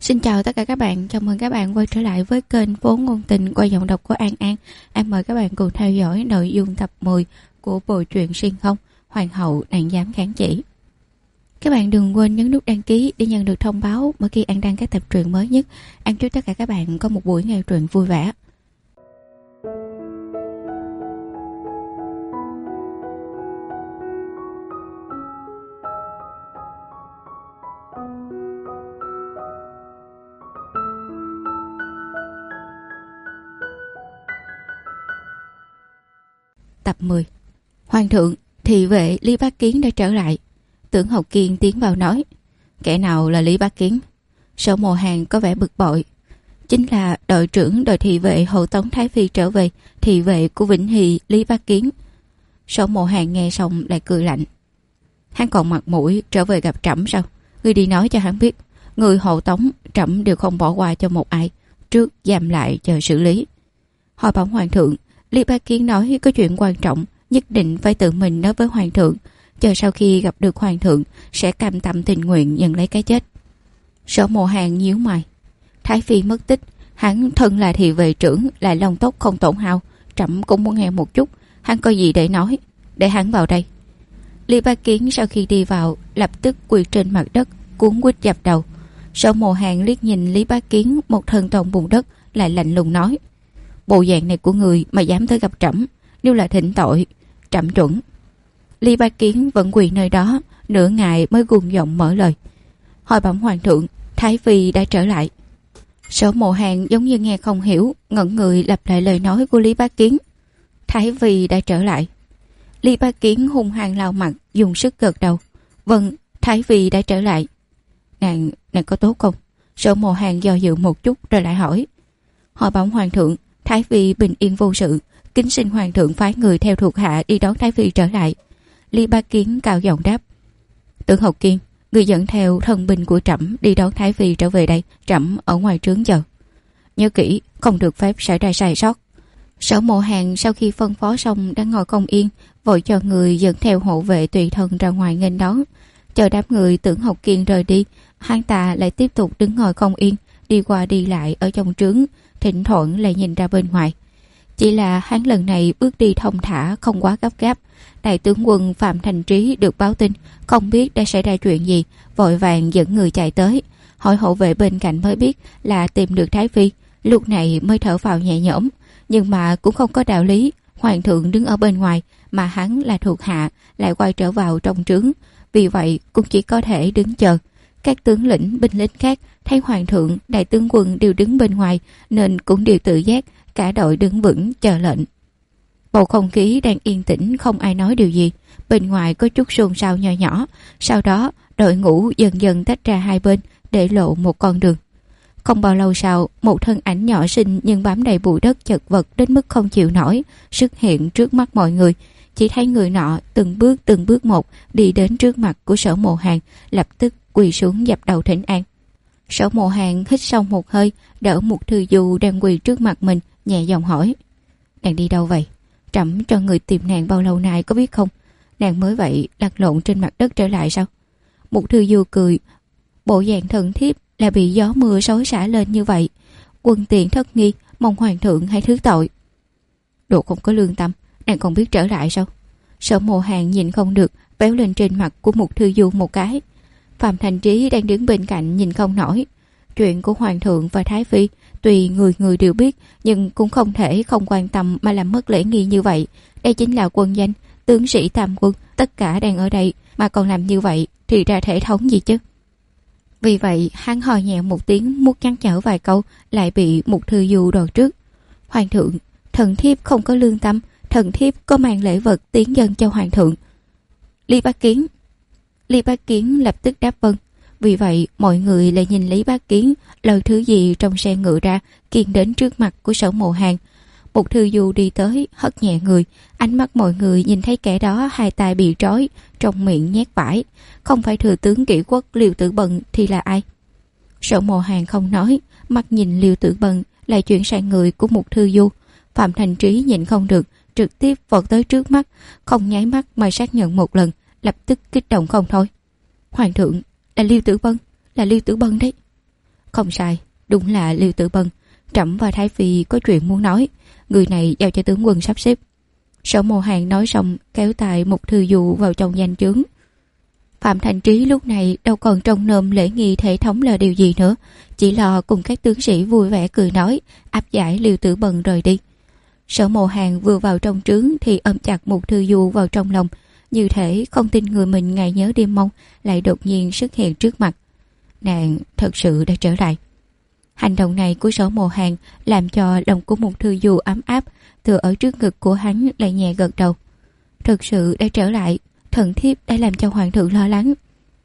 Xin chào tất cả các bạn, chào mừng các bạn quay trở lại với kênh Vốn Ngôn Tình qua giọng đọc của An An. An mời các bạn cùng theo dõi nội dung tập 10 của bộ truyện xuyên không Hoàng hậu nàng dám kháng chỉ. Các bạn đừng quên nhấn nút đăng ký để nhận được thông báo mỗi khi An đăng các tập truyện mới nhất. An chúc tất cả các bạn có một buổi nghe truyện vui vẻ. Tập 10. Hoàng thượng, thị vệ Lý Bá Kiến đã trở lại. Tưởng Hậu Kiên tiến vào nói: Kẻ nào là Lý Bá Kiến? Sở Mộ Hàn có vẻ bực bội. Chính là đội trưởng đội thị vệ hộ tống Thái Phi trở về, thị vệ của Vĩnh Hy Lý Bá Kiến. Sở Mộ Hàn nghe xong lại cười lạnh. Hắn còn mặt mũi trở về gặp trẫm sao? Ngươi đi nói cho hắn biết, người hộ tống trẫm đều không bỏ qua cho một ai, trước giam lại chờ xử lý. Hỏi bẩm hoàng thượng, Lý Bá Kiến nói có chuyện quan trọng, nhất định phải tự mình nói với hoàng thượng, chờ sau khi gặp được hoàng thượng sẽ cam tâm tình nguyện nhận lấy cái chết. Sở Mộ Hàn nhíu mày. Thái Phi mất tích, hắn thân là thị vệ trưởng, lại lông tóc không tổn hao, trẫm cũng muốn nghe một chút, hắn có gì để nói, để hắn vào đây. Lý Bá Kiến sau khi đi vào lập tức quỳ trên mặt đất, cuống quýt dập đầu. Sở Mộ Hàn liếc nhìn Lý Bá Kiến một thân toàn bùn đất, lại lạnh lùng nói: Bộ dạng này của người mà dám tới gặp trẫm, nếu là thỉnh tội, trẫm chuẩn. Lý Bá Kiến vẫn quỳ nơi đó, nửa ngày mới gùng giọng mở lời: Hỏi bẩm hoàng thượng, Thái Phi đã trở lại. Sở Mộ Hàn giống như nghe không hiểu, ngẩn người lặp lại lời nói của Lý Bá Kiến. Thái Phi đã trở lại. Lý Bá Kiến hung hăng lau mặt, dùng sức gật đầu. Vâng, Thái Phi đã trở lại. Nàng có tốt không? Sở Mộ Hàn do dự một chút rồi lại hỏi. Hỏi bẩm hoàng thượng, Thái Phi bình yên vô sự, kính xin hoàng thượng phái người theo thuộc hạ đi đón Thái Phi trở lại. Lý Bá Kiến cao giọng đáp. Tưởng Hậu Kiên, người dẫn theo thân binh của trẫm đi đón Thái Phi trở về đây, trẫm ở ngoài trướng chờ. Nhớ kỹ, không được phép xảy ra sai sót. Sở Mộ Hàn sau khi phân phó xong đang ngồi không yên, vội cho người dẫn theo hộ vệ tùy thân ra ngoài nghênh đón. Chờ đám người Tưởng Hậu Kiên rời đi, hắn ta lại tiếp tục đứng ngồi không yên, đi qua đi lại ở trong trướng, thỉnh thoảng lại nhìn ra bên ngoài. Chỉ là hắn lần này bước đi thông thả, không quá gấp gáp. Đại tướng quân Phạm Thành Trí được báo tin, không biết đã xảy ra chuyện gì, vội vàng dẫn người chạy tới. Hỏi hộ vệ bên cạnh mới biết là tìm được Thái Phi, lúc này mới thở phào nhẹ nhõm. Nhưng mà cũng không có đạo lý, hoàng thượng đứng ở bên ngoài mà hắn là thuộc hạ lại quay trở vào trong trướng, vì vậy cũng chỉ có thể đứng chờ. Các tướng lĩnh binh lính khác thấy hoàng thượng, đại tướng quân đều đứng bên ngoài nên cũng đều tự giác, cả đội đứng vững chờ lệnh. Bầu không khí đang yên tĩnh, không ai nói điều gì. Bên ngoài có chút xôn xao nho nhỏ, sau đó đội ngũ dần dần tách ra hai bên, để lộ một con đường. Không bao lâu sau, một thân ảnh nhỏ xinh nhưng bám đầy bụi đất chật vật đến mức không chịu nổi xuất hiện trước mắt mọi người. Chỉ thấy người nọ từng bước một đi đến trước mặt của Sở Mộ Hàn, lập tức quỳ xuống dập đầu thỉnh an. Sở Mộ Hàn hít sâu một hơi, đỡ một thư du đang quỳ trước mặt mình, nhẹ giọng hỏi: Nàng đi đâu vậy? Trẫm cho người tìm nàng bao lâu nay có biết không? Nàng mới vậy lăn lộn trên mặt đất trở lại sao? Một thư du cười, bộ dạng thần thiếp là bị gió mưa xối xả lên như vậy. Quân tiện thất nghi, mong hoàng thượng hãy thứ tội. Đồ không có lương tâm, nàng còn biết trở lại sao? Sở Mộ Hàn nhìn không được, véo lên trên mặt của một thư du một cái. Phạm Thành Trí đang đứng bên cạnh nhìn không nổi. Chuyện của hoàng thượng và Thái Phi tuy người người đều biết, nhưng cũng không thể không quan tâm mà làm mất lễ nghi như vậy. Đây chính là quân danh, tướng sĩ tam quân, tất cả đang ở đây, mà còn làm như vậy thì ra thể thống gì chứ? Vì vậy hắn hò nhẹ một tiếng, muốn nhắn nhở vài câu, lại bị một thư du đòi trước. Hoàng thượng, thần thiếp không có lương tâm, thần thiếp có mang lễ vật tiến dâng cho hoàng thượng. Lý Bá Kiến lập tức đáp vâng. Vì vậy mọi người lại nhìn Lý Bá Kiến lôi thứ gì trong xe ngựa ra, kiên đến trước mặt của Sở Mộ Hàn. Một thư du đi tới, hất nhẹ người. Ánh mắt mọi người nhìn thấy kẻ đó hai tay bị trói, trong miệng nhét vải. Không phải thừa tướng Kỷ Quốc Liêu Tử Bân thì là ai? Sở Mộ Hàn không nói, mắt nhìn Liêu Tử Bân lại chuyển sang người của một thư du. Phạm Thành Trí nhìn không được, trực tiếp vọt tới trước mắt, không nháy mắt mà xác nhận một lần, lập tức kích động không thôi. Hoàng thượng, là Liêu Tử Bân đấy. Không sai, đúng là Liêu Tử Bân. Trẫm và Thái Phi có chuyện muốn nói, người này giao cho tướng quân sắp xếp. Sở Mộ Hàn nói xong kéo tay Mục Thư Du vào trong danh trướng. Phạm Thành Trí lúc này đâu còn trông nom lễ nghi thể thống là điều gì nữa, chỉ lo cùng các tướng sĩ vui vẻ cười nói, áp giải Liêu Tử Bân rời đi. Sở Mộ Hàn vừa vào trong trướng thì ôm chặt Mục Thư Du vào trong lòng, như thể không tin người mình ngày nhớ đêm mong lại đột nhiên xuất hiện trước mặt. Nàng thật sự đã trở lại. Hành động này của Sở Mộ Hàn làm cho lòng của Mục Thư Du ấm áp, tựa ở trước ngực của hắn lại nhẹ gật đầu. Thật sự đã trở lại, thần thiếp đã làm cho hoàng thượng lo lắng.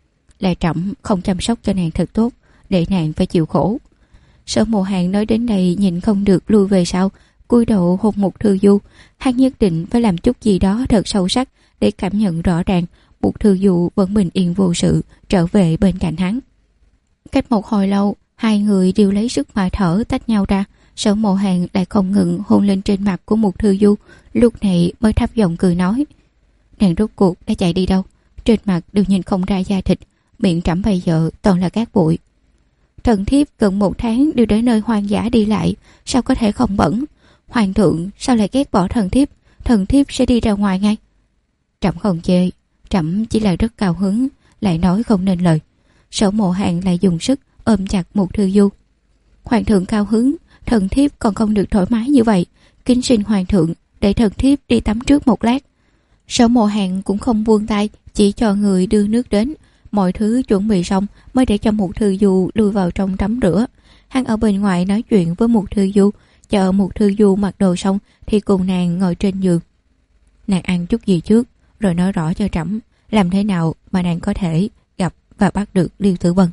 Là trẫm không chăm sóc cho nàng thật tốt, để nàng phải chịu khổ. Sở Mộ Hàn nói đến đây nhìn không được lui về sau, cúi đầu hôn Mục Thư Du. Hắn nhất định phải làm chút gì đó thật sâu sắc để cảm nhận rõ ràng Mục Thư Du vẫn bình yên vô sự trở về bên cạnh hắn. Cách một hồi lâu, hai người đều lấy sức mà thở tách nhau ra. Sở Mộ Hàn lại không ngừng hôn lên trên mặt của Mục Thư Du, lúc này mới thấp giọng cười nói: nàng rốt cuộc đã chạy đi đâu? Trên mặt đều nhìn không ra da thịt, miệng trẫm bây giờ toàn là cát bụi. Thần thiếp gần 1 tháng đều đến nơi hoang dã đi lại, sao có thể không bẩn? Hoàng thượng sao lại ghét bỏ thần thiếp? Thần thiếp sẽ đi ra ngoài ngay. Trẫm không chê, trẫm chỉ là rất cao hứng, lại nói không nên lời. Sở Mộ Hàn lại dùng sức ôm chặt Mục Thư Du. Hoàng thượng cao hứng, thần thiếp còn không được thoải mái như vậy. Kính xin hoàng thượng để thần thiếp đi tắm trước một lát. Sở Mộ Hàn cũng không buông tay, chỉ cho người đưa nước đến. Mọi thứ chuẩn bị xong mới để cho Mục Thư Du lui vào trong tắm rửa. Hắn ở bên ngoài nói chuyện với Mục Thư Du, chờ Mục Thư Du mặc đồ xong thì cùng nàng ngồi trên giường. Nàng ăn chút gì trước, rồi nói rõ cho trẫm làm thế nào mà nàng có thể gặp và bắt được Liêu Tử Bân.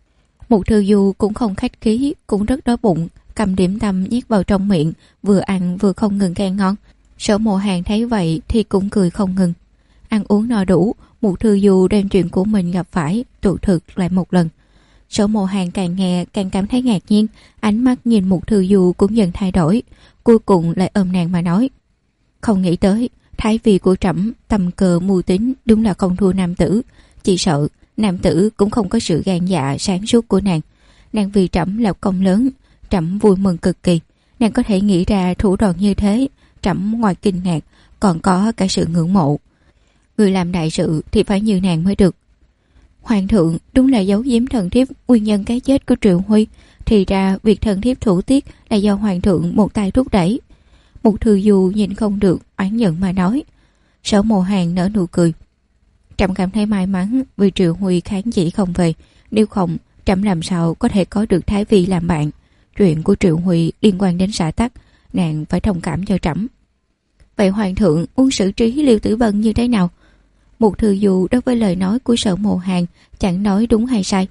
Mục Thư Du cũng không khách khí, cũng rất đói bụng, cầm điểm tâm nhét vào trong miệng, vừa ăn vừa không ngừng khen ngon. Sở Mộ Hàn thấy vậy thì cũng cười không ngừng. Ăn uống no đủ, Mục Thư Du đem chuyện của mình gặp phải tụ thực lại một lần. Sở Mộ Hàn càng nghe càng cảm thấy ngạc nhiên, ánh mắt nhìn Mục Thư Du cũng dần thay đổi, cuối cùng lại ôm nàng mà nói: không nghĩ tới thái phi của trẫm tầm cờ mưu tính đúng là không thua nam tử, chỉ sợ nam tử cũng không có sự gan dạ sáng suốt của nàng. Nàng vì trẫm lập công lớn, trẫm vui mừng cực kỳ. Nàng có thể nghĩ ra thủ đoạn như thế, trẫm ngoài kinh ngạc còn có cả sự ngưỡng mộ. Người làm đại sự thì phải như nàng mới được. Hoàng thượng đúng là giấu giếm thần thiếp nguyên nhân cái chết của Triệu Huy, thì ra việc thần thiếp thủ tiết là do hoàng thượng một tay thúc đẩy. Mục Thư Du nhìn không được oán giận mà nói. Sở Mộ Hàn nở nụ cười. Trẫm cảm thấy may mắn vì Triệu Huy kháng chỉ không về, nếu không trẫm làm sao có thể có được Thái Phi làm bạn. Chuyện của Triệu Huy liên quan đến xã tắc, nàng phải thông cảm cho trẫm. Vậy hoàng thượng muốn xử trí Liêu Tử Bân như thế nào? Mục Thư Du đối với lời nói của Sở Mộ Hàn chẳng nói đúng hay sai.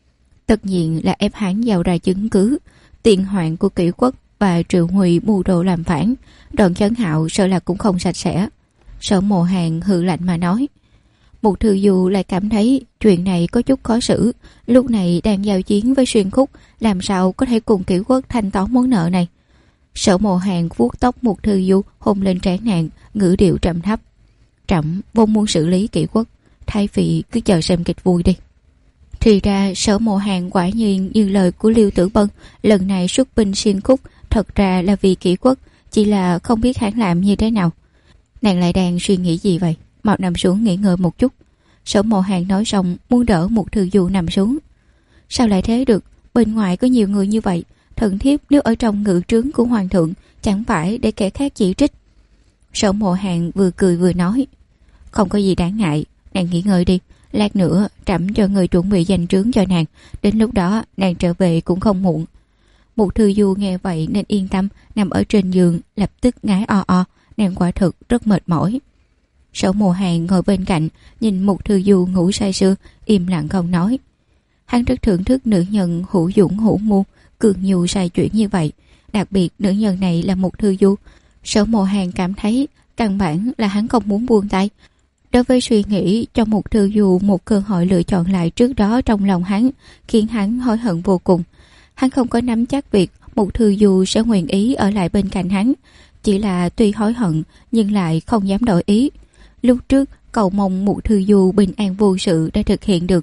Tất nhiên là ép hắn giao ra chứng cứ. Tiền hoạn của Kỷ Quốc và Triệu Huy mưu đồ làm phản, Đoàn Chấn Hạo sợ là cũng không sạch sẽ. Sở Mộ Hàn hừ lạnh mà nói. Mục Thư Du lại cảm thấy chuyện này có chút khó xử, lúc này đang giao chiến với Xuyên Khúc, làm sao có thể cùng Kỷ Quốc thanh toán món nợ này. Sở Mộ Hàn vuốt tóc Mục Thư Du hôn lên trán nàng, ngữ điệu trầm thấp. Trẫm vốn muốn xử lý Kỷ Quốc, Thái Phi cứ chờ xem kịch vui đi. Thì ra Sở Mộ Hàn quả nhiên như lời của Liêu Tử Bân, lần này xuất binh Xuyên Khúc thật ra là vì Kỷ Quốc, chỉ là không biết hắn làm như thế nào. Nàng lại đang suy nghĩ gì vậy? Mau nằm xuống nghỉ ngơi một chút. Sở Mộ Hàn nói xong muốn đỡ Mục Thư Du nằm xuống. Sao lại thế được? Bên ngoài có nhiều người như vậy, thần thiếp nếu ở trong ngự trướng của hoàng thượng chẳng phải để kẻ khác chỉ trích. Sở Mộ Hàn vừa cười vừa nói. Không có gì đáng ngại, nàng nghỉ ngơi đi. Lát nữa trẫm cho người chuẩn bị danh trướng cho nàng, đến lúc đó nàng trở về cũng không muộn. Mục Thư Du nghe vậy nên yên tâm, nằm ở trên giường lập tức ngái o o. Nàng quả thực rất mệt mỏi. Sở Mộ Hàn ngồi bên cạnh nhìn Mục Thư Du ngủ say sưa, im lặng không nói. Hắn rất thưởng thức nữ nhân hữu dũng hữu mưu, cường nhu sai chuyển như vậy, đặc biệt nữ nhân này là Mục Thư Du. Sở Mộ Hàn cảm thấy căn bản là hắn không muốn buông tay. Đối với suy nghĩ cho Mục Thư Du một cơ hội lựa chọn lại trước đó trong lòng hắn, khiến hắn hối hận vô cùng. Hắn không có nắm chắc việc Mục Thư Du sẽ nguyện ý ở lại bên cạnh hắn, chỉ là tuy hối hận nhưng lại không dám đổi ý. Lúc trước cầu mong Mục Thư Du bình an vô sự đã thực hiện được,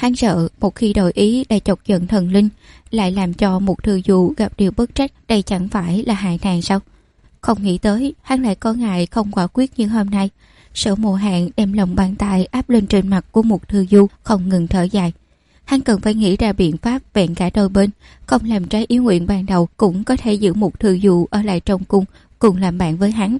Hắn sợ một khi đổi ý đã chọc giận thần linh, lại làm cho một Thư Du gặp điều bất trách, đây chẳng phải là hại nàng sao? Không nghĩ tới hắn lại có ngày không quả quyết như hôm nay. Sở Mộ Hàn đem lòng bàn tay áp lên trên mặt của một Thư Du, không ngừng thở dài. Hắn cần phải nghĩ ra biện pháp vẹn cả đôi bên, không làm trái ý nguyện ban đầu, cũng có thể giữ một Thư Du ở lại trong cung cùng làm bạn với hắn.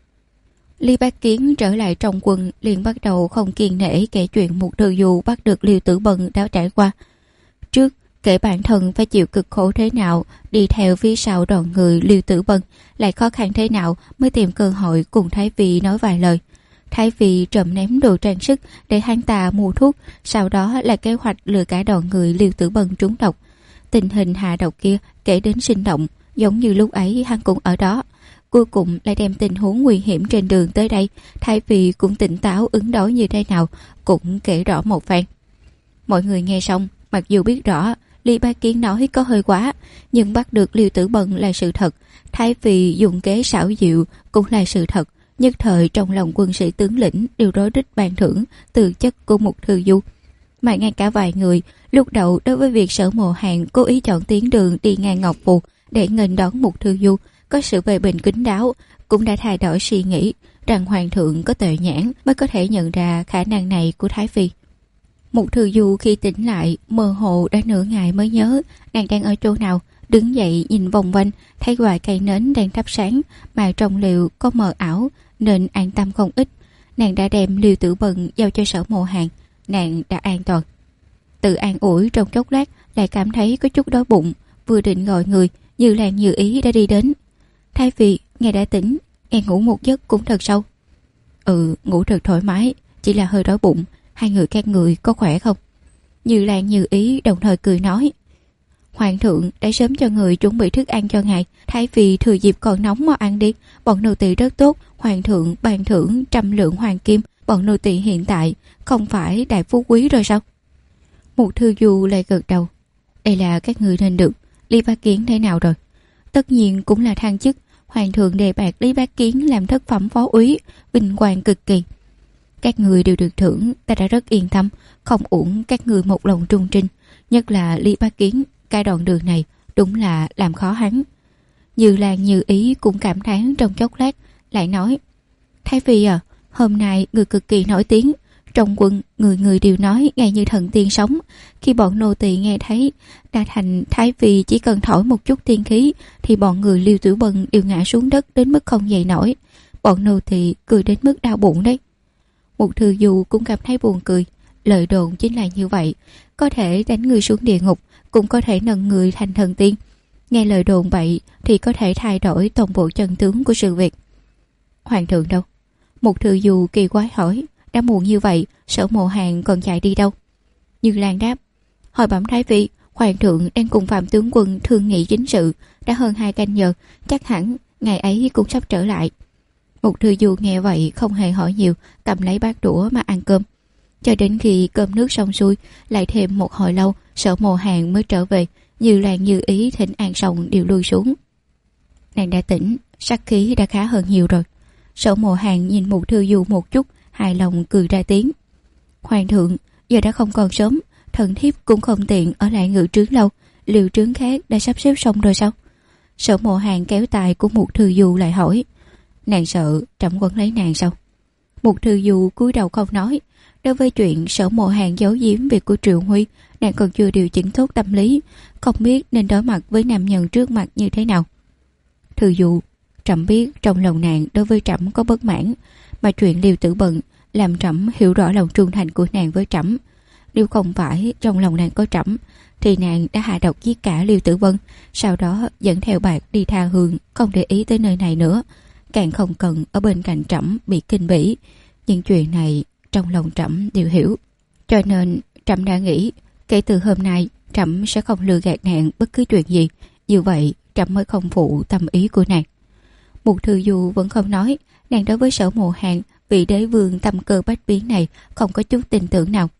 Lý Bác Kiến trở lại trong quân liền bắt đầu không kiên nể kể chuyện một Thư Du bắt được Liêu Tử Bân đã trải qua. Trước kể bản thân phải chịu cực khổ thế nào, đi theo phía sau đoàn người Liêu Tử Bân, lại khó khăn thế nào mới tìm cơ hội cùng Thái Phi nói vài lời. Thái Phi trộm ném đồ trang sức để hắn ta mua thuốc, sau đó là kế hoạch lừa cả đoàn người Liêu Tử Bân trúng độc. Tình hình hạ độc kia kể đến sinh động, giống như lúc ấy hắn cũng ở đó. Cuối cùng lại đem tình huống nguy hiểm trên đường tới đây, Thái Phi cũng tỉnh táo ứng đối như thế nào, cũng kể rõ một phen. Mọi người nghe xong, mặc dù biết rõ Lý Bác Kiến nói có hơi quá, nhưng bắt được Liêu Tử Bân là sự thật, Thái Phi dùng kế xảo diệu cũng là sự thật. Nhất thời trong lòng quân sĩ tướng lĩnh đều rối rít ban thưởng từ chất của một Thư Du. Mà ngay cả vài người lúc đầu đối với việc Sở Mộ Hàn cố ý chọn tuyến đường đi ngang Ngọc Phù để nghênh đón một Thư Du có sự bề bình kín đáo, cũng đã thay đổi suy nghĩ rằng hoàng thượng có tuệ nhãn mới có thể nhận ra khả năng này của Thái Phi. Một Thư Du khi tỉnh lại mơ hồ đã nửa ngày mới nhớ nàng đang ở chỗ nào, đứng dậy nhìn vòng quanh thấy vài cây nến đang thắp sáng mà trong liệu có mờ ảo nên an tâm không ít. Nàng đã đem Liêu Tử Bân giao cho Sở Mộ Hàn, nàng đã an toàn. Tự an ủi trong chốc lát lại cảm thấy có chút đói bụng, vừa định gọi người Như Lan Như Ý đã đi đến. Thái Phi, ngài đã tỉnh, ngài ngủ một giấc cũng thật sâu. Ngủ thật thoải mái, chỉ là hơi đói bụng. Hai người các người có khỏe không? Như Lan Như Ý đồng thời cười nói, hoàng thượng đã sớm cho người chuẩn bị thức ăn cho ngài, Thái Phi thừa dịp còn nóng mà ăn đi, bọn nô tỳ rất tốt, hoàng thượng ban thưởng 100 lượng hoàng kim, bọn nô tỳ hiện tại không phải đại phú quý rồi sao? Một Thư Du lại gật đầu, đây là các người nên được. Lý Bác Kiến thế nào rồi? Tất nhiên cũng là thăng chức, hoàng thượng đề bạt Lý Bác Kiến làm thất phẩm phó úy, vinh quang cực kỳ. Các người đều được thưởng, ta đã rất yên tâm, không uổng các người một lòng trung trinh, nhất là Lý Bác Kiến, cái đoạn đường này đúng là làm khó hắn. Như Lan Như Ý cũng cảm thán trong chốc lát, lại nói, Thái Phi à, hôm nay người cực kỳ nổi tiếng, trong quân người người đều nói ngài như thần tiên sống. Khi bọn nô tỳ nghe thấy đã thành Thái Phi chỉ cần thổi một chút tiên khí thì bọn người Liêu Tử Bân đều ngã xuống đất đến mức không dậy nổi. Bọn nô tỳ cười đến mức đau bụng đấy. Một Thư Du cũng cảm thấy buồn cười. Lời đồn chính là như vậy, có thể đánh người xuống địa ngục, cũng có thể nâng người thành thần tiên. Nghe lời đồn vậy thì có thể thay đổi toàn bộ chân tướng của sự việc. Hoàng thượng đâu? Một Thư Du kỳ quái hỏi. Đã muộn như vậy, Sở Mộ Hàn còn chạy đi đâu? Như Lan đáp, hồi bẩm Thái Phi, hoàng thượng đang cùng Phạm tướng quân thương nghị chính sự, đã hơn 2 canh giờ, chắc hẳn ngày ấy cũng sắp trở lại. Một Thư Du nghe vậy không hề hỏi nhiều, cầm lấy bát đũa mà ăn cơm. Cho đến khi cơm nước xong xuôi, lại thêm một hồi lâu, Sở Mộ Hàn mới trở về. Như Lan Như Ý thỉnh an xong đều lui xuống. Nàng đã tỉnh, sắc khí đã khá hơn nhiều rồi. Sở Mộ Hàn nhìn một Thư Du một chút, hài lòng cười ra tiếng. Hoàng thượng, giờ đã không còn sớm, thần thiếp cũng không tiện ở lại ngự trướng lâu, liệu trướng khác đã sắp xếp xong rồi sao? Sở Mộ Hàn kéo tài của một Thư Du lại hỏi, nàng sợ trẫm quấn lấy nàng sao? Một Thư Du cúi đầu không nói. Đối với chuyện Sở Mộ Hàn giấu giếm việc của Triệu Huy, nàng còn chưa điều chỉnh tốt tâm lý, không biết nên đối mặt với nam nhân trước mặt như thế nào. Thư Du, trẫm biết trong lòng nàng đối với trẫm có bất mãn, mà chuyện Liêu Tử Bân làm trẫm hiểu rõ lòng trung thành của nàng với trẫm. Nếu không phải trong lòng nàng có trẫm, thì nàng đã hạ độc giết cả Liêu Tử Bân, sau đó dẫn theo bạc đi tha hương, không để ý tới nơi này nữa, càng không cần ở bên cạnh trẫm bị kinh bỉ. Những chuyện này trong lòng trẫm đều hiểu, cho nên trẫm đã nghĩ kể từ hôm nay trẫm sẽ không lừa gạt nàng bất cứ chuyện gì, như vậy trẫm mới không phụ tâm ý của nàng. Một Thư Du vẫn không nói, nàng đối với Sở Mộ Hàn, vị đế vương tâm cơ bách biến này không có chút tin tưởng nào.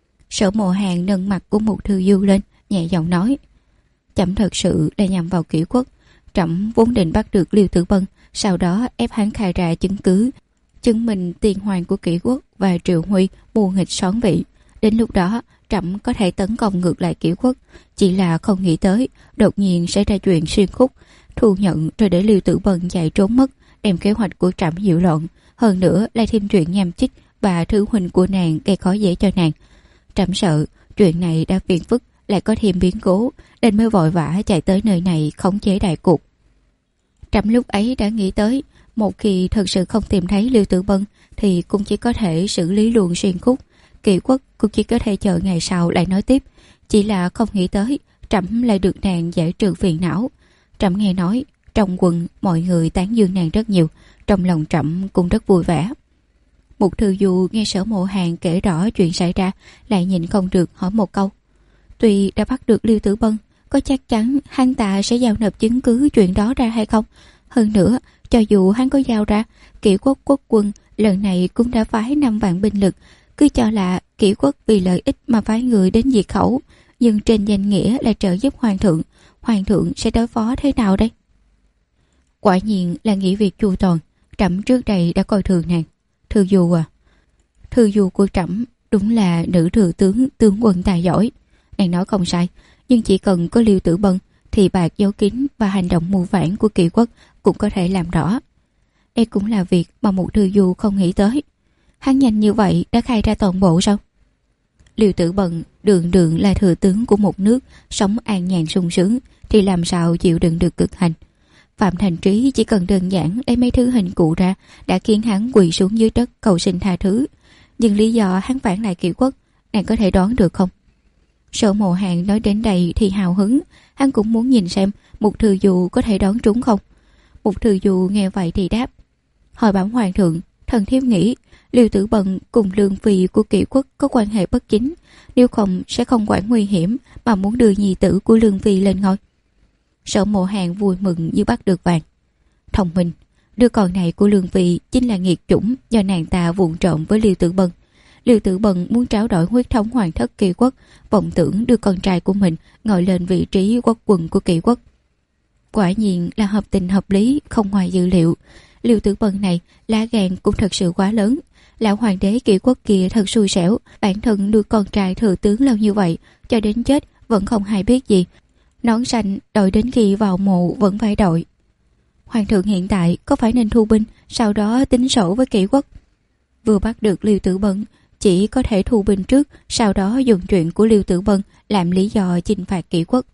Sở Mộ Hàn nâng mặt của một Thư Du lên, nhẹ giọng nói, trẫm thật sự đã nhằm vào Kỷ Quốc. Trẫm vốn định bắt được Liêu Tử Bân, sau đó ép hắn khai ra chứng cứ chứng minh tiền hoàng của Kỷ Quốc và Triệu Huy mưu nghịch xón vị. Đến lúc đó Trẫm có thể tấn công ngược lại Kỷ Quốc, chỉ là không nghĩ tới đột nhiên sẽ ra chuyện xuyên khúc, thu nhận rồi để Liêu Tử Bân chạy trốn mất, đem kế hoạch của Trẫm nhiễu loạn, hơn nữa lại thêm chuyện nham chích và thứ huynh của nàng gây khó dễ cho nàng. Trẫm sợ chuyện này đã phiền phức, lại có thêm biến cố, nên mới vội vã chạy tới nơi này khống chế đại cục. Trẫm lúc ấy đã nghĩ tới, một khi thật sự không tìm thấy Liêu Tử Bân thì cũng chỉ có thể xử lý luôn xuyên khúc, Kỷ Quốc cũng chỉ có thể chờ ngày sau lại nói tiếp. Chỉ là không nghĩ tới Trẫm lại được nàng giải trừ phiền não. Trẫm nghe nói trong quân mọi người tán dương nàng rất nhiều, trong lòng Trẫm cũng rất vui vẻ. Mục Thư Du nghe Sở Mộ Hàn kể rõ chuyện xảy ra, lại nhìn không được hỏi một câu. Tuy đã bắt được Liêu Tử Bân, có chắc chắn hắn ta sẽ giao nộp chứng cứ chuyện đó ra hay không? Hơn nữa, cho dù hắn có giao ra, Kỷ Quốc quốc quân lần này cũng đã phái 5 vạn binh lực, cứ cho là Kỷ Quốc vì lợi ích mà phái người đến diệt khẩu, nhưng trên danh nghĩa là trợ giúp hoàng thượng sẽ đối phó thế nào đây? Quả nhiên là nghĩ việc chu toàn. Trẫm trước đây đã coi thường nàng. Thư Du à, Thư Du của Trẫm đúng là nữ thừa tướng, tướng quân tài giỏi. Nàng nói không sai, nhưng chỉ cần có Liêu Tử Bân thì bạc giấu kín và hành động mưu phản của Kỷ Quốc cũng có thể làm rõ. Đây cũng là việc mà Mục Thư Du không nghĩ tới. Hắn nhanh như vậy đã khai ra toàn bộ sao? Liêu Tử Bân đường đường là thừa tướng của một nước sống an nhàn sung sướng, thì làm sao chịu đựng được cực hành. Phạm Thành Trí chỉ cần đơn giản lấy mấy thứ hình cụ ra đã khiến hắn quỳ xuống dưới đất cầu xin tha thứ. Nhưng lý do hắn phản lại Kỷ Quốc, nàng có thể đoán được không? Sở Mộ Hàn nói đến đây thì hào hứng, hắn cũng muốn nhìn xem Mục Thư Du có thể đoán trúng không. Mục Thư Du nghe vậy thì đáp. Hồi bẩm hoàng thượng, thần thiếp nghĩ Liêu Tử Bân cùng Lương Phi của Kỷ Quốc có quan hệ bất chính, nếu không sẽ không quản nguy hiểm mà muốn đưa nhi tử của Lương Phi lên ngôi. Sở Mộ Hàn vui mừng như bắt được vàng. Thông minh, đứa con này của Lương Phi chính là nghiệt chủng do nàng ta vụng trộm với Liêu Tử Bân. Liêu Tử Bân muốn tráo đổi huyết thống hoàng thất Kỷ Quốc, vọng tưởng đưa con trai của mình ngồi lên vị trí quốc quân của Kỷ Quốc. Quả nhiên là hợp tình hợp lý, không ngoài dự liệu. Liêu Tử Bân này lá gan cũng thật sự quá lớn. Lão hoàng đế Kỷ Quốc kia thật xui xẻo, bản thân nuôi con trai thừa tướng lâu như vậy, cho đến chết vẫn không hay biết gì. Nón xanh đội đến khi vào mộ vẫn phải đội. Hoàng thượng hiện tại có phải nên thu binh, sau đó tính sổ với Kỷ Quốc? Vừa bắt được Liêu Tử Bân, chỉ có thể thu binh trước, sau đó dùng chuyện của Liêu Tử Bân làm lý do chinh phạt Kỷ Quốc.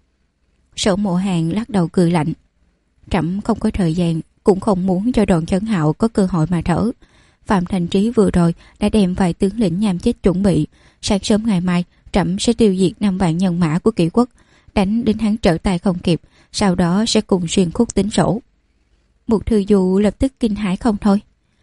Sở Mộ Hàn lắc đầu cười lạnh. Trẫm không có thời gian, cũng không muốn cho Đoàn Chấn Hạo có cơ hội mà thở. Phạm Thành Trí vừa rồi đã đem vài tướng lĩnh nham chết chuẩn bị. Sáng sớm ngày mai, Trẫm sẽ tiêu diệt 5 vạn nhân mã của Kỷ Quốc, đánh đến hắn trở tay không kịp, sau đó sẽ cùng xuyên khúc tính sổ. Mục Thư Du lập tức kinh hãi không thôi.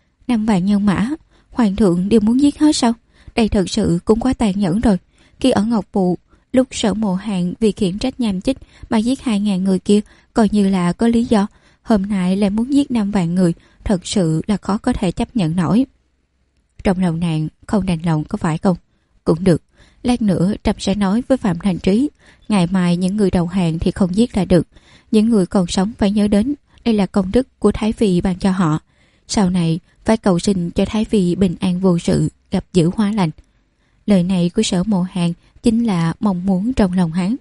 5 vạn nhân mã, hoàng thượng đều muốn giết hết sao? Đây thật sự cũng quá tàn nhẫn rồi. Khi ở Ngọc Phụ, lúc Sở Mộ Hàn vì khiển trách nham chích mà giết 2.000 người kia, coi như là có lý do. Hôm nay lại muốn giết 5 vạn người, thật sự là khó có thể chấp nhận nổi. Trong lòng nàng không đành lòng có phải không? Cũng được, lát nữa Trẫm sẽ nói với Phạm Thành Trí. Ngày mai những người đầu hàng thì không giết là được. Những người còn sống phải nhớ đến đây là công đức của Thái Phi ban cho họ. Sau này phải cầu xin cho Thái Phi bình an vô sự, gặp dữ hóa lành. Lời này của Sở Mộ Hàn chính là mong muốn trong lòng hắn.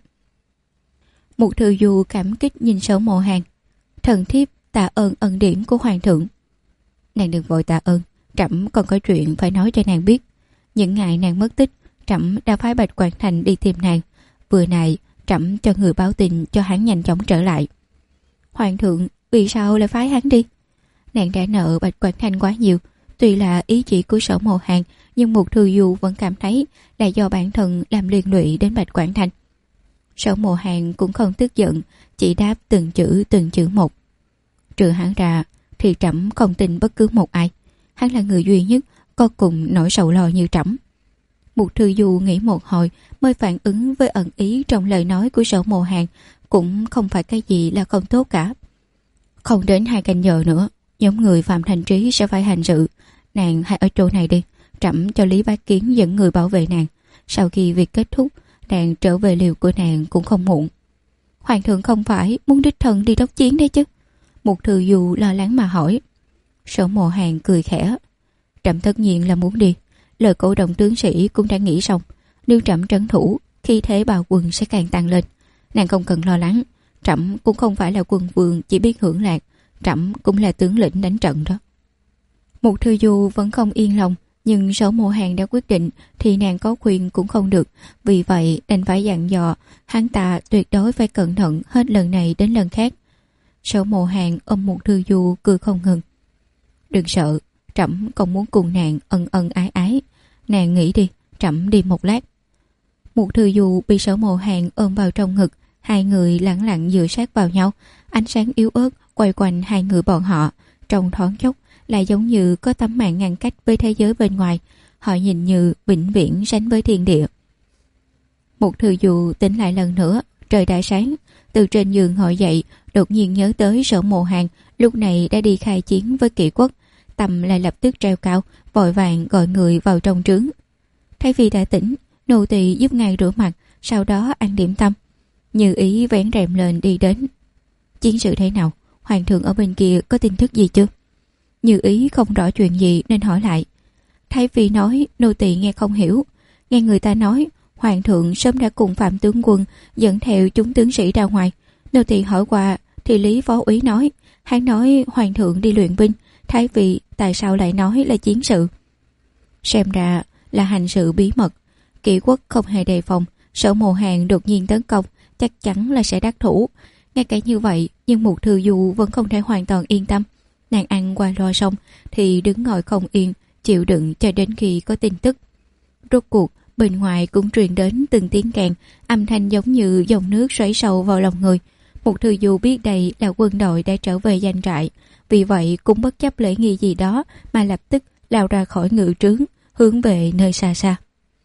Mục Thư Du cảm kích nhìn Sở Mộ Hàn. Thần thiếp tạ ơn ân điển của hoàng thượng. Nàng đừng vội tạ ơn, Trẫm còn có chuyện phải nói cho nàng biết. Những ngày nàng mất tích, Trẫm đã phái Bạch Quảng Thành đi tìm nàng. Vừa này Trẫm cho người báo tin cho hắn nhanh chóng trở lại. Hoàng thượng vì sao lại phái hắn đi? Nàng đã nợ Bạch Quảng Thành quá nhiều. Tuy là ý chỉ của Sở Mộ Hàn, nhưng Mục Thư Du vẫn cảm thấy là do bản thân làm liên lụy đến Bạch Quảng Thành. Sở Mộ Hàn cũng không tức giận, chỉ đáp từng chữ một. Trừ hắn ra thì Trẫm không tin bất cứ một ai. Hắn là người duy nhất có cùng nỗi sầu lo như Trẫm. Mục Thư Du nghĩ một hồi mới phản ứng với ẩn ý trong lời nói của Sở Mộ Hàn, cũng không phải cái gì là không tốt cả. Không đến 2 canh giờ nữa, nhóm người Phạm Thành Trí sẽ phải hành sự. Nàng hãy ở chỗ này đi, Trẫm cho Lý Bá Kiến dẫn người bảo vệ nàng. Sau khi việc kết thúc, nàng trở về liều của nàng cũng không muộn. Hoàng thượng không phải muốn đích thân đi đốc chiến đấy chứ? Mục Thư Du lo lắng mà hỏi. Sở Mộ Hàn cười khẽ. Trẫm tất nhiên là muốn đi. Lời cổ động tướng sĩ cũng đã nghĩ xong. Nếu trẫm trấn thủ, khi thế bào quân sẽ càng tăng lên. Nàng không cần lo lắng, trẫm cũng không phải là quân vương chỉ biết hưởng lạc, trẫm cũng là tướng lĩnh đánh trận đó. Mục Thư Du vẫn không yên lòng, nhưng Sở Mộ Hàn đã quyết định thì nàng có khuyên cũng không được, vì vậy đành phải dặn dò hắn ta tuyệt đối phải cẩn thận hết lần này đến lần khác. Sở Mộ Hàn ôm Mục Thư Du cười không ngừng. Đừng sợ, trẫm không muốn cùng nàng ân ân ái ái, nàng nghĩ đi, trẫm đi một lát. Mục Thư Du bị Sở Mộ Hàn ôm vào trong ngực, hai người lẳng lặng dựa sát vào nhau, ánh sáng yếu ớt quay quanh hai người bọn họ, trong thoáng chốc lại giống như có tấm màn ngăn cách với thế giới bên ngoài, họ nhìn như vĩnh viễn sánh với thiên địa. Mục Thư Du tỉnh lại lần nữa, trời đã sáng, từ trên giường ngồi dậy, đột nhiên nhớ tới Sở Mộ Hàn lúc này đã đi khai chiến với Kỷ Quốc, tâm lại lập tức treo cao, vội vàng gọi người vào trong trướng. Thái phi đã tỉnh, nô tỳ giúp ngài rửa mặt, sau đó ăn điểm tâm. Như ý vén rèm lên đi đến. Chiến sự thế nào? Hoàng thượng ở bên kia có tin tức gì chưa? Như ý không rõ chuyện gì nên hỏi lại. Thái phi nói nô tỳ nghe không hiểu. Nghe người ta nói hoàng thượng sớm đã cùng Phạm tướng quân dẫn theo chúng tướng sĩ ra ngoài. Nô tỳ hỏi qua thì Lý phó úy nói, hắn nói hoàng thượng đi luyện binh. Thái phi tại sao lại nói là chiến sự? Xem ra là hành sự bí mật. Kỷ Quốc không hề đề phòng, Sở Mộ Hàn đột nhiên tấn công, chắc chắn là sẽ đắc thủ. Ngay cả như vậy, nhưng Mục Thư Du vẫn không thể hoàn toàn yên tâm. Nàng ăn qua lo xong thì đứng ngồi không yên, chịu đựng cho đến khi có tin tức. Rốt cuộc, bên ngoài cũng truyền đến từng tiếng kèn, âm thanh giống như dòng nước xoáy sâu vào lòng người. Mục Thư Du biết đây là quân đội đã trở về doanh trại, vì vậy cũng bất chấp lễ nghi gì đó mà lập tức lao ra khỏi ngự trướng, hướng về nơi xa xa.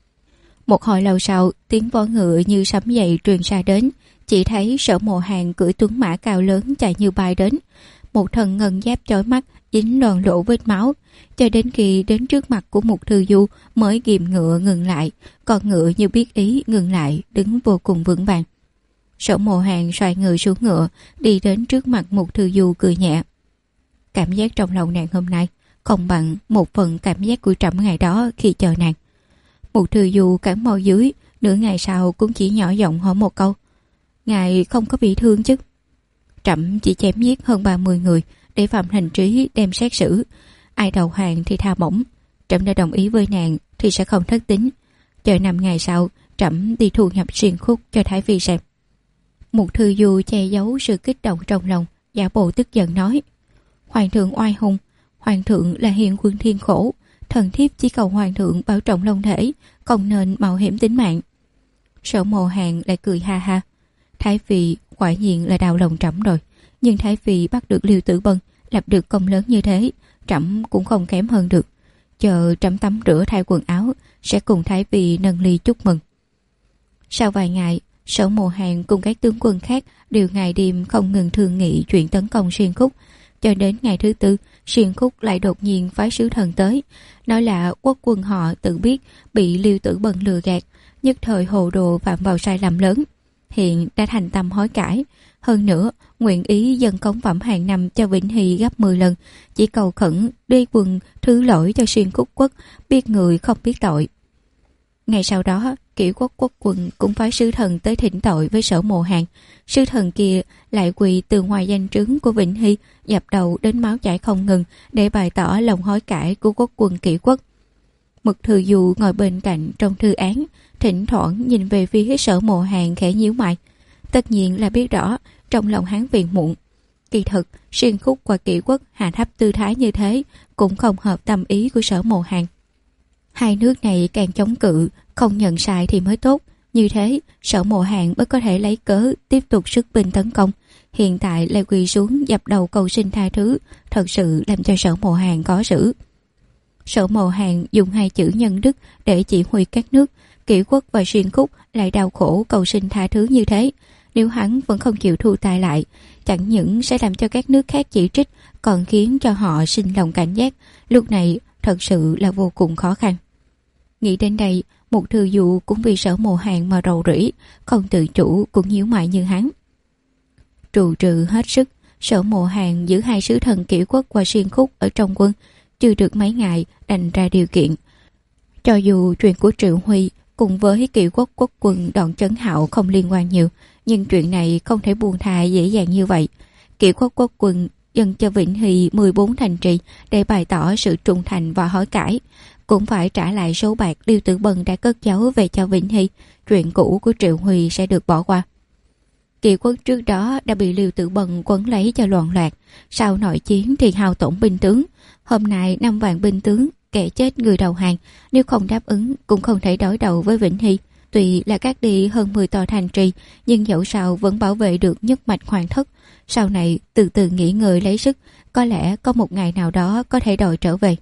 Một hồi lâu sau, tiếng vó ngựa như sấm dậy truyền xa đến, chỉ thấy Sở Mộ Hàn cưỡi tuấn mã cao lớn chạy như bay đến. Một thân ngân giáp chói mắt, dính loàn lỗ vết máu, cho đến khi đến trước mặt của Mục Thư Du mới ghìm ngựa ngừng lại, còn ngựa như biết ý ngừng lại, đứng vô cùng vững vàng. Sở Mộ Hàn xoay người xuống ngựa, đi đến trước mặt Mục Thư Du cười nhẹ. Cảm giác trong lòng nàng hôm nay không bằng một phần cảm giác của trẫm ngày đó khi chờ nàng. Mục Thư Du cắn môi dưới, nửa ngày sau cũng chỉ nhỏ giọng hỏi một câu. Ngài không có bị thương chứ? Trẫm chỉ chém giết hơn 30 người để Phạm Hành Trí đem xét xử. Ai đầu hàng thì tha bổng. Trẫm đã đồng ý với nàng thì sẽ không thất tín. Chờ 5 ngày sau, trẫm đi thu nhập xuyên khúc cho Thái phi xem. Mục Thư Du che giấu sự kích động trong lòng, giả bộ tức giận nói. Hoàng thượng oai hùng, hoàng thượng là hiền quân thiên khổ, thần thiếp chỉ cầu hoàng thượng bảo trọng long thể, không nên mạo hiểm tính mạng. Sở Mộ Hàn lại cười ha ha. Thái phi quả nhiên là đau lòng trẫm rồi, nhưng Thái phi bắt được Liêu Tử Bân, lập được công lớn như thế, trẫm cũng không kém hơn được. Chờ trẫm tắm rửa thay quần áo, sẽ cùng Thái phi nâng ly chúc mừng. Sau vài ngày, Sở Mộ Hàn cùng các tướng quân khác đều ngày đêm không ngừng thương nghị chuyện tấn công Xuyên Khúc. Cho đến ngày thứ tư, Xuyên Khúc lại đột nhiên phái sứ thần tới, nói là quốc quân họ tự biết bị Liêu Tử Bân lừa gạt, nhất thời hồ đồ phạm vào sai lầm lớn, hiện đã thành tâm hối cải. Hơn nữa, nguyện ý dâng cống phẩm hàng năm cho Vĩnh Hy gấp 10 lần, chỉ cầu khẩn đế quân thứ lỗi cho Xuyên Khúc quốc, biết người không biết tội. Ngày sau đó, Kỷ Quốc quốc quân cũng phái sứ thần tới thỉnh tội với Sở Mộ Hàn. Sứ thần kia lại quỳ từ ngoài danh trướng của Vĩnh Hy, dập đầu đến máu chảy không ngừng để bày tỏ lòng hối cải của quốc quân Kỷ Quốc. Mục Thư Du ngồi bên cạnh trong thư án, thỉnh thoảng nhìn về phía Sở Mộ Hàn khẽ nhíu mày. Tất nhiên là biết rõ trong lòng hắn phiền muộn. Kỳ thực, Xuyên Khúc và Kỷ Quốc hạ thấp tư thái như thế cũng không hợp tâm ý của Sở Mộ Hàn. Hai nước này càng chống cự, không nhận sai thì mới tốt. Như thế, Sở Mộ Hàn mới có thể lấy cớ tiếp tục xuất binh tấn công. Hiện tại lại quỳ xuống dập đầu cầu xin tha thứ, thật sự làm cho Sở Mộ Hàn khó xử. Sở Mộ Hàn dùng hai chữ nhân đức để chỉ huy các nước. Kỷ Quốc và Xuyên Khúc lại đau khổ cầu xin tha thứ như thế. Nếu hắn vẫn không chịu thu tay lại, chẳng những sẽ làm cho các nước khác chỉ trích, còn khiến cho họ sinh lòng cảnh giác. Lúc này thật sự là vô cùng khó khăn. Nghĩ đến đây, Mục Thư Du cũng vì Sở Mộ Hàn mà rầu rĩ, không tự chủ cũng nhíu mày như hắn. Trù trừ hết sức, Sở Mộ Hàn giữ hai sứ thần Kỷ Quốc và Xuyên Khúc ở trong quân, chưa được mấy ngày đành ra điều kiện. Cho dù chuyện của Triệu Huy cùng với Kỵ quốc quốc quân Đoạn Chấn Hạo không liên quan nhiều, nhưng chuyện này không thể buông tha dễ dàng như vậy. Kỵ quốc quốc quân dâng cho Vĩnh Hy 14 thành trì để bày tỏ sự trung thành và hối cải, cũng phải trả lại số bạc Liêu Tử Bân đã cất giấu về cho Vĩnh Hy. Chuyện cũ của Triệu Huy sẽ được bỏ qua. Kỵ quốc trước đó đã bị Liêu Tử Bân quấn lấy cho loạn loạn, sau nội chiến thì hao tổn binh tướng. Hôm nay 5 vạn binh tướng, kẻ chết người đầu hàng, nếu không đáp ứng cũng không thể đối đầu với Vĩnh Hy. Tuy là cắt đi hơn 10 tòa thành trì, nhưng dẫu sao vẫn bảo vệ được nhất mạch hoàng thất. Sau này từ từ nghỉ ngơi lấy sức, có lẽ có một ngày nào đó có thể đòi trở về.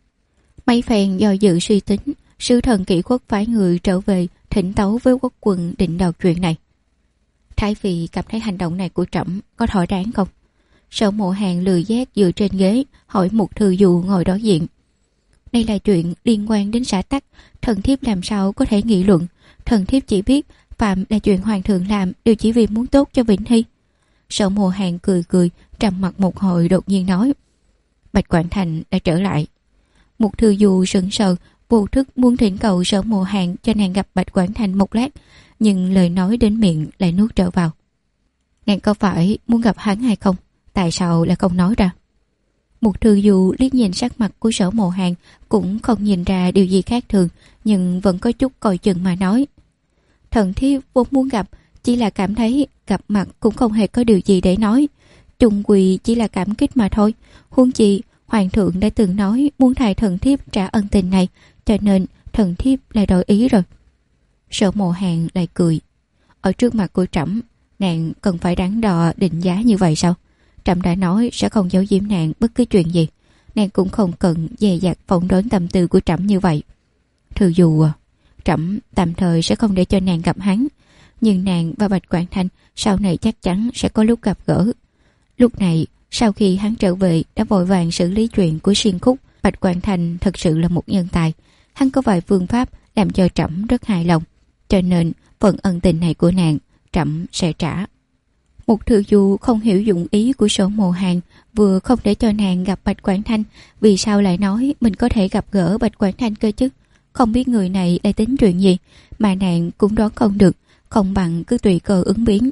Mấy phen do dự suy tính, sứ thần Kỵ quốc phái người trở về thỉnh tấu với quốc quân định đoạt chuyện này. Thái Phi cảm thấy hành động này của trẫm có thỏa đáng không? Sở Mộ Hàn lười giác dựa trên ghế hỏi Mục Thư Du ngồi đối diện. Đây là chuyện liên quan đến xã tắc, thần thiếp làm sao có thể nghị luận. Thần thiếp chỉ biết phạm là chuyện hoàng thượng làm đều chỉ vì muốn tốt cho Vĩnh Hy. Sở Mộ Hàn cười cười, trầm mặt một hồi đột nhiên nói: Bạch Quảng Thành đã trở lại. Mục Thư Du sững sờ, vô thức muốn thỉnh cầu Sở Mộ Hàn cho nàng gặp Bạch Quảng Thành một lát, nhưng lời nói đến miệng lại nuốt trở vào. Nàng có phải muốn gặp hắn hay không? Tại sao lại không nói ra? Mục Thư Du liếc nhìn sắc mặt của Sở Mộ Hàn, cũng không nhìn ra điều gì khác thường, nhưng vẫn có chút coi chừng mà nói: Thần thiếp vốn muốn gặp, chỉ là cảm thấy gặp mặt cũng không hề có điều gì để nói, chung quy chỉ là cảm kích mà thôi. Huống chi hoàng thượng đã từng nói muốn thay thần thiếp trả ân tình này, cho nên thần thiếp lại đổi ý rồi. Sở Mộ Hàn lại cười: Ở trước mặt của trẫm, nàng cần phải đắn đo định giá như vậy sao? Trẫm đã nói sẽ không giấu giếm nàng bất cứ chuyện gì, nàng cũng không cần dè dặt phỏng đoán tâm tư của trẫm như vậy. Thư Du à, trẫm tạm thời sẽ không để cho nàng gặp hắn, nhưng nàng và Bạch Quảng Thành sau này chắc chắn sẽ có lúc gặp gỡ. Lúc này, sau khi hắn trở về đã vội vàng xử lý chuyện của Xuyên Khúc. Bạch Quảng Thành thật sự là một nhân tài, hắn có vài phương pháp làm cho trẫm rất hài lòng, cho nên phần ân tình này của nàng trẫm sẽ trả. Mục Thư Du không hiểu dụng ý của Sở Mộ Hàn, vừa không để cho nàng gặp Bạch Quảng Thanh, vì sao lại nói mình có thể gặp gỡ Bạch Quảng Thanh cơ chứ? Không biết người này lại tính chuyện gì, mà nàng cũng đoán không được, không bằng cứ tùy cơ ứng biến.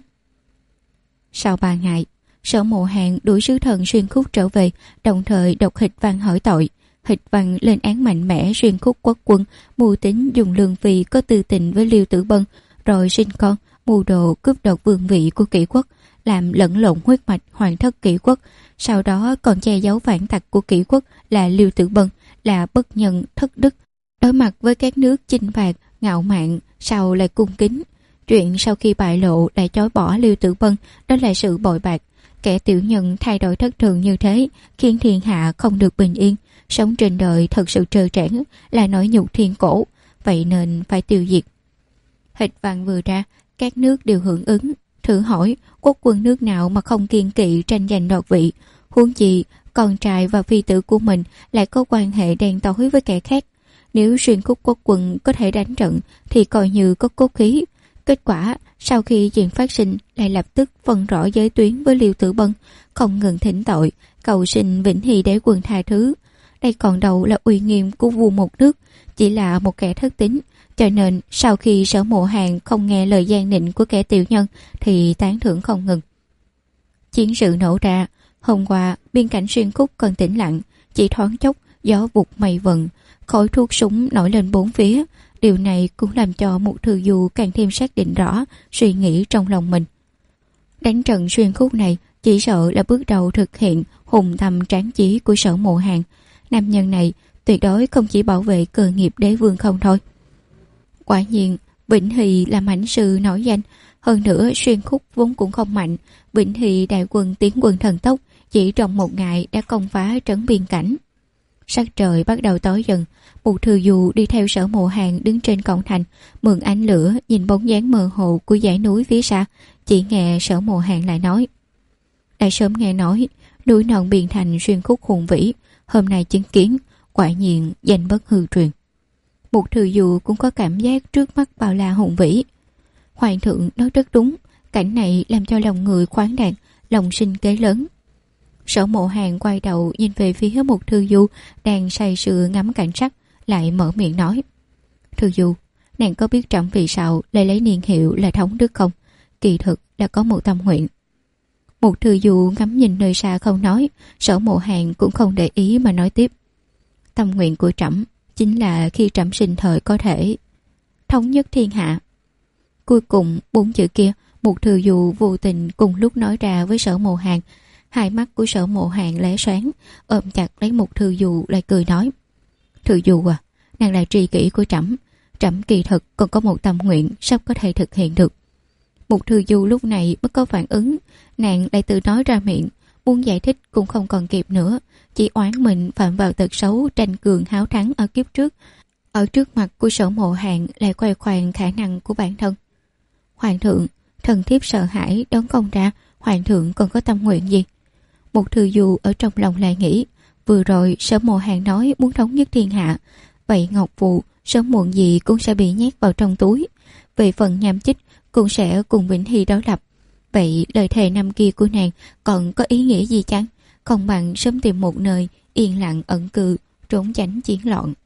Sau 3 ngày, Sở Mộ Hàn đuổi sứ thần Xuyên Khúc trở về, đồng thời đọc hịch văn hỏi tội. Hịch văn lên án mạnh mẽ Xuyên Khúc quốc quân mưu tính dùng lương phi có tư tình với Liêu Tử Bân, rồi sinh con, mưu đồ cướp đoạt vương vị của Kỵ quốc, làm lẫn lộn huyết mạch hoàng thất Kỵ quốc, sau đó còn che giấu phản tặc của Kỵ quốc là Liêu Tử Bân, là bất nhân thất đức. Đối mặt với các nước chinh phạt, ngạo mạn, sau lại cung kính. Chuyện sau khi bại lộ lại chối bỏ Liêu Tử Bân, đó là sự bội bạc. Kẻ tiểu nhân thay đổi thất thường như thế, khiến thiên hạ không được bình yên. Sống trên đời thật sự trơ trẽn, là nỗi nhục thiên cổ, vậy nên phải tiêu diệt. Hịch văn vừa ra, các nước đều hưởng ứng. Thử hỏi, quốc quân nước nào mà không kiêng kỵ tranh giành đoạt vị? Huống chi, con trai và phi tử của mình lại có quan hệ đen tối với kẻ khác. Nếu Xuyên Khúc quốc quân có thể đánh trận thì coi như có cốt khí. Kết quả, sau khi chuyện phát sinh lại lập tức phân rõ giới tuyến với Liêu Tử Bân, không ngừng thỉnh tội, cầu xin Vĩnh Hy đế quân tha thứ. Đây còn đâu là uy nghiêm của vua một nước, chỉ là một kẻ thất tín. Cho nên sau khi Sở Mộ Hàn không nghe lời gian nịnh của kẻ tiểu nhân thì tán thưởng không ngừng. Chiến sự nổ ra, hôm qua biên cảnh Xuyên Khúc còn tĩnh lặng, chỉ thoáng chốc gió vụt mây vần, khói thuốc súng nổi lên bốn phía. Điều này cũng làm cho Mục Thư Du càng thêm xác định rõ suy nghĩ trong lòng mình. Đánh trận Xuyên Khúc này chỉ sợ là bước đầu thực hiện hùng tâm tráng chí của Sở Mộ Hàn. Nam nhân này tuyệt đối không chỉ bảo vệ cơ nghiệp đế vương không thôi. Quả nhiên, Vĩnh Hy là mãnh sư nổi danh, hơn nữa Xuyên Khúc vốn cũng không mạnh. Vĩnh Hy đại quân tiến quân thần tốc, chỉ trong một ngày đã công phá trấn biên cảnh. Sắc trời bắt đầu tối dần, Mục Thư Du đi theo Sở Mộ Hàn đứng trên cổng thành, mượn ánh lửa nhìn bóng dáng mơ hồ của dãy núi phía xa. Chỉ nghe Sở Mộ Hàn lại nói: đã sớm nghe nói núi non biên thành Xuyên Khúc hùng vĩ, hôm nay chứng kiến, quả nhiên danh bất hư truyền. Mục Thư Du cũng có cảm giác trước mắt bao la hùng vĩ. Hoàng thượng nói rất đúng, cảnh này làm cho lòng người khoáng đạt, lòng sinh kế lớn. Sở Mộ Hàn quay đầu nhìn về phía Mục Thư Du đang say sưa ngắm cảnh sắc, lại mở miệng nói: Thư Du, Nàng có biết Trẫm vì sao lại lấy niên hiệu là Thống Đức không? Kỳ thực là có một tâm nguyện. Một Thư Du ngắm nhìn nơi xa không nói, Sở Mộ Hàn cũng không để ý mà nói tiếp. Tâm nguyện của Trẫm chính là khi Trẫm sinh thời có thể thống nhất thiên hạ. Cuối cùng 4 chữ kia một Thư Du vô tình cùng lúc nói ra với Sở Mộ Hàn. Hai mắt của Sở Mộ Hàn lóe sáng, ôm chặt lấy một Thư Du lại cười nói: Thư Du à, nàng là tri kỷ của Trẫm. Trẫm kỳ thực còn có một tâm nguyện sắp có thể thực hiện được. Một Thư Du lúc này mới có phản ứng, nàng lại tự nói ra miệng, muốn giải thích cũng không còn kịp nữa, chỉ oán mình phạm vào tật xấu tranh cường háo thắng ở kiếp trước. Ở trước mặt của Sở Mộ Hàn lại khoe khoang khả năng của bản thân. Hoàng thượng, thần thiếp sợ hãi đoán không ra hoàng thượng còn có tâm nguyện gì. Một Thư Du ở trong lòng lại nghĩ, vừa rồi Sở Mộ Hàn nói muốn thống nhất thiên hạ, vậy ngọc vụ sớm muộn gì cũng sẽ bị nhét vào trong túi. Về phần Nham Chích cũng sẽ cùng Vĩnh Hy đối lập. Vậy lời thề năm kia của nàng còn có ý nghĩa gì chăng? Không bằng sớm tìm một nơi yên lặng ẩn cư, trốn tránh chiến loạn.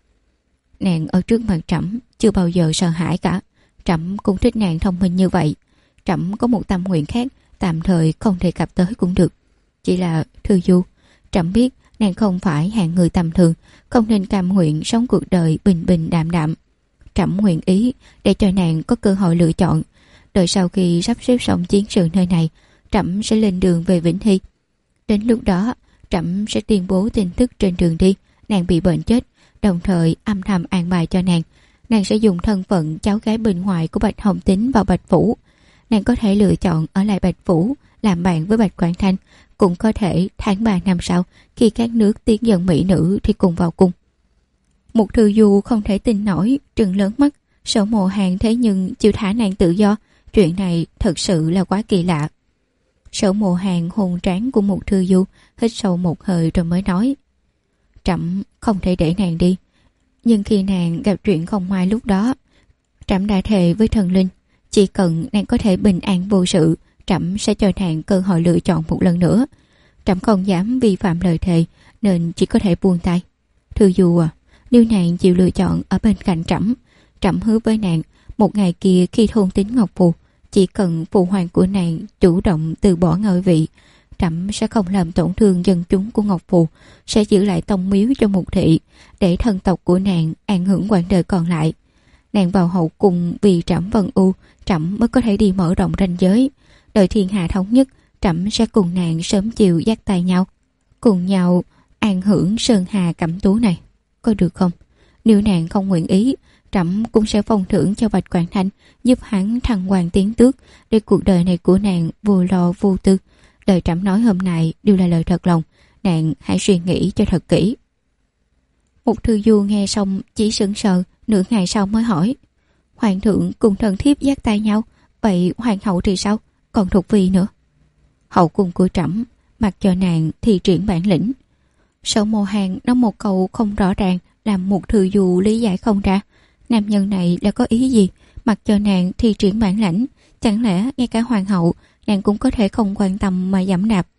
Nàng ở trước mặt Trẫm chưa bao giờ sợ hãi cả. Trẫm cũng thích nàng thông minh như vậy. Trẫm có một tâm nguyện khác, tạm thời không đề cập tới cũng được. Chỉ là Thư Du, Trẫm biết nàng không phải hạng người tầm thường, không nên cam nguyện sống cuộc đời bình bình đạm đạm. Trẫm nguyện ý để cho nàng có cơ hội lựa chọn. Đợi sau khi sắp xếp xong chiến sự nơi này, Trẫm sẽ lên đường về Vĩnh Hy. Đến lúc đó, Trẫm sẽ tuyên bố tin tức trên đường đi nàng bị bệnh chết, đồng thời âm thầm an bài cho nàng. Nàng sẽ dùng thân phận cháu gái bên ngoài của Bạch Hồng Tín vào Bạch Phủ. Nàng có thể lựa chọn ở lại Bạch Phủ làm bạn với Bạch Quảng Thanh, cũng có thể tháng 3 năm sau khi các nước tiến dần mỹ nữ thì cùng vào cung. Một Thư Du không thể tin nổi, trừng lớn mắt. Sở Mộ Hàn thế nhưng chịu thả nàng tự do, chuyện này thật sự là quá kỳ lạ. Sở Mộ Hàn hôn trán của một Thư Du, hít sâu một hơi rồi mới nói: Trẫm không thể để nàng đi, nhưng khi nàng gặp chuyện không may lúc đó, Trẫm đã thề với thần linh, chỉ cần nàng có thể bình an vô sự, Trẫm sẽ cho nàng cơ hội lựa chọn một lần nữa. Trẫm không dám vi phạm lời thề, nên chỉ có thể buông tay. Thư Du à, nếu nàng chịu lựa chọn ở bên cạnh Trẫm, Trẫm hứa với nàng, một ngày kia khi thôn tính ngọc phù, chỉ cần phụ hoàng của nàng chủ động từ bỏ ngôi vị, Trẫm sẽ không làm tổn thương dân chúng của Ngọc Phù, sẽ giữ lại tông miếu cho Mục Thị, để thân tộc của nàng an hưởng quãng đời còn lại. Nàng vào hậu cung vì Trẫm vân ưu, Trẫm mới có thể đi mở rộng ranh giới. Đợi thiên hạ thống nhất, Trẫm sẽ cùng nàng sớm chiều dắt tay nhau, cùng nhau an hưởng sơn hà cẩm tú này, có được không? Nếu nàng không nguyện ý, Trẫm cũng sẽ phong thưởng cho Bạch Quảng Thanh, giúp hắn thăng hoàng tiến tước, để cuộc đời này của nàng vô lo vô tư. Lời Trẫm nói hôm nay đều là lời thật lòng, nàng hãy suy nghĩ cho thật kỹ. Một Thư Du nghe xong chỉ sững sờ, nửa ngày sau mới hỏi: Hoàng thượng cùng thần thiếp dắt tay nhau, vậy hoàng hậu thì sao? Còn Thục Phi nữa? Hậu cung của Trẫm mặc cho nàng thi triển bản lĩnh. Sở Mộ Hàn nói một câu không rõ ràng, làm một Thư Du lý giải không ra. Nam nhân này là có ý gì? Mặc cho nàng thi triển bản lãnh, chẳng lẽ ngay cả hoàng hậu nàng cũng có thể không quan tâm mà giẫm đạp?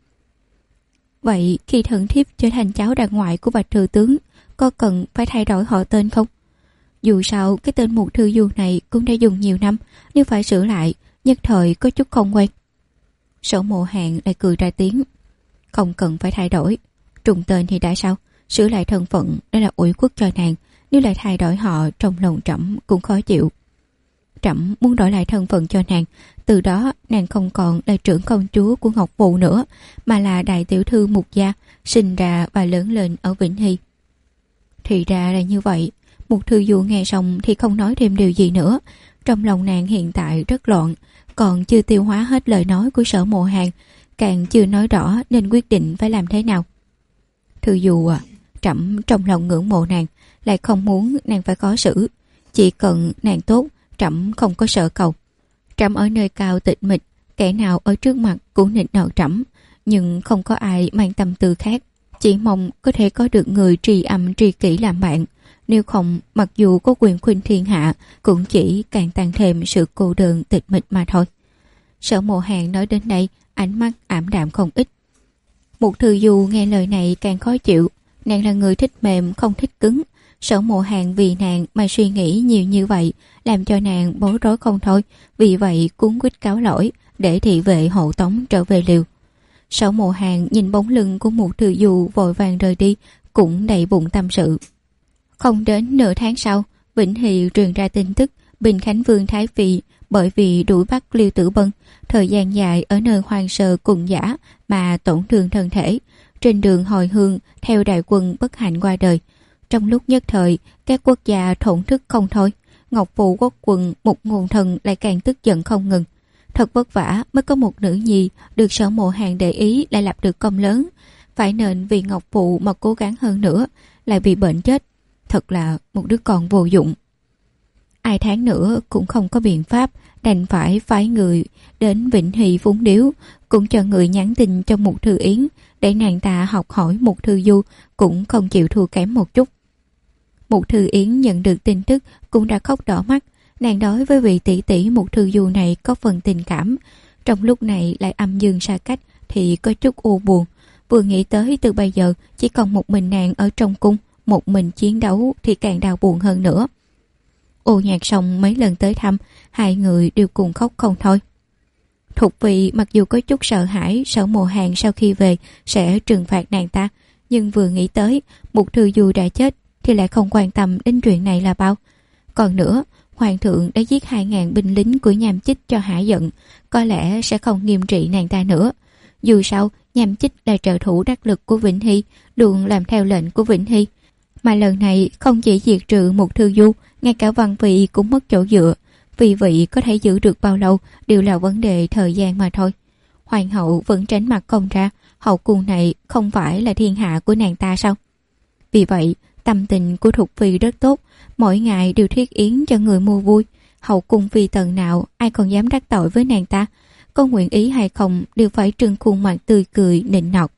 Vậy khi thần thiếp trở thành cháu đàn ngoại của Bạch thừa tướng, có cần phải thay đổi họ tên không? Dù sao cái tên một Thư Du này cũng đã dùng nhiều năm, nếu phải sửa lại nhất thời có chút không quen. Sở Mộ Hàn lại cười ra tiếng: Không cần phải thay đổi, trùng tên thì đã sao? Sửa lại thân phận đó là ủy khuất cho nàng, nếu lại thay đổi họ trong lòng Trẫm cũng khó chịu. Trẫm muốn đổi lại thân phận cho nàng, từ đó nàng không còn là trưởng công chúa của Ngọc Phù nữa, mà là đại tiểu thư Mục gia, sinh ra và lớn lên ở Vĩnh Hy. Thì ra là như vậy. Một Thư Du nghe xong thì không nói thêm điều gì nữa. Trong lòng nàng hiện tại rất loạn, còn chưa tiêu hóa hết lời nói của Sở Mộ Hàn, càng chưa nói rõ nên quyết định phải làm thế nào. Thư Du à, Trẫm trong lòng ngưỡng mộ nàng, lại không muốn nàng phải khó xử. Chỉ cần nàng tốt, Trẫm không có sợ cầu. Trẫm ở nơi cao tịch mịch, kẻ nào ở trước mặt cũng nịnh nọt Trẫm, nhưng không có ai mang tâm tư khác. Chỉ mong có thể có được người tri âm tri kỷ làm bạn. Nếu không, mặc dù có quyền khuynh thiên hạ, cũng chỉ càng tăng thêm sự cô đơn tịch mịch mà thôi. Sở Mộ Hàn nói đến đây, ánh mắt ảm đạm không ít. Một Thư Du nghe lời này càng khó chịu. Nàng là người thích mềm không thích cứng, Sở Mộ Hàn vì nàng mà suy nghĩ nhiều như vậy, làm cho nàng bối rối không thôi, vì vậy cuống quýt cáo lỗi để thị vệ hộ tống trở về liều. Sở Mộ Hàn nhìn bóng lưng của Mục Thư Du vội vàng rời đi, cũng đầy bụng tâm sự. Không đến nửa tháng sau, Vĩnh Hy truyền ra tin tức Bình Khánh Vương Thái Phi bởi vì đuổi bắt Liêu Tử Bân, thời gian dài ở nơi hoang sơ cùng dã mà tổn thương thân thể, trên đường hồi hương theo đại quân bất hạnh qua đời. Trong lúc nhất thời, các quốc gia thổn thức không thôi. Ngọc Phụ Quốc quân một nguồn thần lại càng tức giận không ngừng. Thật vất vả mới có một nữ nhi được Sở Mộ Hàn để ý lại lập được công lớn, phải nên vì Ngọc Phụ mà cố gắng hơn nữa, lại bị bệnh chết. Thật là một đứa con vô dụng. Ai tháng nữa cũng không có biện pháp, đành phải phái người đến Vĩnh Hy phúng điếu, cũng cho người nhắn tin cho Mục Thư Yến để nàng ta học hỏi Mục Thư Du, cũng không chịu thua kém một chút. Mục Thư Yến nhận được tin tức cũng đã khóc đỏ mắt. Nàng đối với vị tỷ tỷ Mục Thư Du này có phần tình cảm, trong lúc này lại âm dương xa cách thì có chút u buồn. Vừa nghĩ tới từ bây giờ chỉ còn một mình nàng ở trong cung, một mình chiến đấu thì càng đau buồn hơn nữa. Ô Nhạc Song mấy lần tới thăm, hai người đều cùng khóc không thôi. Thục Vị mặc dù có chút sợ hãi Sở Mộ Hàn sau khi về sẽ trừng phạt nàng ta, nhưng vừa nghĩ tới Mục Thư Du đã chết thì lại không quan tâm đến chuyện này là bao. Còn nữa, Hoàng thượng đã giết 2.000 binh lính của Nham Chích cho hả giận, có lẽ sẽ không nghiêm trị nàng ta nữa. Dù sao, Nham Chích là trợ thủ đắc lực của Vĩnh Hy, luôn làm theo lệnh của Vĩnh Hy. Mà lần này không chỉ diệt trừ Mục Thư Du, ngay cả Văn Vị cũng mất chỗ dựa. Vì vậy có thể giữ được bao lâu đều là vấn đề thời gian mà thôi. Hoàng hậu vẫn tránh mặt không ra, hậu cung này không phải là thiên hạ của nàng ta sao? Vì vậy, tâm tình của Thục Phi rất tốt, mỗi ngày đều thiết yến cho người mua vui. Hậu cung phi tần nào ai còn dám đắc tội với nàng ta, có nguyện ý hay không đều phải trưng khuôn mặt tươi cười nịnh nọt.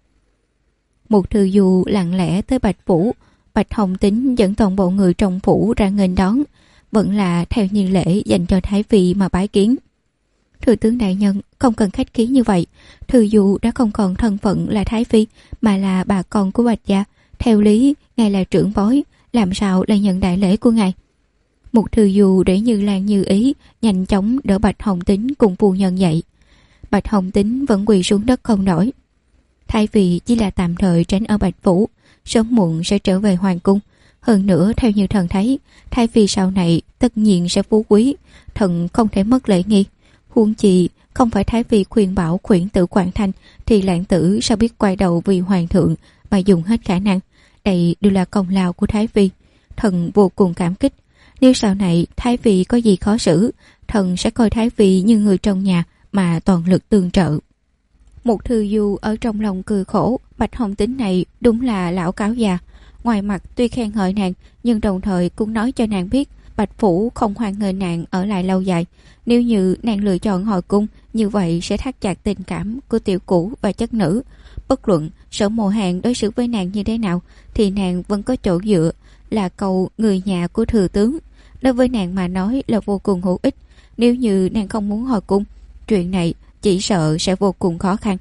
Mục Thư Du lặng lẽ tới Bạch Phủ, Bạch Hồng Tín dẫn toàn bộ người trong phủ ra nghênh đón, vẫn là theo như lễ dành cho Thái Phi mà bái kiến. Thừa tướng đại nhân, không cần khách khí như vậy. Thư Du đã không còn thân phận là Thái Phi mà là bà con của Bạch gia. Theo lý, ngài là trưởng bối, làm sao lại nhận đại lễ của ngài? Mục Thư Du để Như Lan như ý, nhanh chóng đỡ Bạch Hồng Tín cùng phu nhân dậy. Bạch Hồng Tín vẫn quỳ xuống đất không nổi. Thái Phi chỉ là tạm thời tránh ở Bạch Phủ, sớm muộn sẽ trở về hoàng cung. Hơn nữa theo như thần thấy, Thái Phi sau này tất nhiên sẽ phú quý, thần không thể mất lễ nghi. Huống chi không phải Thái Phi khuyên bảo khuyển tử Quảng Thanh thì lãng tử sao biết quay đầu vì hoàng thượng mà dùng hết khả năng. Đây đều là công lao của Thái Phi, thần vô cùng cảm kích. Nếu sau này Thái Phi có gì khó xử, thần sẽ coi Thái Phi như người trong nhà mà toàn lực tương trợ. Mục Thư Du ở trong lòng cười khổ, Bạch Hồng Tín này đúng là lão cáo già. Ngoài mặt tuy khen ngợi nàng, nhưng đồng thời cũng nói cho nàng biết Bạch Phủ không hoan nghênh nàng ở lại lâu dài. Nếu như nàng lựa chọn hồi cung, như vậy sẽ thắt chặt tình cảm của tiểu cũ và chất nữ. Bất luận Sở Mộ Hàn đối xử với nàng như thế nào, thì nàng vẫn có chỗ dựa, là câu người nhà của thừa tướng. Đối với nàng mà nói là vô cùng hữu ích. Nếu như nàng không muốn hồi cung, chuyện này chỉ sợ sẽ vô cùng khó khăn.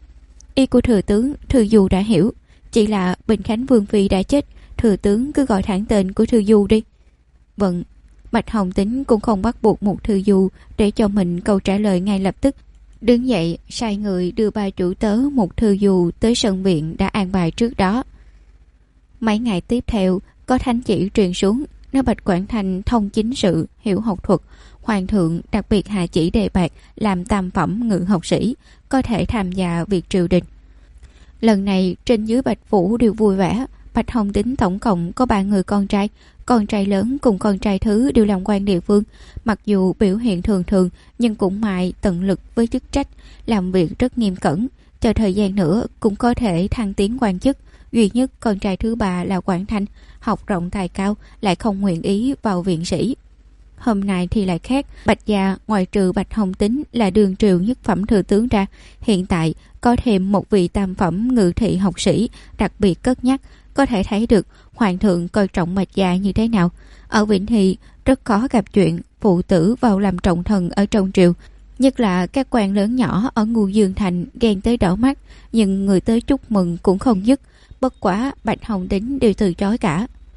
Ý của thừa tướng, Thư Du đã hiểu. Chỉ là Bình Khánh Vương Phi đã chết, thừa tướng cứ gọi thẳng tên của Thư Du đi. Vâng. Bạch Hồng Tín cũng không bắt buộc Mục Thư Du để cho mình câu trả lời ngay lập tức. Đứng dậy sai người đưa ba chủ tớ Mục Thư Du tới sân viện đã an bài trước đó. Mấy ngày tiếp theo có thánh chỉ truyền xuống, nếu Bạch Quảng Thành thông chính sự, hiểu học thuật, hoàng thượng đặc biệt hạ chỉ đề bạt làm tam phẩm ngự học sĩ, có thể tham gia việc triều đình. Lần này trên dưới Bạch Phủ đều vui vẻ. Bạch Hồng Tín tổng cộng có 3 người con trai lớn cùng con trai thứ đều làm quan địa phương. Mặc dù biểu hiện thường thường nhưng cũng mãi tận lực với chức trách, làm việc rất nghiêm cẩn. Chờ thời gian nữa cũng có thể thăng tiến quan chức. Duy nhất con trai thứ 3 là Quảng Thanh, học rộng tài cao, lại không nguyện ý vào viện sĩ. Hôm nay thì lại khác, Bạch gia ngoài trừ Bạch Hồng Tín là đường triều nhất phẩm thừa tướng ra, hiện tại có thêm một vị tam phẩm ngự thị học sĩ đặc biệt cất nhắc, có thể thấy được hoàng thượng coi trọng Bạch gia như thế nào. Ở Vĩnh Hy rất khó gặp chuyện phụ tử vào làm trọng thần ở trong triều, nhất là các quan lớn nhỏ ở Ngưu Dương Thành ghen tới đỏ mắt, nhưng người tới chúc mừng cũng không dứt. Bất quá Bạch Hồng Tín đều từ chối cả.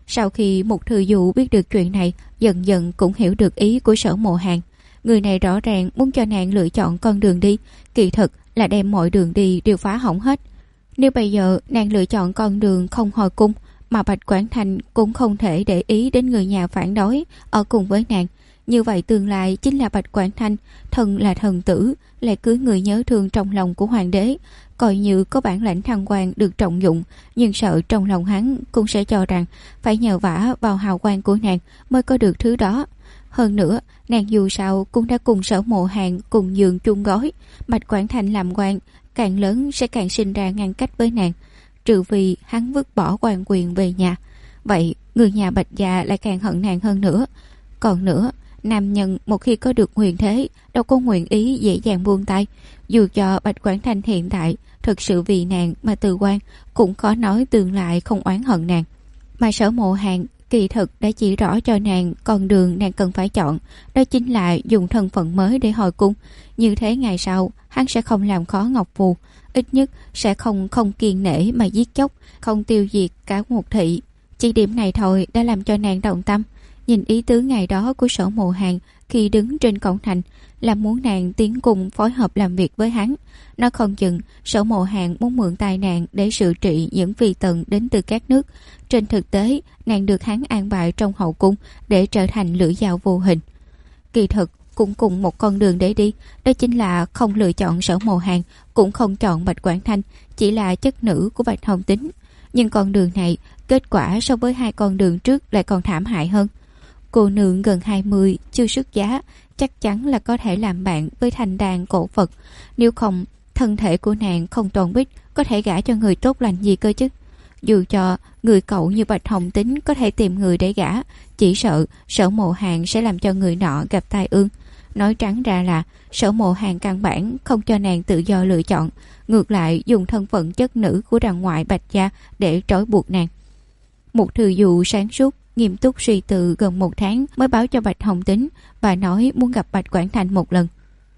Sau khi Mục Thư Du biết được chuyện này, dần dần cũng hiểu được ý của Sở Mộ Hàn. Người này rõ ràng muốn cho nàng lựa chọn con đường đi, kỳ thực là đem mọi đường đi đều phá hỏng hết. Nếu bây giờ nàng lựa chọn con đường không hồi cung, mà Bạch Quảng Thành cũng không thể để ý đến người nhà phản đối ở cùng với nàng, như vậy tương lai chính là Bạch Quảng Thành, thần là thần tử, lại cưới người nhớ thương trong lòng của hoàng đế. Coi như có bản lãnh thăng quan được trọng dụng, nhưng sợ trong lòng hắn cũng sẽ cho rằng phải nhờ vả vào hào quang của nàng mới có được thứ đó. Hơn nữa, nàng dù sao cũng đã cùng Sở Mộ Hàn cùng giường chung gói. Bạch Quảng Thành làm quan càng lớn sẽ càng sinh ra ngăn cách với nàng, trừ vì hắn vứt bỏ quan quyền về nhà. Vậy người nhà Bạch gia lại càng hận nàng hơn nữa. Còn nữa, nam nhân một khi có được quyền thế đâu có nguyện ý dễ dàng buông tay. Dù cho Bạch Quảng Thành hiện tại thực sự vì nàng mà từ quan, cũng khó nói tương lai không oán hận nàng. Mà Sở Mộ Hàn kỳ thực đã chỉ rõ cho nàng con đường nàng cần phải chọn, đó chính là dùng thân phận mới để hồi cung. Như thế ngày sau hắn sẽ không làm khó Ngọc Phù, ít nhất sẽ không kiêng nể mà giết chóc, không tiêu diệt cả một thị. Chỉ điểm này thôi đã làm cho nàng động tâm. Nhìn ý tứ ngày đó của Sở Mộ Hàn khi đứng trên cổng thành, là muốn nàng tiến cùng phối hợp làm việc với hắn. Nó không chừng Sở Mộ Hàn muốn mượn tay nàng để xử trị những phi tần đến từ các nước. Trên thực tế, nàng được hắn an bài trong hậu cung để trở thành lưỡi dao vô hình. Kỳ thực cũng cùng một con đường để đi, đó chính là không lựa chọn Sở Mộ Hàn, cũng không chọn Bạch Quảng Thành, chỉ là chất nữ của Bạch Hồng Tính. Nhưng con đường này, kết quả so với hai con đường trước lại còn thảm hại hơn. Cô nương gần 20, chưa xuất giá, chắc chắn là có thể làm bạn với thành đàn cổ Phật. Nếu không, thân thể của nàng không toàn bích, có thể gả cho người tốt lành gì cơ chứ. Dù cho người cậu như Bạch Hồng Tính có thể tìm người để gả, chỉ sợ Sở Mộ Hàn sẽ làm cho người nọ gặp tai ương. Nói trắng ra là Sở Mộ Hàn căn bản không cho nàng tự do lựa chọn, ngược lại dùng thân phận chất nữ của đàn ngoại Bạch gia để trói buộc nàng. Một Thư Du sáng suốt nghiêm túc suy tư gần 1 tháng mới báo cho Bạch Hồng Tính và nói muốn gặp Bạch Quảng Thành một lần.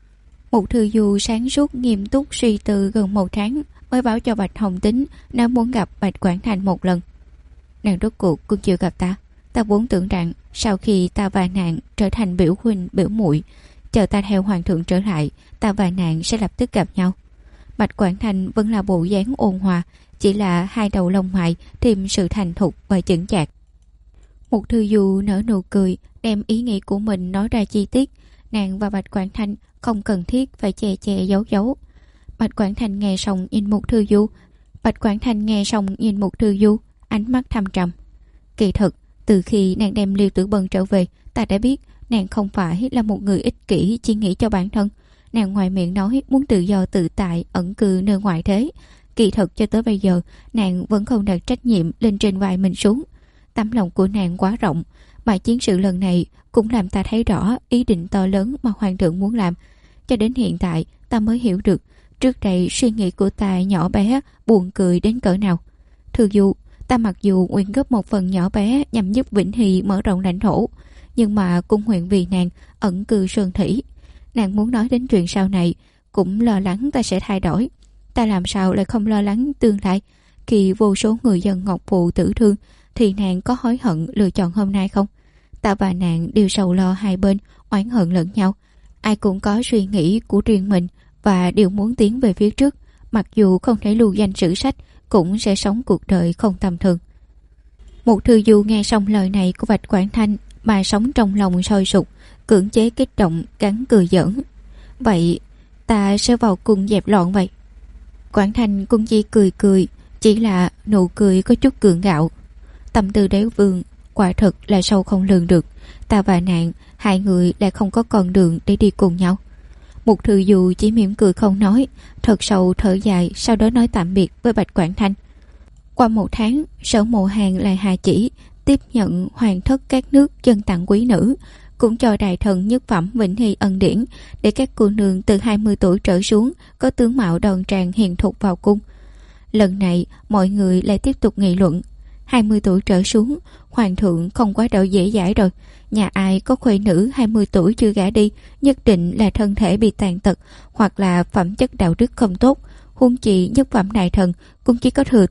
Một Thư Du sáng suốt nghiêm túc suy tư gần 1 tháng mới báo cho Bạch Hồng Tính nói muốn gặp Bạch Quảng Thành một lần. Nàng rốt cuộc cũng chưa gặp ta. Ta vốn tưởng rằng sau khi ta và nàng trở thành biểu huynh biểu muội, chờ ta theo hoàng thượng trở lại, ta và nàng sẽ lập tức gặp nhau. Bạch Quảng Thành vẫn là bộ dáng ôn hòa, chỉ là hai đầu lông mày thêm sự thành thục và chững chạc. Một Thư Du nở nụ cười, đem ý nghĩ của mình nói ra chi tiết. Nàng và Bạch Quảng Thành không cần thiết phải che che giấu giấu. Bạch Quảng Thành nghe xong nhìn Một Thư Du. Bạch Quảng Thành nghe xong nhìn Một Thư Du, ánh mắt thâm trầm. Kỳ thực, từ khi nàng đem Liêu Tử Bân trở về, ta đã biết nàng không phải là một người ích kỷ chỉ nghĩ cho bản thân. Nàng ngoài miệng nói muốn tự do tự tại ẩn cư nơi ngoại thế, kỳ thực cho tới bây giờ nàng vẫn không đặt trách nhiệm lên trên vai mình xuống. Tấm lòng của nàng quá rộng, mà chiến sự lần này cũng làm ta thấy rõ ý định to lớn mà hoàng thượng muốn làm. Cho đến hiện tại ta mới hiểu được trước đây suy nghĩ của ta nhỏ bé buồn cười đến cỡ nào. Thư Du, ta mặc dù nguyện góp một phần nhỏ bé nhằm giúp Vĩnh Hy mở rộng lãnh thổ, nhưng mà cũng nguyện vì nàng ẩn cư sơn thủy. Nàng muốn nói đến chuyện sau này, cũng lo lắng ta sẽ thay đổi. Ta làm sao lại không lo lắng tương lai? Khi vô số người dân Ngọc Phù tử thương, thì nàng có hối hận lựa chọn hôm nay không? Ta và nàng đều sầu lo hai bên, oán hận lẫn nhau. Ai cũng có suy nghĩ của riêng mình và đều muốn tiến về phía trước. Mặc dù không thể lưu danh sử sách, cũng sẽ sống cuộc đời không tầm thường. Một Thư Du nghe xong lời này của Bạch Quảng Thành mà sống trong lòng sôi sục, cưỡng chế kích động, gắn cười giỡn. Vậy ta sẽ vào cung dẹp loạn vậy? Quảng Thành cũng chỉ cười cười, chỉ là nụ cười có chút gượng gạo. Tâm tư đế vương quả thật là sâu không lường được. Ta và nàng, hai người lại không có con đường để đi cùng nhau. Một Thư Du chỉ mỉm cười không nói, thật sâu thở dài, sau đó nói tạm biệt với Bạch Quảng Thành. Qua 1 tháng, Sở Mộ Hàn lại hạ chỉ tiếp nhận hoàng thất các nước dân tặng quý nữ, cũng cho đại thần nhất phẩm Vĩnh Hy ân điển để các cô nương từ 20 tuổi trở xuống có tướng mạo đoan trang hiền thục vào cung. Lần này mọi người lại tiếp tục nghị luận. 20 tuổi trở xuống, hoàng thượng không quá độ dễ dãi rồi. Nhà ai có khuê nữ 20 tuổi chưa gả đi, nhất định là thân thể bị tàn tật hoặc là phẩm chất đạo đức không tốt. Huống chi nhất phẩm đại thần cũng chỉ có thừa tướng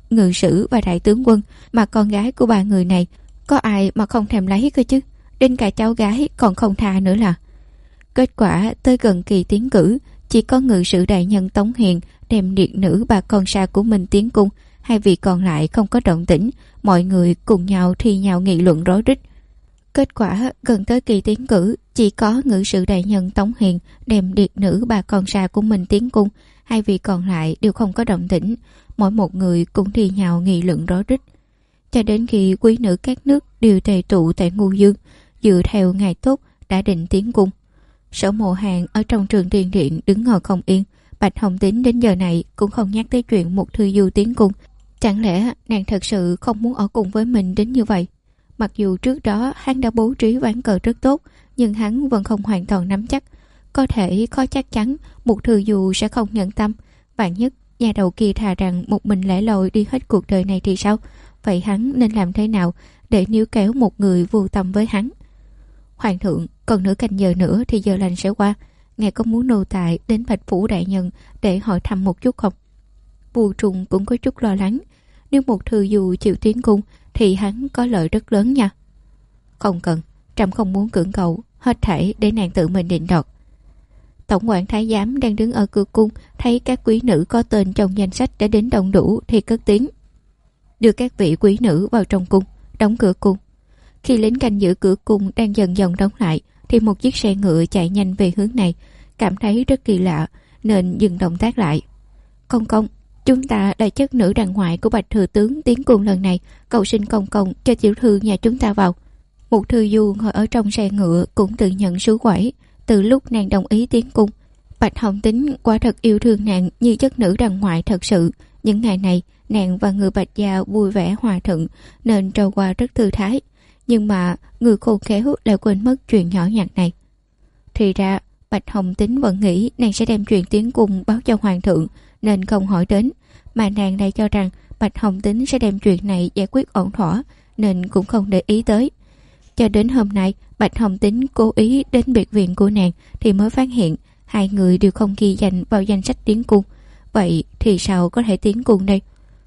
ngự sử và đại tướng quân, mà con gái của ba người này có ai mà không thèm lấy cơ chứ, đến cả cháu gái còn không tha nữa là. Kết quả tới gần kỳ tiến cử, chỉ có ngự sử đại nhân Tống Hiền đem điệt nữ bà con xa của mình tiến cung, hai vị còn lại không có động tĩnh, mọi người cùng nhau thi nhau nghị luận rối rít. Kết quả gần tới kỳ tiến cử, chỉ có ngự sử đại nhân Tống Hiền đem điệt nữ bà con xa của mình tiến cung, hai vị còn lại đều không có động tĩnh, mỗi một người cũng thi nhau nghị luận rối rít. Cho đến khi quý nữ các nước đều tề tụ tại Ngưu Dương, dựa theo ngày tốt đã định tiến cung. Sở Mộ Hàn ở trong Trường Tiên Điện đứng ngồi không yên. Bạch Hồng Tín đến giờ này cũng không nhắc tới chuyện một thư du tiến cung. Chẳng lẽ nàng thật sự không muốn ở cùng với mình đến như vậy? Mặc dù trước đó hắn đã bố trí ván cờ rất tốt, nhưng hắn vẫn không hoàn toàn nắm chắc. Có thể khó chắc chắn một thư du sẽ không nhận tâm. Vạn nhất nhà đầu kia thà rằng một mình lẻ loi đi hết cuộc đời này thì sao? Vậy hắn nên làm thế nào để níu kéo một người vô tâm với hắn? Hoàng thượng, còn nửa canh giờ nữa thì giờ lành sẽ qua. Ngài có muốn nô tài đến Bạch Phủ đại nhân để hỏi thăm một chút không? Vua Trung cũng có chút lo lắng. Nếu một thư du chịu tiến cung thì hắn có lợi rất lớn nha. Không cần, trẫm không muốn cưỡng cầu, hết thảy để nàng tự mình định đoạt. Tổng quản thái giám đang đứng ở cửa cung, thấy các quý nữ có tên trong danh sách đã đến đông đủ thì cất tiếng: đưa các vị quý nữ vào trong cung, đóng cửa cung. Khi lính canh giữ cửa cung đang dần dần đóng lại thì một chiếc xe ngựa chạy nhanh về hướng này, cảm thấy rất kỳ lạ nên dừng động tác lại. Công công, chúng ta là chất nữ đàn ngoại của Bạch thừa tướng tiến cung lần này, cầu xin công công cho tiểu thư nhà chúng ta vào. Một thư du ngồi ở trong xe ngựa cũng tự nhận xứ quẩy. Từ lúc nàng đồng ý tiến cung, Bạch Hồng Tín quả thật yêu thương nàng như chất nữ đàn ngoại thật sự. Những ngày này nàng và người Bạch gia vui vẻ hòa thuận nên trôi qua rất thư thái. Nhưng mà người khôn khéo lại quên mất chuyện nhỏ nhặt này. Thì ra Bạch Hồng Tín vẫn nghĩ nàng sẽ đem chuyện tiến cung báo cho hoàng thượng nên không hỏi đến, mà nàng lại cho rằng Bạch Hồng Tín sẽ đem chuyện này giải quyết ổn thỏa nên cũng không để ý tới. Cho đến hôm nay Bạch Hồng Tín cố ý đến biệt viện của nàng thì mới phát hiện hai người đều không ghi danh vào danh sách tiến cung. Vậy thì sao có thể tiến cung đây?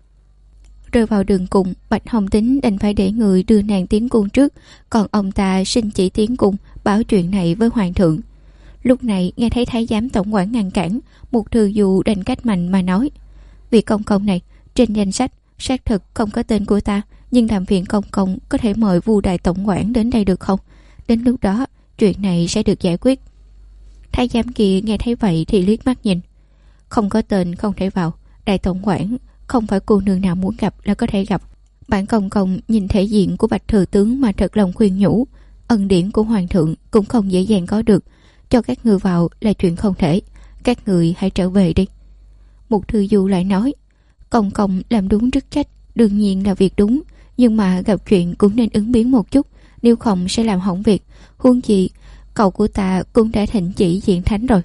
Rơi vào đường cùng, Bạch Hồng Tín đành phải để người đưa nàng tiến cung trước, còn ông ta xin chỉ tiến cung báo chuyện này với hoàng thượng. Lúc này nghe thấy thái giám tổng quản ngăn cản, một thư du đành cách mạnh mà nói: vị công công này, trên danh sách xác thực không có tên của ta, nhưng làm phiền công công có thể mời vua đại tổng quản đến đây được không? Đến lúc đó chuyện này sẽ được giải quyết. Thái giám kia nghe thấy vậy thì liếc mắt nhìn: không có tên không thể vào, đại tổng quản không phải cô nương nào muốn gặp là có thể gặp. Bản công công nhìn thể diện của Bạch thừa tướng mà thật lòng khuyên nhủ, ân điển của hoàng thượng cũng không dễ dàng có được, cho các ngươi vào là chuyện không thể, các người hãy trở về đi. Một thư du lại nói: công công làm đúng chức trách đương nhiên là việc đúng, nhưng mà gặp chuyện cũng nên ứng biến một chút, nếu không sẽ làm hỏng việc. Huống chi cậu của ta cũng đã thỉnh chỉ diện thánh rồi.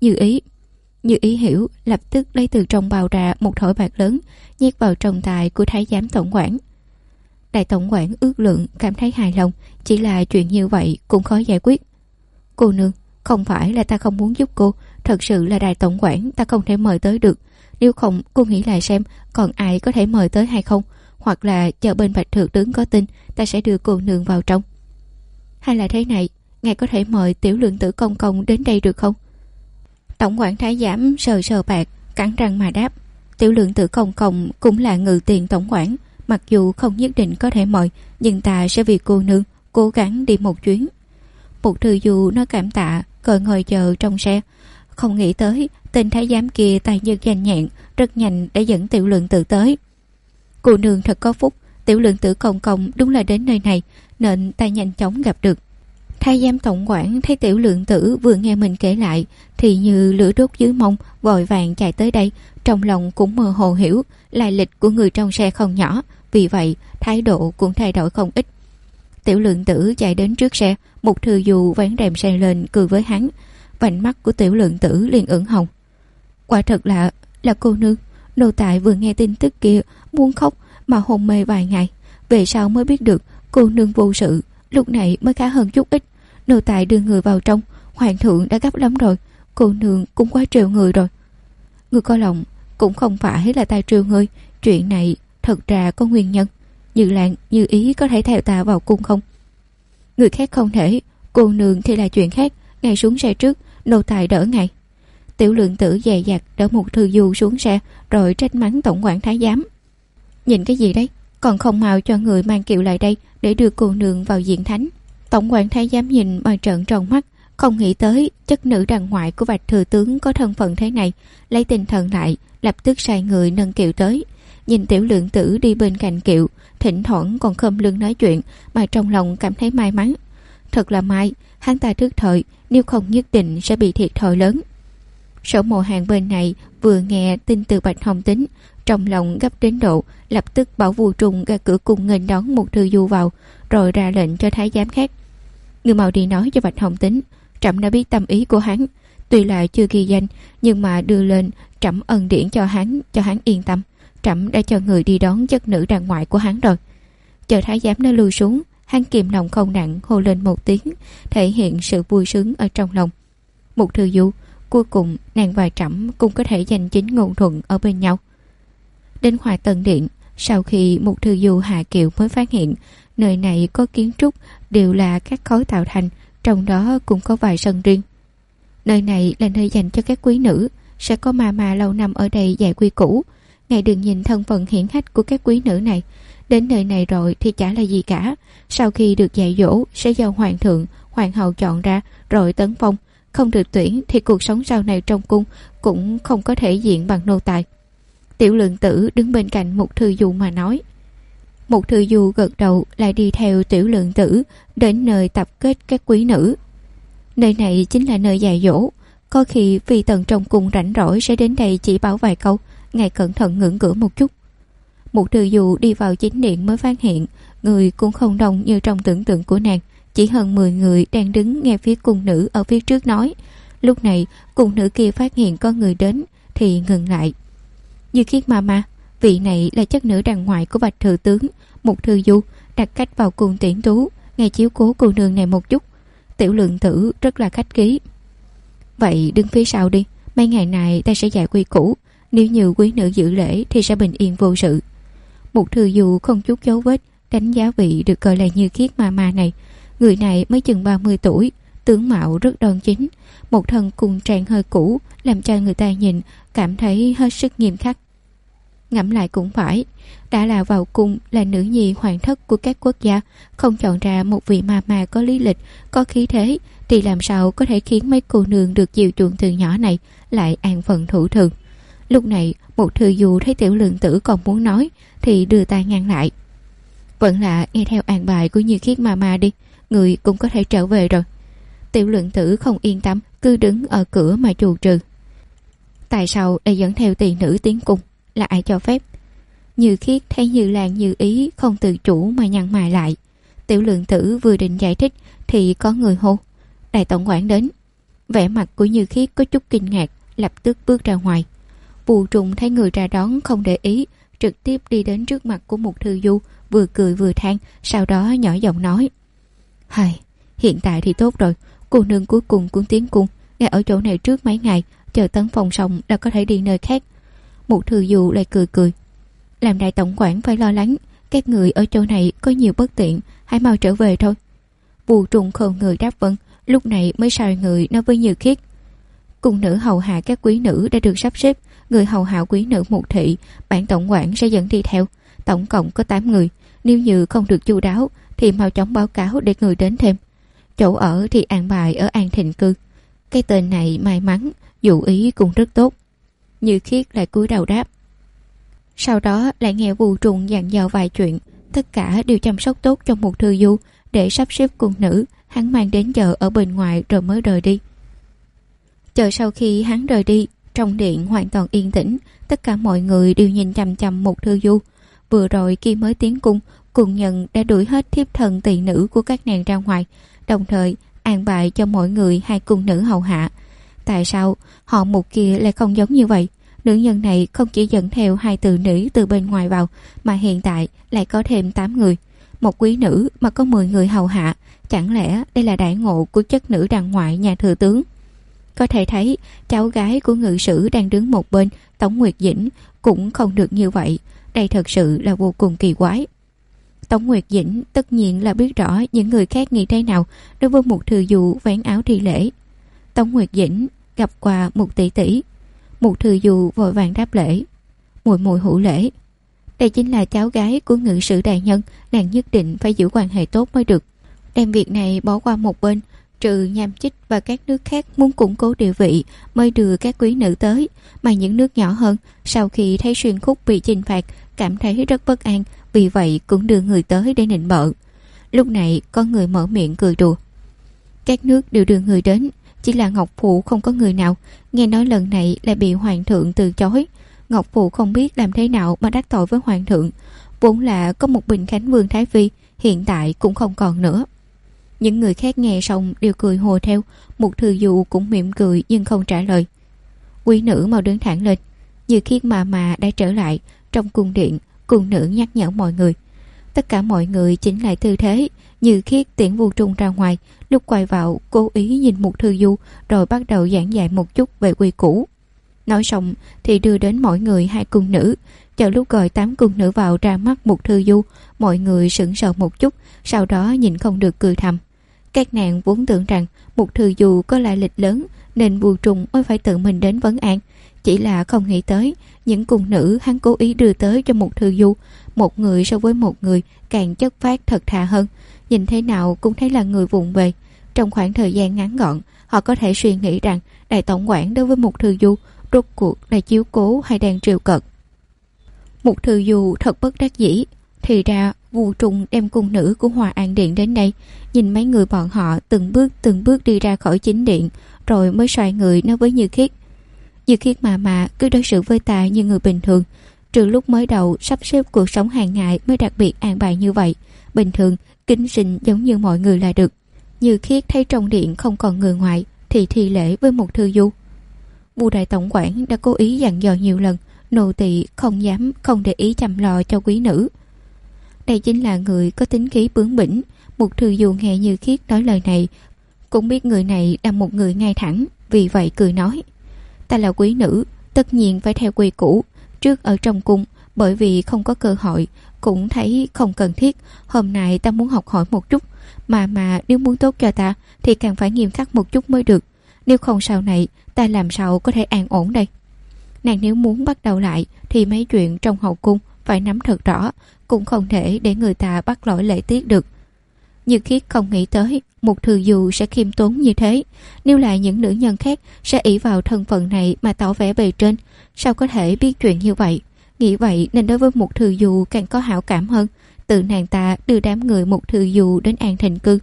Như ý hiểu, lập tức lấy từ trong bao ra một thỏi bạc lớn, nhét vào trong tài của thái giám tổng quản. Đại tổng quản ước lượng cảm thấy hài lòng, chỉ là chuyện như vậy cũng khó giải quyết. Cô nương, không phải là ta không muốn giúp cô, thật sự là đại tổng quản ta không thể mời tới được. Nếu không, cô nghĩ lại xem còn ai có thể mời tới hay không, hoặc là chờ bên Bạch thừa tướng có tin, ta sẽ đưa cô nương vào trong. Hay là thế này, ngài có thể mời tiểu lượng tử công công đến đây được không? Tổng quản thái giám sờ sờ bạc, cắn răng mà đáp: tiểu lượng tử công công cũng là ngự tiền tổng quản, mặc dù không nhất định có thể mời, nhưng ta sẽ vì cô nương cố gắng đi một chuyến. Một thư du nó cảm tạ, rồi ngồi chờ trong xe. Không nghĩ tới tên thái giám kia tài như nhanh nhẹn, rất nhanh đã dẫn tiểu lượng tử tới. Cô nương thật có phúc, tiểu lượng tử công công đúng là đến nơi này nên ta nhanh chóng gặp được. Thái giám tổng quản thấy tiểu lượng tử vừa nghe mình kể lại thì như lửa đốt dưới mông, vội vàng chạy tới đây, trong lòng cũng mơ hồ hiểu lai lịch của người trong xe không nhỏ, vì vậy thái độ cũng thay đổi không ít. Tiểu lượng tử chạy đến trước xe, một thư du vén rèm xe lên cười với hắn. Vành mắt của tiểu lượng tử liền ửng hồng. Quả thật là cô nương, nô tài vừa nghe tin tức kia muốn khóc mà hôn mê vài ngày, về sau mới biết được cô nương vô sự, lúc này mới khá hơn chút ít. Nô tài đưa người vào trong, hoàng thượng đã gấp lắm rồi, cô nương cũng quá trêu người rồi. Người có lòng cũng không phải là ta trêu ngươi, chuyện này thật ra có nguyên nhân. Như Lan, Như Ý có thể theo ta vào cung không? Người khác không thể, cô nương thì là chuyện khác. Ngài xuống xe trước, nô tài đỡ ngài. Tiểu Lượng Tử dè dặt đỡ Mục Thư Du xuống xe, rồi trách mắng tổng quản thái giám. Nhìn cái gì đấy, còn không mau cho người mang kiệu lại đây để đưa cô nương vào diện thánh. Tổng quản thái giám nhìn mà trợn tròn mắt, không nghĩ tới chất nữ đàn ngoại của Bạch thừa tướng có thân phận thế này. Lấy tinh thần lại, lập tức sai người nâng kiệu tới. Nhìn Tiểu Lượng Tử đi bên cạnh kiệu, thỉnh thoảng còn khom lưng nói chuyện, mà trong lòng cảm thấy may mắn. Thật là may, hắn ta thức thời, nếu không nhất định sẽ bị thiệt thòi lớn. Sở Mộ Hàng bên này vừa nghe tin từ Bạch Hồng Tín, trong lòng gấp đến độ lập tức bảo Vu Trùng ra cửa cung nghênh đón Mục Thư Du vào, rồi ra lệnh cho thái giám khác. Người mau đi nói cho Bạch Hồng Tín, trẫm đã biết tâm ý của hắn, tuy là chưa ghi danh, nhưng mà đưa lên trẫm ân điển cho hắn yên tâm. Trẫm đã cho người đi đón chất nữ đàn ngoại của hắn rồi. Chờ thái giám nó lui xuống, hắn kìm lòng không nặng hô lên một tiếng, thể hiện sự vui sướng ở trong lòng. Mục Thư Du, cuối cùng nàng và trẫm cũng có thể giành chính ngôn thuận ở bên nhau. Đến Hòa Tân Điện, sau khi Mục Thư Du hạ kiệu mới phát hiện nơi này có kiến trúc đều là các khối tạo thành, trong đó cũng có vài sân riêng. Nơi này là nơi dành cho các quý nữ, sẽ có ma lâu năm ở đây dạy quy củ. Ngài đừng nhìn thân phận hiển hách của các quý nữ này, đến nơi này rồi thì chả là gì cả. Sau khi được dạy dỗ sẽ do hoàng thượng, hoàng hậu chọn ra rồi tấn phong. Không được tuyển thì cuộc sống sau này trong cung cũng không có thể diện bằng nô tài. Tiểu Lượng Tử đứng bên cạnh Mục Thư Du mà nói. Mục Thư Du gật đầu, lại đi theo Tiểu Lượng Tử đến nơi tập kết các quý nữ. Nơi này chính là nơi dạy dỗ, có khi phi tần trong cung rảnh rỗi sẽ đến đây chỉ bảo vài câu. Ngài cẩn thận ngưỡng cửa một chút. Mục Thư Du đi vào chính điện mới phát hiện người cũng không đông như trong tưởng tượng của nàng, chỉ hơn 10 người đang đứng nghe phía cung nữ ở phía trước nói. Lúc này cung nữ kia phát hiện có người đến thì ngừng lại. Như Khiết Mama, vị này là chất nữ đàn ngoại của Bạch thừa tướng. Mục Thư Du đặt cách vào cung tiễn tú, ngài chiếu cố cô nương này một chút. Tiểu Lượng Tử rất là khách khí. Vậy đứng phía sau đi, mấy ngày này ta sẽ dạy quy củ, nếu như quý nữ giữ lễ thì sẽ bình yên vô sự. Mục Thư Du không chút dấu vết đánh giá vị được gọi là Như Khiết Mama này. Người này mới chừng 30 tuổi, tướng mạo rất đoan chính, một thân cung trang hơi cũ làm cho người ta nhìn cảm thấy hết sức nghiêm khắc. Ngẫm lại cũng phải, đã là vào cung là nữ nhi hoàng thất của các quốc gia, không chọn ra một vị mama có lý lịch, có khí thế thì làm sao có thể khiến mấy cô nương được chiều chuộng từ nhỏ này lại an phận thủ thường. Lúc này Mục Thư Du thấy Tiểu Lượng Tử còn muốn nói thì đưa tay ngăn lại. Vẫn là nghe theo an bài của Như Khiết Mama đi, người cũng có thể trở về rồi. Tiểu Lượng Tử không yên tâm, cứ đứng ở cửa mà chù trừ. Tại sao lại dẫn theo tỳ nữ tiến cung, là ai cho phép? Như Khiết thấy Như Lan Như Ý không tự chủ mà nhăn mày lại. Tiểu Lượng Tử vừa định giải thích thì có người hô, đại tổng quản đến. Vẻ mặt của Như Khiết có chút kinh ngạc, lập tức bước ra ngoài. Vu Trùng thấy người ra đón không để ý, trực tiếp đi đến trước mặt của Mục Thư Du, vừa cười vừa than, sau đó nhỏ giọng nói: Hài, hiện tại thì tốt rồi, cô nương cuối cùng cũng tiến cung, ngay ở chỗ này trước mấy ngày, chờ tấn phong xong đã có thể đi nơi khác. Mục Thư Du lại cười cười: Làm đại tổng quản phải lo lắng, các người ở chỗ này có nhiều bất tiện, hãy mau trở về thôi. Vu Trùng khôn người đáp vâng, lúc này mới sai người nói với Như Khiết: Cung nữ hầu hạ các quý nữ đã được sắp xếp, người hầu hạ quý nữ Mục thị, bản tổng quản sẽ dẫn đi theo, tổng cộng có 8 người. Nếu như không được chu đáo thì mau chóng báo cáo để người đến thêm. Chỗ ở thì an bài ở An Thịnh Cư. Cái tên này may mắn, dụ ý cũng rất tốt. Như Khiết lại cúi đầu đáp. Sau đó lại nghe Vu Trùng dặn dò vài chuyện, tất cả đều chăm sóc tốt cho Mục Thư Du để sắp xếp cung nữ, hắn mang đến chờ ở bên ngoài rồi mới rời đi. Chờ sau khi hắn rời đi, trong điện hoàn toàn yên tĩnh, tất cả mọi người đều nhìn chằm chằm Mục Thư Du. Vừa rồi khi mới tiến cung, cung nhân đã đuổi hết thiếp thần tỳ nữ của các nàng ra ngoài, đồng thời an bài cho mỗi người 2 cung nữ hầu hạ. Tại sao họ Mục kia lại không giống như vậy? Nữ nhân này không chỉ dẫn theo 2 từ nữ từ bên ngoài vào, mà hiện tại lại có thêm 8 người. Một quý nữ mà có 10 người hầu hạ, chẳng lẽ đây là đại ngộ của chất nữ đàn ngoại nhà thừa tướng? Có thể thấy cháu gái của ngự sử đang đứng một bên, Tống Nguyệt Dĩnh cũng không được như vậy. Đây thật sự là vô cùng kỳ quái. Tống Nguyệt Dĩnh tất nhiên là biết rõ những người khác nghĩ thế nào đối với một Thư Du vén áo thi lễ. Tống Nguyệt Dĩnh gặp qua một tỷ tỷ. Một Thư Du vội vàng đáp lễ. Muội muội hữu lễ. Đây chính là cháu gái của ngự sử đại nhân, nàng nhất định phải giữ quan hệ tốt mới được. Đem việc này bỏ qua một bên, trừ Nham Chích và các nước khác muốn củng cố địa vị mới đưa các quý nữ tới, mà những nước nhỏ hơn sau khi thấy Xuyên Khúc bị chinh phạt cảm thấy rất bất an, vì vậy cũng đưa người tới để nịnh bợ. Lúc này có người mở miệng cười đùa. Các nước đều đưa người đến, chỉ là Ngọc Phụ không có người nào. Nghe nói lần này lại bị hoàng thượng từ chối. Ngọc Phụ không biết làm thế nào mà đắc tội với hoàng thượng. Vốn là có một Bình Khánh Vương Thái Phi, hiện tại cũng không còn nữa. Những người khác nghe xong đều cười hồ theo. Một Thư Du cũng mỉm cười nhưng không trả lời. Quý nữ mau đứng thẳng lên. Như Khiết mà đã trở lại. Trong cung điện, cung nữ nhắc nhở mọi người. Tất cả mọi người chỉnh lại tư thế. Như Khiết tiễn Vu Trung ra ngoài, lúc quay vào cố ý nhìn một Thư Du rồi bắt đầu giảng dạy một chút về quy củ. Nói xong thì đưa đến mỗi người 2 cung nữ. Chờ lúc gọi 8 cung nữ vào ra mắt một Thư Du, mọi người sững sờ một chút, sau đó nhìn không được cười thầm. Các nàng vốn tưởng rằng một Thư Du có lai lịch lớn nên Vu Trung mới phải tự mình đến vấn an. Chỉ là không nghĩ tới những cung nữ hắn cố ý đưa tới cho một Thư Du, một người so với một người càng chất phác thật thà hơn. Nhìn thế nào cũng thấy là người vụng về. Trong khoảng thời gian ngắn gọn, họ có thể suy nghĩ rằng đại tổng quản đối với một Thư Du rốt cuộc là chiếu cố hay đang trêu cợt. Một Thư Du thật bất đắc dĩ. Thì ra Vu Trung đem cung nữ của Hòa An Điện đến đây, nhìn mấy người bọn họ từng bước đi ra khỏi chính điện, rồi mới xoay người nói với Như Khiết. Như Khiết mà cứ đối xử với ta như người bình thường. Trừ lúc mới đầu sắp xếp cuộc sống hàng ngày mới đặc biệt an bài như vậy. Bình thường kính sinh giống như mọi người là được. Như Khiết thấy trong điện không còn người ngoài thì thi lễ với một Thư Du. Vu đại tổng quản đã cố ý dặn dò nhiều lần, nô tỳ không dám không để ý chăm lo cho quý nữ. Đây chính là người có tính khí bướng bỉnh. Một Thư Du nghe Như Khiết nói lời này cũng biết người này là một người ngay thẳng, vì vậy cười nói. Ta là quý nữ, tất nhiên phải theo quy củ. Trước ở trong cung, bởi vì không có cơ hội, cũng thấy không cần thiết. Hôm nay ta muốn học hỏi một chút, mà nếu muốn tốt cho ta thì càng phải nghiêm khắc một chút mới được. Nếu không sau này ta làm sao có thể an ổn đây. Nàng nếu muốn bắt đầu lại thì mấy chuyện trong hậu cung phải nắm thật rõ, cũng không thể để người ta bắt lỗi lễ tiết được. Như Khiết không nghĩ tới một Thư Du sẽ khiêm tốn như thế. Nếu là những nữ nhân khác sẽ ỷ vào thân phận này mà tỏ vẻ bề trên, sao có thể biết chuyện như vậy. Nghĩ vậy nên đối với một Thư Du càng có hảo cảm hơn. Tự nàng ta đưa đám người một Thư Du đến An Thịnh Cư.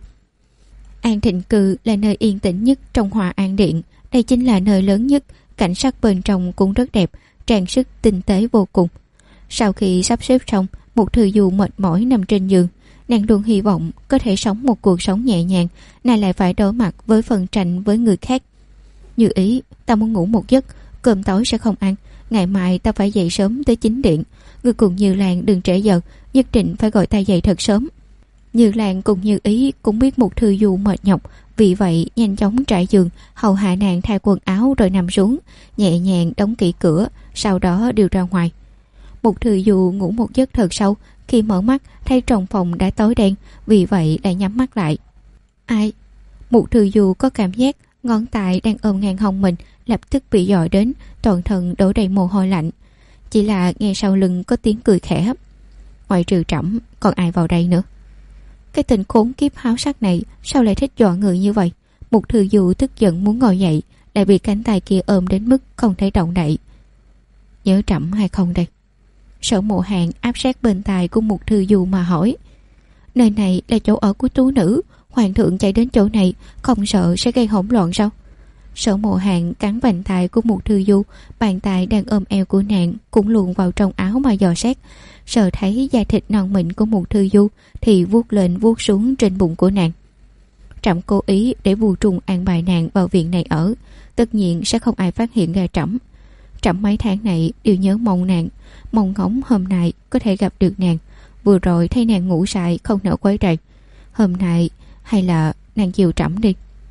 An Thịnh Cư là nơi yên tĩnh nhất trong Hòa An Điện. Đây chính là nơi lớn nhất, cảnh sắc bên trong cũng rất đẹp, trang sức tinh tế vô cùng. Sau khi sắp xếp xong, một Thư Du mệt mỏi nằm trên giường. Nàng luôn hy vọng có thể sống một cuộc sống nhẹ nhàng, nàng lại phải đối mặt với phần tranh với người khác. Như ý, ta muốn ngủ một giấc, cơm tối sẽ không ăn, ngày mai ta phải dậy sớm tới chính điện. Người cùng Như Lan đừng trễ giờ, nhất định phải gọi ta dậy thật sớm. Như Lan cùng Như ý cũng biết một Thư Du mệt nhọc, vì vậy nhanh chóng trải giường, hầu hạ nàng thay quần áo rồi nằm xuống, nhẹ nhàng đóng kỹ cửa, sau đó đi ra ngoài. Một Thư Du ngủ một giấc thật sâu, khi mở mắt thấy trong phòng đã tối đen, vì vậy lại nhắm mắt lại. Ai? Một Thư Du có cảm giác ngón tay đang ôm ngang hông mình lập tức bị dội đến, toàn thân đổ đầy mồ hôi lạnh. Chỉ là nghe sau lưng có tiếng cười khẽ. Ngoại trừ Trẫm còn ai vào đây nữa? Cái tên khốn kiếp háo sắc này sao lại thích dọa người như vậy? Một Thư Du tức giận muốn ngồi dậy, lại bị cánh tay kia ôm đến mức không thể động đậy. Nhớ Trẫm hay không đây? Sở Mộ Hàn áp sát bên tai của một Thư Du mà hỏi. Nơi này là chỗ ở của tú nữ, hoàng thượng chạy đến chỗ này không sợ sẽ gây hỗn loạn sao? Sở Mộ Hàn cắn vành tai của một Thư Du, bàn tay đang ôm eo của nàng cũng luồn vào trong áo mà dò xét. Sợ thấy da thịt non mịn của một Thư Du thì vuốt lên vuốt xuống trên bụng của nàng. Trẫm cố ý để Vu Trung an bài nàng vào viện này ở, tất nhiên sẽ không ai phát hiện ra Trẫm. Trẫm mấy tháng này đều nhớ mong nàng, mong ngóng hôm nay có thể gặp được nàng. Vừa rồi thấy nàng ngủ say không nỡ quấy rầy, hôm nay hay là nàng chiều Trẫm đi.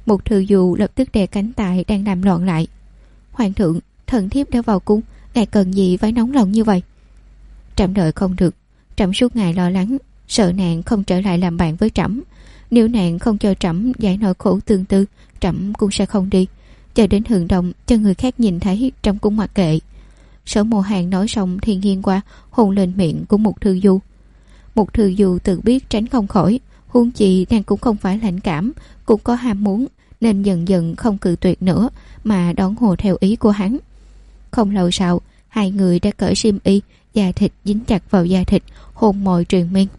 Một Thư Du lập tức đè cánh tay đang làm loạn lại. Hoàng thượng, thần thiếp đã vào cung, ngài cần gì phải nóng lòng như vậy? Trẫm đợi không được, trẫm suốt ngày lo lắng, sợ nàng không trở lại làm bạn với trẫm. Nếu nàng không cho trẫm giải nỗi khổ tương tư, trẫm cũng sẽ không đi. Chờ đến hừng đông cho người khác nhìn thấy, trẫm cũng mặc kệ. Sở Mộ Hàn nói xong thì nghiêng qua hôn lên miệng của Mục Thư Du. Mục Thư Du tự biết tránh không khỏi, huống chi nàng cũng không phải lãnh cảm, cũng có ham muốn, nên dần dần không cự tuyệt nữa mà đón hồ theo ý của hắn. Không lâu sau, hai người đã cởi xiêm y, da thịt dính chặt vào da thịt, hôn môi triền miên.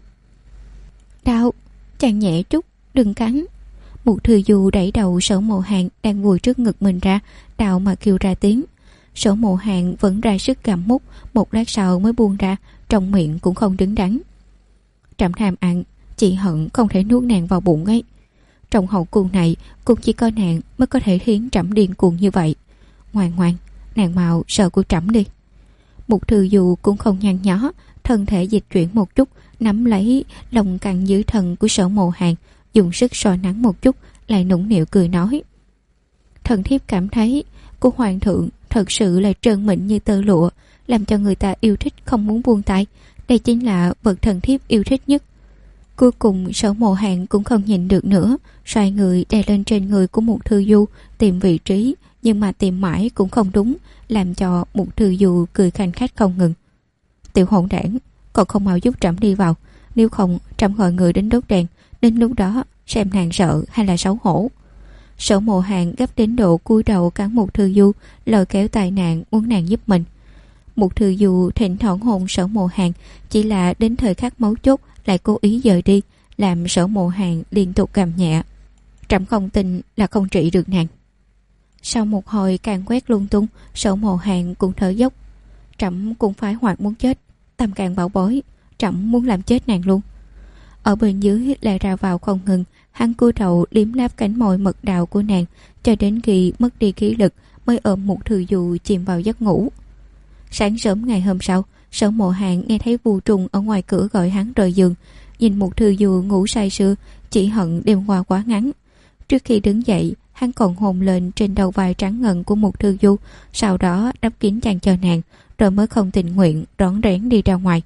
Đau, chàng nhẹ chút, đừng cắn. Mục Thư Du đẩy đầu Sở Mộ Hàn đang vùi trước ngực mình ra, đau mà kêu ra tiếng. Sở Mộ Hàn vẫn ra sức gặm mút, một lát sau mới buông ra, trong miệng cũng không đứng đắn. Trẫm tham ăn, chỉ hận không thể nuốt nàng vào bụng ấy. Trong hậu cung này cũng chỉ có nàng mới có thể khiến trẫm điên cuồng như vậy. Ngoan ngoan, nàng mau sợ của trẫm đi. Mục Thư Du cũng không nhăn nhó, thân thể dịch chuyển một chút, nắm lấy lòng căng dưới thân của Sở Mộ Hàn, dùng sức soi nắng một chút, lại nũng nịu cười nói: Thần thiếp cảm thấy của hoàng thượng thật sự là trơn mịn như tơ lụa, làm cho người ta yêu thích không muốn buông tay. Đây chính là vật thần thiếp yêu thích nhất. Cuối cùng Sở Mộ Hàn cũng không nhìn được nữa, xoay người đè lên trên người của Mục Thư Du, tìm vị trí, nhưng mà tìm mãi cũng không đúng, làm cho Mục Thư Du cười khanh khách không ngừng. Tiểu hỗn đản, còn không mau giúp trẫm đi vào, nếu không trẫm gọi người đến đốt đèn, đến lúc đó xem nàng sợ hay là xấu hổ. Sở Mộ Hàn gấp đến độ cúi đầu cắn Mục Thư Du, lôi kéo tay nàng muốn nàng giúp mình. Mục Thư Du thỉnh thoảng hôn Sở Mộ Hàn, chỉ là đến thời khắc mấu chốt lại cố ý dời đi, làm Sở Mộ Hàn liên tục gầm nhẹ: Trẫm không tin là không trị được nàng. Sau một hồi càng quét lung tung, Sở Mộ Hàn cũng thở dốc: Trẫm cũng phải hoặc muốn chết, tâm càng bảo bối, trẫm muốn làm chết nàng luôn. Ở bên dưới lại ra vào không ngừng, hắn cúi đầu liếm láp cánh môi mật đào của nàng, cho đến khi mất đi khí lực mới ôm Mục Thư Du chìm vào giấc ngủ. Sáng sớm ngày hôm sau, Sở Mộ Hàn nghe thấy Vu Trùng ở ngoài cửa gọi hắn rời giường. Nhìn Mục Thư Du ngủ say sưa, chỉ hận đêm qua quá ngắn. Trước khi đứng dậy, hắn còn hôn lên trên đầu vai trắng ngần của Mục Thư Du, sau đó đắp kín chăn cho nàng, rồi mới không tình nguyện rón rén đi ra ngoài.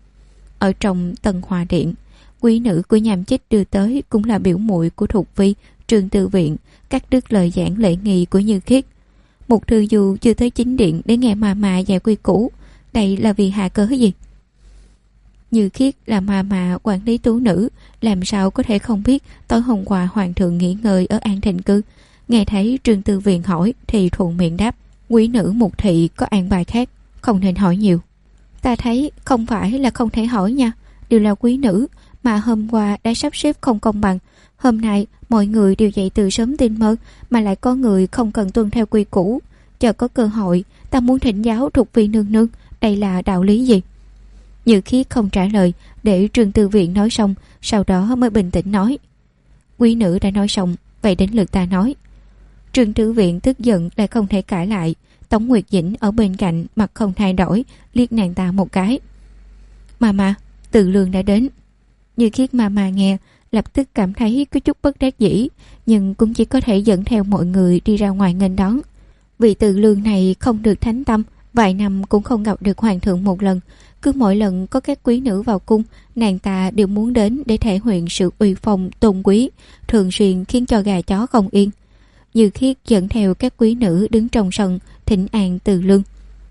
Ở trong Tân Hòa Điện, quý nữ của Nham Chích đưa tới cũng là biểu muội của Thục Vi, Trường Tư Viện, cắt đứt lời giảng lễ nghi của Như Khiết. Mục Thư Du chưa tới chính điện để nghe mà giải quy củ, đây là vì hạ cớ gì? Như Khiết là mà quản lý tú nữ, làm sao có thể không biết tối hôm qua hoàng thượng nghỉ ngơi ở An Thịnh Cư. Nghe thấy Trương Tư Viện hỏi thì thuận miệng đáp: quý nữ Mục thị có an bài khác, không nên hỏi nhiều. Ta thấy không phải là không thể hỏi nha, đều là quý nữ mà hôm qua đã sắp xếp không công bằng. Hôm nay mọi người đều dậy từ sớm tin mơ, mà lại có người không cần tuân theo quy củ. Chờ có cơ hội, ta muốn thỉnh giáo Thục Vi nương nương, đây là đạo lý gì? Như Khiết không trả lời, để Trương Tư Viện nói xong, sau đó mới bình tĩnh nói: quý nữ đã nói xong, vậy đến lượt ta nói. Trương Tư Viện tức giận lại không thể cãi lại. Tống Nguyệt Dĩnh ở bên cạnh mặt không thay đổi, liếc nàng ta một cái: Mà Từ Lương đã đến. Như Khiết mà nghe, lập tức cảm thấy có chút bất đắc dĩ, nhưng cũng chỉ có thể dẫn theo mọi người đi ra ngoài nghênh đón. Vị Từ Lương này không được thánh tâm, vài năm cũng không gặp được hoàng thượng một lần. Cứ mỗi lần có các quý nữ vào cung, nàng ta đều muốn đến để thể hiện sự uy phong tôn quý, thường xuyên khiến cho gà chó không yên. Như Khiết dẫn theo các quý nữ đứng trong sân thỉnh an Từ Lương.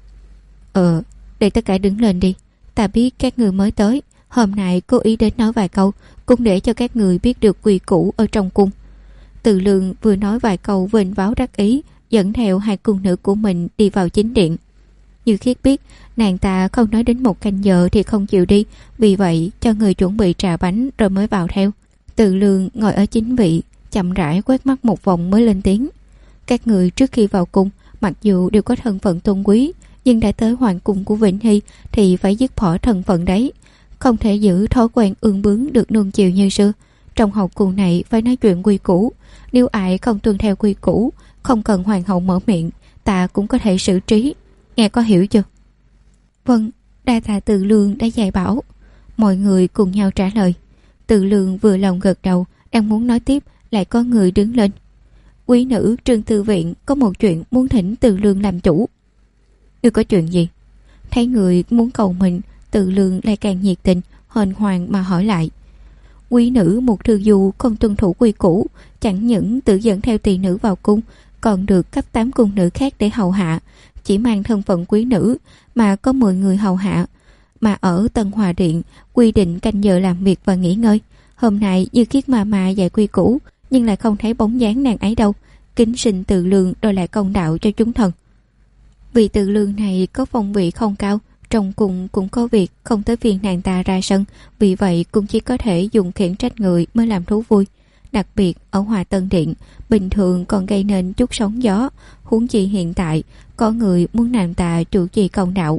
Để tất cả đứng lên đi, ta biết các người mới tới, hôm nay cố ý đến nói vài câu, cũng để cho các người biết được quy củ ở trong cung. Từ Lương vừa nói vài câu vênh váo đắc ý, dẫn theo hai cung nữ của mình đi vào chính điện. Như Khiết biết nàng ta không nói đến một canh giờ thì không chịu đi, vì vậy cho người chuẩn bị trà bánh rồi mới vào theo. Từ Lương ngồi ở chính vị, chậm rãi quét mắt một vòng mới lên tiếng: các người trước khi vào cung, mặc dù đều có thân phận tôn quý, nhưng đã tới hoàng cung của Vĩnh Hy thì phải dứt bỏ thân phận đấy, không thể giữ thói quen ương bướng được nuông chiều như xưa. Trong hậu cung này phải nói chuyện quy củ, nếu ai không tuân theo quy củ, không cần hoàng hậu mở miệng, ta cũng có thể xử trí. Nghe có hiểu chưa? Vâng, đa tạ Từ Lương đã dạy bảo. Mọi người cùng nhau trả lời. Từ Lương vừa lòng gật đầu, đang muốn nói tiếp, lại có người đứng lên: Quý nữ Trương Tư Viện có một chuyện muốn thỉnh Từ Lương làm chủ. Ngươi có chuyện gì? Thấy người muốn cầu mình, Từ Lương lại càng nhiệt tình, hên hoàng mà hỏi lại. Quý nữ một thư du không tuân thủ quy củ, chẳng những tự dẫn theo tỳ nữ vào cung, còn được cấp 8 cung nữ khác để hầu hạ, chỉ mang thân phận quý nữ mà có 10 người hầu hạ. Mà ở Tân Hòa Điện quy định canh giờ làm việc và nghỉ ngơi. Hôm nay Như Khiết mà dạy quy củ, nhưng lại không thấy bóng dáng nàng ấy đâu. Kính xin Từ Lương đòi lại công đạo cho chúng thần. Vì Từ Lương này có phong vị không cao, trong cung cũng có việc không tới phiên nàng ta ra sân, vì vậy cũng chỉ có thể dùng khiển trách người mới làm thú vui. Đặc biệt ở Hòa Tân Điện, bình thường còn gây nên chút sóng gió, huống chi hiện tại có người muốn nàng ta chủ trì công đạo.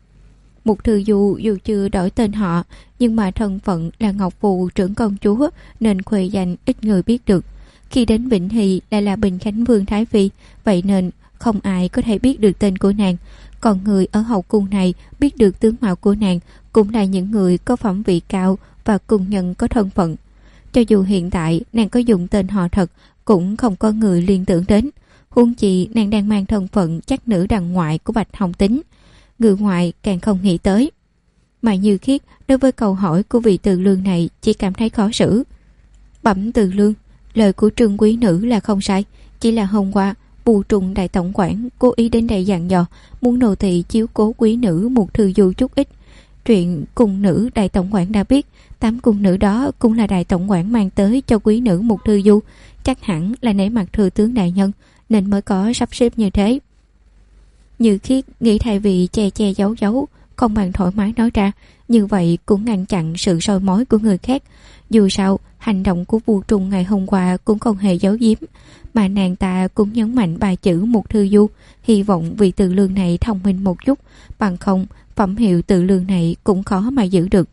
Mục Thư Du dù chưa đổi tên họ, nhưng mà thân phận là Ngọc Phù trưởng công chúa nên khuê danh ít người biết được. Khi đến Vĩnh Hy lại là Bình Khánh Vương Thái Phi, vậy nên không ai có thể biết được tên của nàng. Còn người ở hậu cung này biết được tướng mạo của nàng cũng là những người có phẩm vị cao và cùng nhân có thân phận. Cho dù hiện tại nàng có dùng tên họ thật cũng không có người liên tưởng đến. Huống chi nàng đang mang thân phận chắc nữ đằng ngoại của Bạch Hồng Tính, người ngoại càng không nghĩ tới. Mà Như Khiết đối với câu hỏi của vị Từ Lương này chỉ cảm thấy khó xử. Bẩm Từ Lương, lời của Trương quý nữ là không sai, chỉ là hôm qua Bù Trùng đại tổng quản cố ý đến đây dặn dò muốn nô tỳ chiếu cố quý nữ một thư du chút ít. Chuyện cung nữ đại tổng quản đã biết, 8 cung nữ đó cũng là đại tổng quản mang tới cho quý nữ một thư du, chắc hẳn là nể mặt thừa tướng đại nhân nên mới có sắp xếp như thế. Như Khiết nghĩ thay vì che giấu giấu, không bằng thoải mái nói ra, như vậy cũng ngăn chặn sự soi mói của người khác. Dù sao hành động của Vu Trùng ngày hôm qua cũng không hề giấu giếm, mà nàng ta cũng nhấn mạnh bài chữ một thư du, hy vọng vị Từ Lương này thông minh một chút, bằng không phẩm hiệu Từ Lương này cũng khó mà giữ được.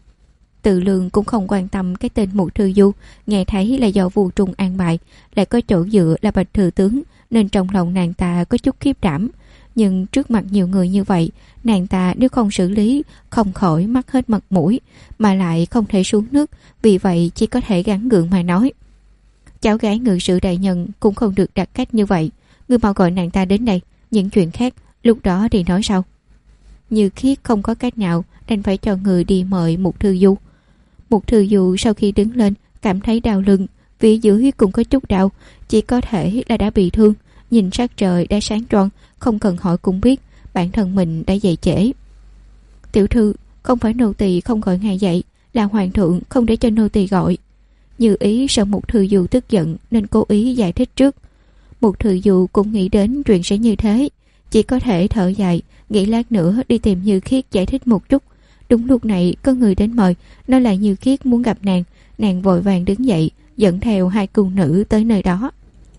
Từ Lương cũng không quan tâm cái tên một thư du, nghe thấy là do Vu Trùng an bài, lại có chỗ dựa là Bạch thừa tướng, nên trong lòng nàng ta có chút khiếp đảm. Nhưng trước mặt nhiều người như vậy, nàng ta nếu không xử lý không khỏi mất hết mặt mũi, mà lại không thể xuống nước, vì vậy chỉ có thể gắng gượng mà nói. Cháu gái ngự sử đại nhân cũng không được đặt cách như vậy, ngươi mau gọi nàng ta đến đây, những chuyện khác lúc đó thì nói sau. Như Khiết không có cách nào đành phải cho người đi mời Mục Thư Du. Mục Thư Du sau khi đứng lên cảm thấy đau lưng, phía dưới cũng có chút đau, chỉ có thể là đã bị thương. Nhìn sắc trời đã sáng tròn, không cần hỏi cũng biết bản thân mình đã dậy trễ. Tiểu thư, không phải nô tỳ không gọi ngài dậy, là hoàng thượng không để cho nô tỳ gọi. Như Ý sợ Mục Thư Du tức giận nên cố ý giải thích trước. Mục Thư Du cũng nghĩ đến chuyện sẽ như thế, chỉ có thể thở dài, nghĩ lát nữa đi tìm Như Khiết giải thích một chút. Đúng lúc này có người đến mời, nói là Như Khiết muốn gặp nàng. Nàng vội vàng đứng dậy, dẫn theo 2 cung nữ tới nơi đó.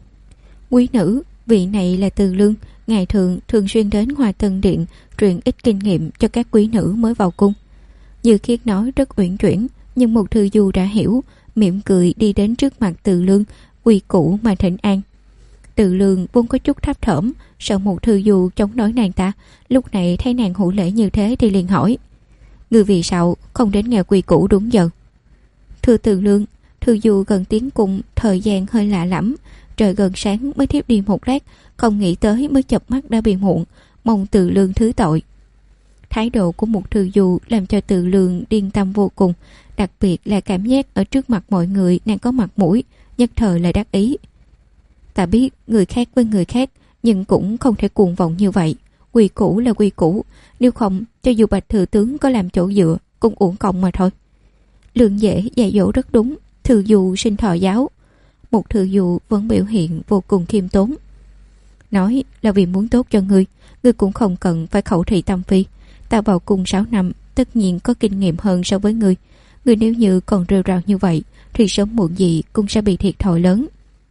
Quý nữ, vị này là Từ Lương, ngày thường xuyên đến Hòa Tân Điện truyền ít kinh nghiệm cho các quý nữ mới vào cung. Như Khiết nói rất uyển chuyển, nhưng Mục Thư Du đã hiểu, mỉm cười đi đến trước mặt Từ Lương, quy củ mà thỉnh an. Từ Lương vốn có chút thấp thỏm, sợ Mục Thư Du chống đối nàng ta, lúc này thấy nàng hữu lễ như thế thì liền hỏi: "Ngươi vì sao không đến nghe quy củ đúng giờ?" "Thưa Từ Lương, Thư Du gần tiến cung thời gian hơi lạ lẫm, trời gần sáng mới thiếp đi một lát, không nghĩ tới mới chợp mắt đã bị muộn, mong Từ Lương thứ tội." Thái độ của Mục Thư Du làm cho Từ Lương điên tâm vô cùng, đặc biệt là cảm giác ở trước mặt mọi người nàng có mặt mũi, nhất thời lại đắc ý. "Ta biết người khác với người khác, nhưng cũng không thể cuồng vọng như vậy. Quy củ là quy củ, nếu không cho dù Bạch thừa tướng có làm chỗ dựa cũng uổng công mà thôi." Lương dễ dạy dỗ rất đúng, Thư Du xin thọ giáo. Mục Thư Du vẫn biểu hiện vô cùng khiêm tốn. "Nói là vì muốn tốt cho ngươi, ngươi cũng không cần phải khẩu thị tâm phi. Ta vào cung 6 năm, tất nhiên có kinh nghiệm hơn so với ngươi. Ngươi nếu như còn rêu rao như vậy thì sớm muộn gì cũng sẽ bị thiệt thòi lớn."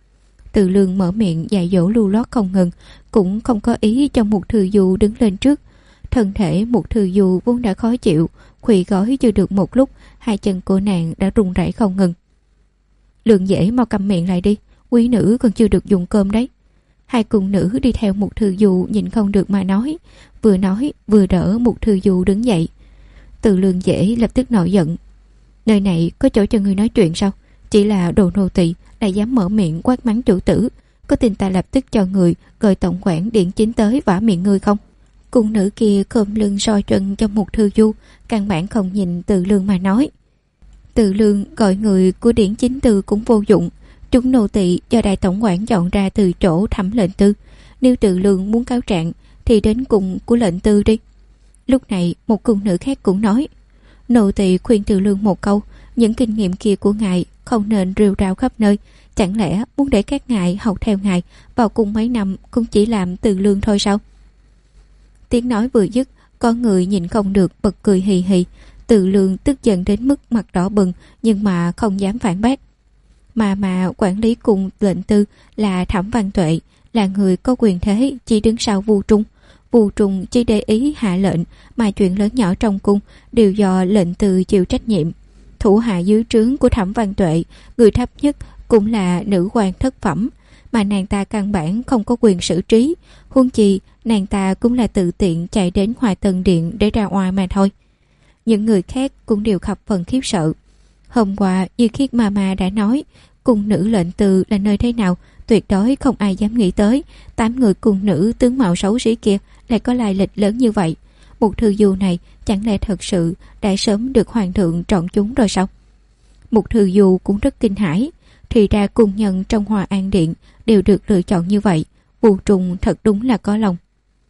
Từ Lương mở miệng dạy dỗ lưu lót không ngừng, cũng không có ý cho Mục Thư Du đứng lên trước. Thân thể Mục Thư Du vốn đã khó chịu, khuỵu gói chưa được một lúc, 2 chân của nàng đã run rẩy không ngừng. "Lương dễ mau cầm miệng lại đi, quý nữ còn chưa được dùng cơm đấy." 2 cung nữ đi theo Mục Thư Du nhìn không được mà nói vừa đỡ Mục Thư Du đứng dậy. Từ Lương dễ lập tức nổi giận: "Nơi này có chỗ cho người nói chuyện sao? Chỉ là đồ nô tỳ lại dám mở miệng quát mắng chủ tử, có tin ta lập tức cho người gọi tổng quản Điển Chính tới vả miệng ngươi không? Cung nữ kia khom lưng soi chân cho Mục Thư Du, căn bản không nhìn Từ Lương mà nói. Từ Lương gọi người của Điển Chính Tư cũng vô dụng, chúng nô tỳ do đại tổng quản chọn ra từ chỗ Thẩm lệnh tư. Nếu Từ Lương muốn cáo trạng thì đến cùng của lệnh tư đi. Lúc này một cung nữ khác cũng nói, nô tỳ khuyên Từ Lương một câu, những kinh nghiệm kia của ngài không nên rêu rao khắp nơi. Chẳng lẽ muốn để các ngài học theo ngài vào cùng mấy năm cũng chỉ làm Từ Lương thôi sao? Tiếng nói vừa dứt, có người nhìn không được bật cười hì hì. Từ Lương tức giận đến mức mặt đỏ bừng, nhưng mà không dám phản bác. Mà quản lý cung lệnh tư là Thẩm Văn Tuệ, là người có quyền thế, chỉ đứng sau Vu Trung. Vu Trung chỉ để ý hạ lệnh, mà chuyện lớn nhỏ trong cung đều do lệnh tư chịu trách nhiệm. Thủ hạ dưới trướng của Thẩm Văn Tuệ, người thấp nhất cũng là nữ quan thất phẩm, mà nàng ta căn bản không có quyền xử trí. Huống chi nàng ta cũng là tự tiện chạy đến Hòa Tân Điện để ra oai mà thôi. Những người khác cũng đều khập phần khiếp sợ. Hôm qua Như Khiết Mama đã nói, cung nữ lệnh tư là nơi thế nào, tuyệt đối không ai dám nghĩ tới 8 người cung nữ tướng mạo xấu xí kia lại có lai lịch lớn như vậy. Một Thư Du này chẳng lẽ thật sự đã sớm được hoàng thượng chọn chúng rồi sao? Một Thư Du cũng rất kinh hãi. Thì ra cung nhân trong Hòa An Điện đều được lựa chọn như vậy. Vu Trung thật đúng là có lòng.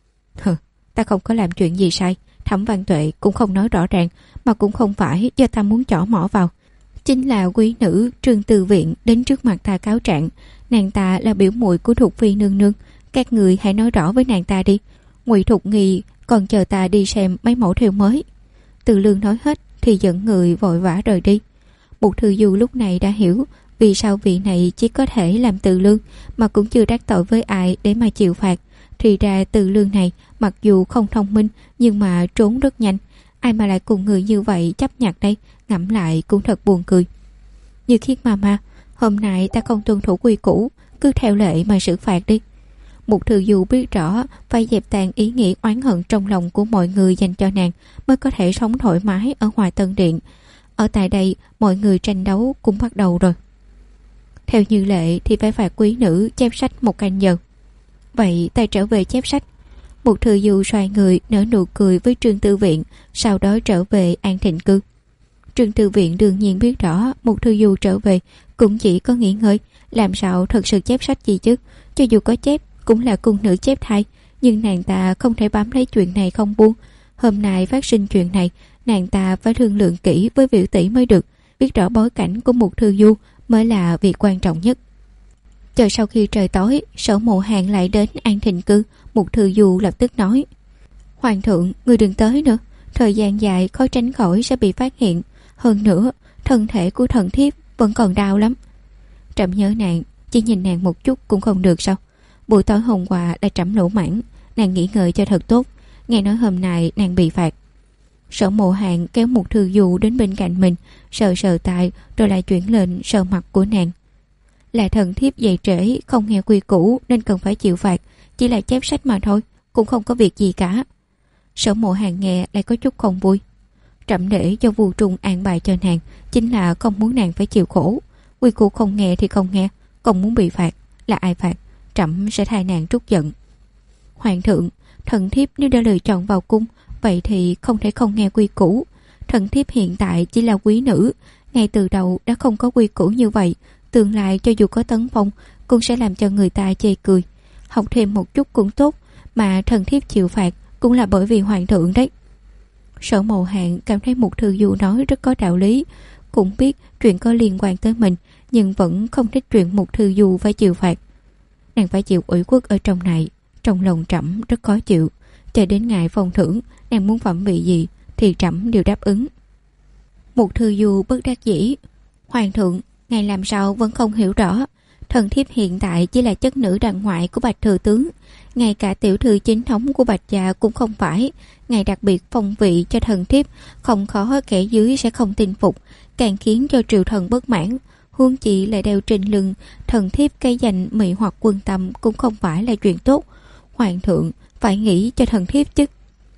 Ta không có làm chuyện gì sai. Thẩm Văn Tuệ cũng không nói rõ ràng, mà cũng không phải do ta muốn chỏ mỏ vào. Chính là quý nữ Trương Tư Viện đến trước mặt ta cáo trạng. Nàng ta là biểu muội của Thục Phi nương nương. Các người hãy nói rõ với nàng ta đi. Ngụy Thục Nghi còn chờ ta đi xem mấy mẫu thêu mới. Từ Lương nói hết thì dẫn người vội vã rời đi. Một Thư Du lúc này đã hiểu vì sao vị này chỉ có thể làm Từ Lương, mà cũng chưa đắc tội với ai để mà chịu phạt. Thì ra Từ Lương này mặc dù không thông minh nhưng mà trốn rất nhanh. Ai mà lại cùng người như vậy chấp nhặt đây, ngẫm lại cũng thật buồn cười. Như Khiết Mama, hôm nay ta không tuân thủ quy củ, cứ theo lệ mà xử phạt đi. Một Thư Du biết rõ phải dẹp tàn ý nghĩ oán hận trong lòng của mọi người dành cho nàng mới có thể sống thoải mái ở Hòa Tân Điện. Ở tại đây mọi người tranh đấu cũng bắt đầu rồi. Theo như lệ thì phải phạt quý nữ chép sách 1 canh giờ. Vậy ta trở về chép sách. Một Thư Du xoay người nở nụ cười với Trương Tư Viện, sau đó trở về An Thịnh Cư. Trương Tư Viện đương nhiên biết rõ một Thư Du trở về cũng chỉ có nghỉ ngơi, làm sao thật sự chép sách gì chứ. Cho dù có chép cũng là cung nữ chép thay, nhưng nàng ta không thể bám lấy chuyện này không buông. Hôm nay phát sinh chuyện này, nàng ta phải thương lượng kỹ với biểu tỷ mới được. Biết rõ bối cảnh của một Thư Du mới là việc quan trọng nhất. Chờ sau khi trời tối, Sở Mộ Hàn lại đến An Thịnh Cư. Một Thư Du lập tức nói, Hoàng thượng, người đừng tới nữa. Thời gian dài khó tránh khỏi sẽ bị phát hiện. Hơn nữa, thân thể của thần thiếp vẫn còn đau lắm. Trẫm nhớ nàng, chỉ nhìn nàng một chút cũng không được sao? Buổi tối hôm qua đã trẫm lỗ mãn, nàng nghỉ ngơi cho thật tốt. Nghe nói hôm nay nàng bị phạt. Sở Mộ Hàn kéo một Thư Du đến bên cạnh mình, sờ sờ tai rồi lại chuyển lên sờ mặt của nàng. Là thần thiếp dậy trễ không nghe quy củ nên cần phải chịu phạt, chỉ là chép sách mà thôi, cũng không có việc gì cả. Sở Mộ Hàn nghe lại có chút không vui. Trẫm để cho Vu Trung an bài cho nàng, chính là không muốn nàng phải chịu khổ. Quy củ không nghe thì không nghe, không muốn bị phạt, là ai phạt trẫm sẽ thay nàng trút giận. Hoàng thượng, thần thiếp nếu đã lựa chọn vào cung, vậy thì không thể không nghe quy củ. Thần thiếp hiện tại chỉ là quý nữ, ngay từ đầu đã không có quy củ như vậy, tương lai cho dù có tấn phong cũng sẽ làm cho người ta chê cười. Học thêm một chút cũng tốt, mà thần thiếp chịu phạt cũng là bởi vì hoàng thượng đấy. Sở Mộ Hàn cảm thấy một Thư Du nói rất có đạo lý, cũng biết chuyện có liên quan tới mình, nhưng vẫn không thích chuyện một Thư Du phải chịu phạt. Nàng phải chịu ủy khuất ở trong này, trong lòng trẫm rất khó chịu. Chờ đến ngày phong thưởng, nàng muốn phẩm vị gì thì trẫm đều đáp ứng. Một Thư Du bất đắc dĩ, Hoàng thượng, ngài làm sao vẫn không hiểu rõ. Thần thiếp hiện tại chỉ là chất nữ đàn ngoại của Bạch thừa tướng, ngay cả tiểu thư chính thống của Bạch gia cũng không phải. Ngài đặc biệt phong vị cho thần thiếp, không khó kẻ dưới sẽ không tin phục, càng khiến cho triều thần bất mãn. Huống chi lại đeo trên lưng thần thiếp cái danh mị hoặc quân tâm cũng không phải là chuyện tốt. Hoàng thượng phải nghĩ cho thần thiếp chứ.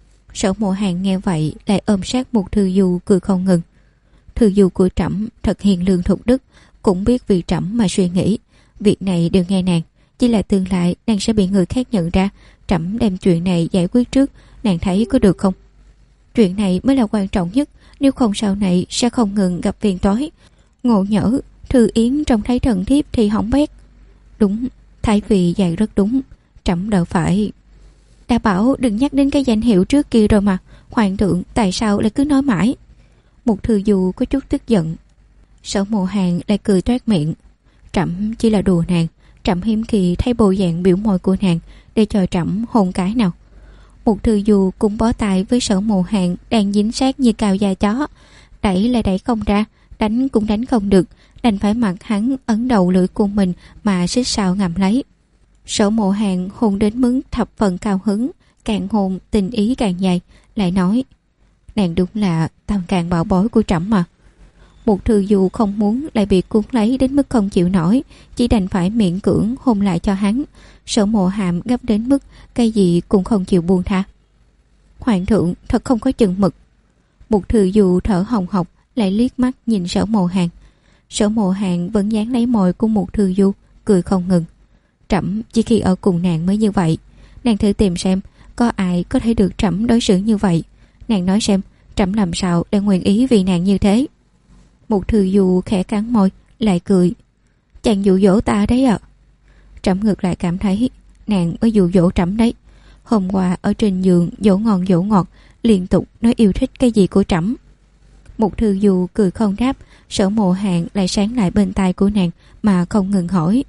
Sở Mộ Hàn nghe vậy lại ôm sát một Thư Du cười không ngừng. Thư Du của trẫm thật hiền lương thục đức, cũng biết vì trẫm mà suy nghĩ. Việc này đều nghe nàng, chỉ là tương lai nàng sẽ bị người khác nhận ra. Trẫm đem chuyện này giải quyết trước, nàng thấy có được không? Chuyện này mới là quan trọng nhất, nếu không sau này sẽ không ngừng gặp phiền toái. Ngộ nhỡ Thư Yến trông thấy thần thiếp thì hỏng bét. Đúng, Thái Phi dạy rất đúng, trẫm đỡ phải. Đã bảo đừng nhắc đến cái danh hiệu trước kia rồi mà, hoàng thượng tại sao lại cứ nói mãi? Một Thư Du có chút tức giận. Sở Mộ Hàn lại cười toét miệng. Trẫm chỉ là đùa nàng, trẫm hiếm khi thấy bộ dạng biểu môi của nàng, để cho trẫm hôn cái nào. Một Thư Du cũng bó tay với Sở Mộ Hàn đang dính sát như cào da chó, đẩy lại đẩy không ra, đánh cũng đánh không được, đành phải mặc hắn ấn đầu lưỡi của mình mà xích sao ngậm lấy. Sở Mộ Hàn hôn đến mức thập phần cao hứng, càng hôn tình ý càng dày, lại nói: nàng đúng là tam càng bảo bối của trẫm mà. Một Thư Du không muốn lại bị cuốn lấy đến mức không chịu nổi, chỉ đành phải miễn cưỡng hôn lại cho hắn. Sở Mộ Hàm gấp đến mức cái gì cũng không chịu buông tha. Hoàng thượng thật không có chừng mực. Một Thư Du thở hồng hộc lại liếc mắt nhìn Sở Mộ Hàn. Sở Mộ Hàn vẫn dán lấy môi của một Thư Du, cười không ngừng. Trẫm chỉ khi ở cùng nàng mới như vậy. Nàng thử tìm xem có ai có thể được trẫm đối xử như vậy. Nàng nói xem trẫm làm sao để nguyện ý vì nàng như thế. Một Thư Du khẽ cắn môi lại cười. Chàng dụ dỗ ta đấy ạ. Trẫm ngược lại cảm thấy nàng mới dụ dỗ trẫm đấy. Hôm qua ở trên giường dỗ ngọt liên tục nói yêu thích cái gì của trẫm. Một Thư Du cười không đáp. Sở Mộ Hàn lại sáng lại bên tai của nàng mà không ngừng hỏi: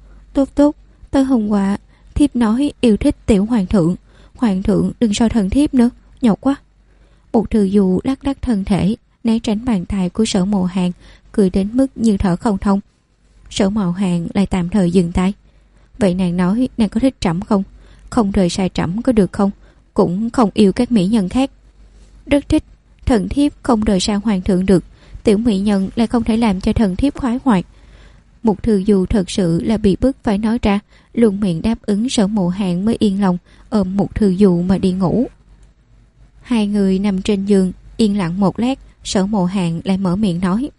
Tốt, tới hôm qua thiếp nói yêu thích tiểu hoàng thượng đừng so thần thiếp nữa, nhột quá. Một Thư Du lắc lắc thân thể né tránh bàn tay của Sở Mộ Hàn, cười đến mức như thở không thông. Sở Mộ Hàn lại tạm thời dừng tay. Vậy nàng nói nàng có thích trẫm không? Không rời xa trẫm có được không? Cũng không yêu các mỹ nhân khác. Rất thích. Thần thiếp không rời xa hoàng thượng được, tiểu mỹ nhân lại không thể làm cho thần thiếp khoái hoạt. Một Thư Du thật sự là bị bức phải nói ra, luôn miệng đáp ứng. Sở Mộ Hàn mới yên lòng ôm một Thư Du mà đi ngủ. Hai người nằm trên giường yên lặng một lát. Sở Mộ Hàn lại mở miệng nói: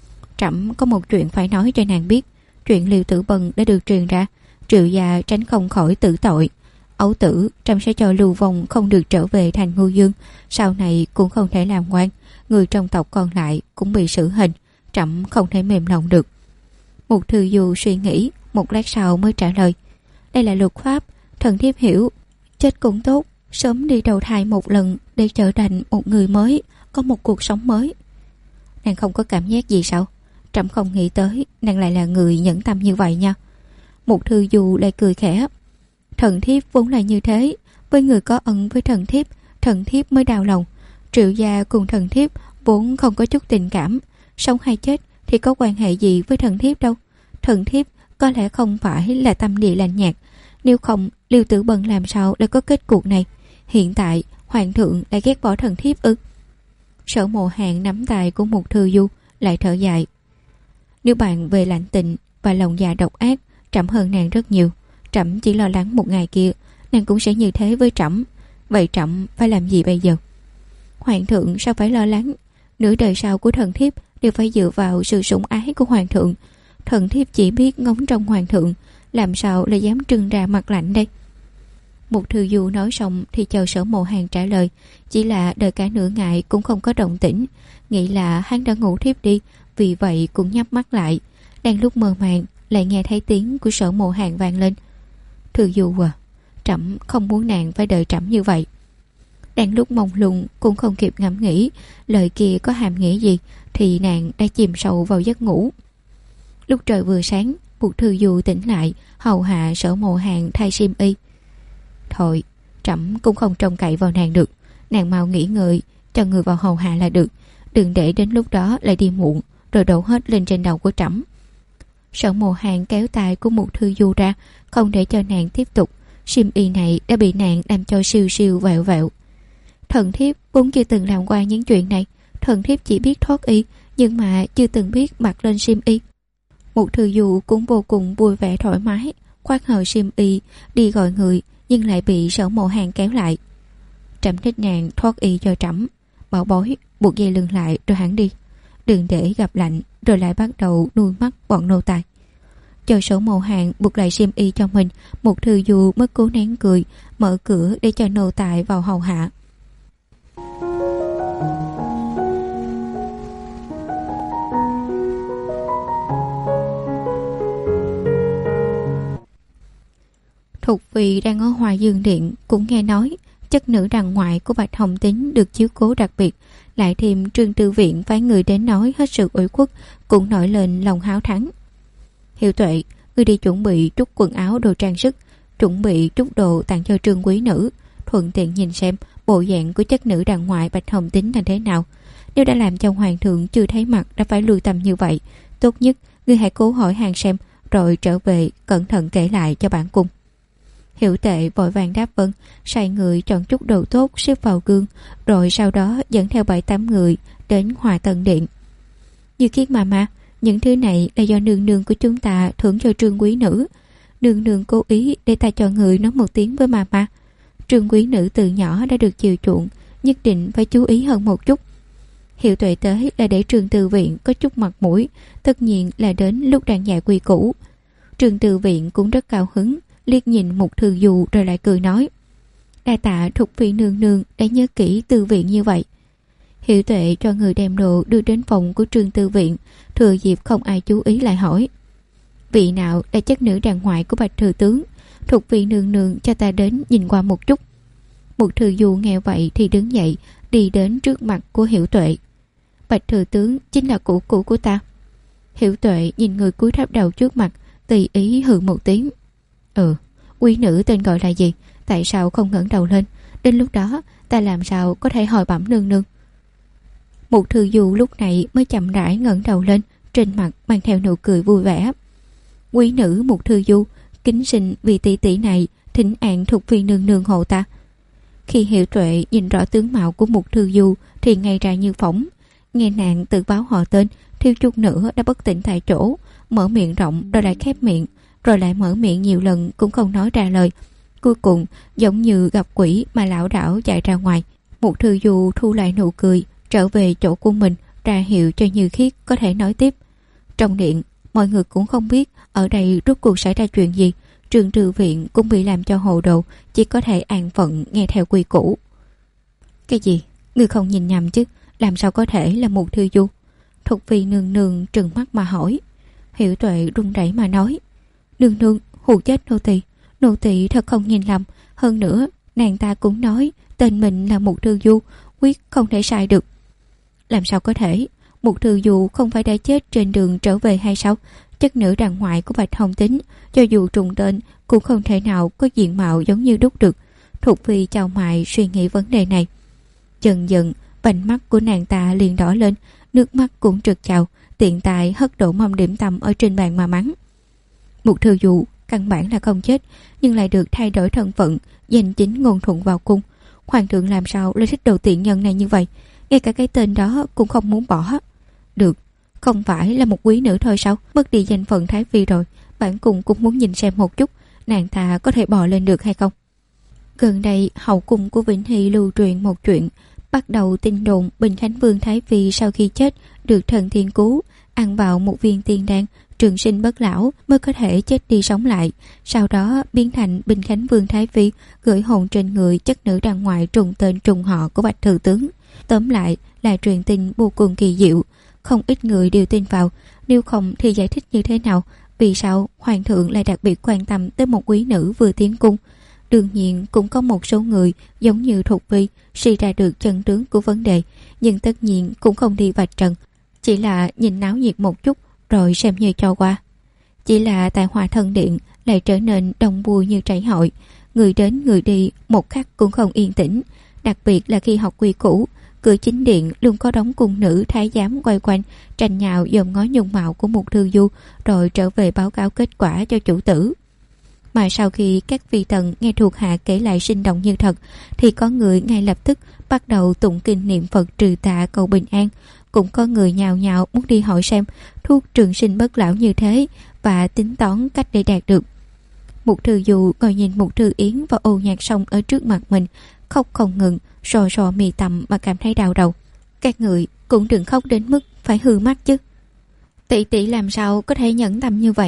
trẫm có một chuyện phải nói cho nàng biết. Chuyện Liêu Tử Bân đã được truyền ra, Triệu gia tránh không khỏi tử tội. Ấu tử trẫm sẽ cho Lưu Vong không được trở về thành Ngưu Dương, sau này cũng không thể làm quan. Người trong tộc còn lại cũng bị xử hình, trẫm không thể mềm lòng được. Một Thư Du suy nghĩ một lát sau mới trả lời: đây là luật pháp, thần thiếp hiểu. Chết cũng tốt, sớm đi đầu thai một lần để trở thành một người mới, có một cuộc sống mới. Nàng không có cảm giác gì sao? Trẫm không nghĩ tới nàng lại là người nhẫn tâm như vậy nha. Một Thư Du lại cười khẽ: thần thiếp vốn là như thế, với người có ân với thần thiếp mới đau lòng. Triệu gia cùng thần thiếp vốn không có chút tình cảm, sống hay chết thì có quan hệ gì với thần thiếp đâu. Thần thiếp có lẽ không phải là tâm địa lạnh nhạt, nếu không Liêu Tử Bân làm sao lại có kết cục này. Hiện tại hoàng thượng lại ghét bỏ thần thiếp ư? Sở Mộ Hàn nắm tay của một Thư Du lại thở dài: nếu bạn về lạnh tình và lòng dạ độc ác, trẫm hơn nàng rất nhiều. Trẫm chỉ lo lắng một ngày kia nàng cũng sẽ như thế với trẫm. Vậy trẫm phải làm gì bây giờ? Hoàng thượng sao phải lo lắng? Nửa đời sau của thần thiếp đều phải dựa vào sự sủng ái của hoàng thượng. Thần thiếp chỉ biết ngóng trong hoàng thượng, làm sao lại dám trưng ra mặt lạnh đây? Một Thư Du nói xong thì chờ Sở Mộ Hàn trả lời, chỉ là đợi cả nửa ngày cũng không có động tĩnh, nghĩ là hắn đã ngủ thiếp đi, vì vậy cũng nhắm mắt lại. Đang lúc mơ màng lại nghe thấy tiếng của Sở Mộ Hàn vang lên: Thư Du à, trẫm không muốn nàng phải đợi trẫm như vậy. Đang lúc mông lung cũng không kịp ngẫm nghĩ lời kia có hàm nghĩa gì thì nàng đã chìm sâu vào giấc ngủ. Lúc trời vừa sáng, Một Thư Du tỉnh lại hầu hạ Sở Mộ Hàn thay xiêm y. Thôi, trẫm cũng không trông cậy vào nàng được, nàng mau nghỉ ngơi, cho người vào hầu hạ là được, đừng để đến lúc đó lại đi muộn rồi đổ hết lên trên đầu của trẫm. Sở Mộ Hàn kéo tay của Một Thư Du ra, không để cho nàng tiếp tục. Xiêm y này đã bị nàng làm cho siêu siêu vẹo vẹo. Thần thiếp vốn chưa từng làm qua những chuyện này, thần thiếp chỉ biết thoát y, nhưng mà chưa từng biết mặc lên xiêm y. Một Thư Du cũng vô cùng vui vẻ thoải mái, khoác hờ xiêm y đi gọi người, nhưng lại bị Sở Mộ Hàn kéo lại. Trẫm thích nàng thoát y cho trẫm, bảo bối buộc dây lưng lại rồi hẳn đi, đừng để gặp lạnh rồi lại bắt đầu nuôi mắt bọn nô tài. Chờ Sổ Mồ Hàng buộc lại xiêm y cho mình, Mục Thư Du mới cố nén cười, mở cửa để cho nô tài vào hầu hạ. Thục Phi đang ở Hoa Dương Điện cũng nghe nói chất nữ đằng ngoại của Bạch Hồng Tín được chiếu cố đặc biệt, lại thêm Trương Tư Viện phái người đến nói hết sự ủy khuất, cũng nổi lên lòng háo thắng. Hiểu Tuệ, ngươi đi chuẩn bị chút quần áo đồ trang sức, chuẩn bị chút đồ tặng cho Trương quý nữ, thuận tiện nhìn xem bộ dạng của chất nữ đằng ngoại Bạch Hồng Tín là thế nào. Nếu đã làm cho hoàng thượng chưa thấy mặt đã phải lưu tâm như vậy, tốt nhất ngươi hãy cố hỏi hàng xem, rồi trở về cẩn thận kể lại cho bản cung. Hiểu Tệ vội vàng đáp vâng, sai người chọn chút đồ tốt xếp vào gương, rồi sau đó dẫn theo 7-8 người đến Hòa Tân Điện. Như Khiết mà những thứ này là do nương nương của chúng ta thưởng cho Trương quý nữ. Nương nương cố ý để ta cho người nói một tiếng với mà. Trương quý nữ từ nhỏ đã được chiều chuộng, nhất định phải chú ý hơn một chút. Hiểu Tuệ tới là để Trương Tư Viện có chút mặt mũi, tất nhiên là đến lúc đang dạy quy củ. Trương Tư Viện cũng rất cao hứng, liếc nhìn Mục Thư Du rồi lại cười nói: đa tạ Thục Phi nương nương đã nhớ kỹ Tư Viện như vậy. Hiểu Tuệ cho người đem đồ đưa đến phòng của Trương Tư Viện, thừa dịp không ai chú ý lại hỏi: vị nào là chất nữ đàn ngoại của Bạch thừa tướng? Thục Phi nương nương cho ta đến nhìn qua một chút. Mục Thư Du nghe vậy thì đứng dậy, đi đến trước mặt của Hiểu Tuệ. Bạch thừa tướng chính là cũ của ta. Hiểu Tuệ nhìn người cúi thấp đầu trước mặt, tùy ý hừ một tiếng. Quý nữ tên gọi là gì? Tại sao không ngẩng đầu lên? Đến lúc đó ta làm sao có thể hỏi bẩm nương nương? Mục Thư Du lúc này mới chậm rãi ngẩng đầu lên, trên mặt mang theo nụ cười vui vẻ. Quý nữ Mục Thư Du, kính xin vì tỷ tỷ này thỉnh an Thục Phi nương nương hộ ta. Khi Hiểu Tuệ nhìn rõ tướng mạo của Mục Thư Du thì ngay ra như phỏng. Nghe nàng tự báo họ tên, thiếu chút nữa đã bất tỉnh tại chỗ, mở miệng rộng rồi lại khép miệng, rồi lại mở miệng nhiều lần cũng không nói ra lời. Cuối cùng giống như gặp quỷ mà lảo đảo chạy ra ngoài. Mục Thư Du thu lại nụ cười, trở về chỗ của mình, ra hiệu cho Như Khiết có thể nói tiếp. Trong điện, mọi người cũng không biết ở đây rốt cuộc xảy ra chuyện gì. Trương Tư Viện cũng bị làm cho hồ đồ, chỉ có thể an phận nghe theo quy củ. Cái gì? Ngươi không nhìn nhầm chứ? Làm sao có thể là Mục Thư Du? Thục Phi nương nương trừng mắt mà hỏi. Hiểu Tuệ run rẩy mà nói: nương nương, hù chết nô tỳ thật không nhìn lầm. Hơn nữa nàng ta cũng nói tên mình là Mục Thư Du, quyết không thể sai được. Làm sao có thể? Mục Thư Du không phải đã chết trên đường trở về hay sao? Chất nữ đàn ngoại của Bạch Hồng Tín, cho dù trùng tên cũng không thể nào có diện mạo giống như đúc được. Thục Phi chào mày suy nghĩ vấn đề này. Dần dần vành mắt của nàng ta liền đỏ lên, nước mắt cũng trượt trào, tiện tại hất đổ mâm điểm tâm ở trên bàn mà mắng. Mục Thư Du căn bản là không chết, nhưng lại được thay đổi thân phận, danh chính ngôn thuận vào cung. Hoàng thượng làm sao lại thích đồ tiện nhân này như vậy? Ngay cả cái tên đó cũng không muốn bỏ. Được, không phải là một quý nữ thôi sao? Mất đi danh phận Thái Phi rồi, bản cung cũng muốn nhìn xem một chút nàng ta có thể bò lên được hay không. Gần đây hậu cung của Vĩnh Hy lưu truyền một chuyện. Bắt đầu tin đồn Bình Khánh Vương Thái Phi sau khi chết được thần thiên cứu, ăn vào một viên tiên đan trường sinh bất lão mới có thể chết đi sống lại, sau đó biến thành Bình Khánh Vương Thái Phi, gửi hồn trên người chất nữ đàn ngoại trùng tên trùng họ của Bạch thừa tướng. Tóm lại là truyền tin vô cùng kỳ diệu, không ít người đều tin vào. Nếu không thì giải thích như thế nào vì sao hoàng thượng lại đặc biệt quan tâm tới một quý nữ vừa tiến cung? Đương nhiên cũng có một số người giống như Thục Phi suy ra được chân tướng của vấn đề, nhưng tất nhiên cũng không đi vạch trần, chỉ là nhìn náo nhiệt một chút rồi xem như cho qua. Chỉ là tại Hòa Thân Điện lại trở nên đông vui như trải hội, người đến người đi một khắc cũng không yên tĩnh. Đặc biệt là khi học quy củ, cửa chính điện luôn có đống cung nữ thái giám quay quanh tranh nhào dòm ngó nhung mạo của Mục Thư Du, rồi trở về báo cáo kết quả cho chủ tử. Mà sau khi các vị tần nghe thuộc hạ kể lại sinh động như thật, thì có người ngay lập tức bắt đầu tụng kinh niệm Phật trừ tà cầu bình an. Cũng có người nhào nhào muốn đi hỏi xem thuốc trường sinh bất lão như thế và tính toán cách để đạt được. Mục Thư Du ngồi nhìn Mục Thư Yến và Ô Nhạc Sông ở trước mặt mình, khóc không ngừng, sò sò mì tầm mà cảm thấy đau đầu. Các người cũng đừng khóc đến mức phải hư mắt chứ. Tỷ tỷ làm sao có thể nhẫn tâm như vậy?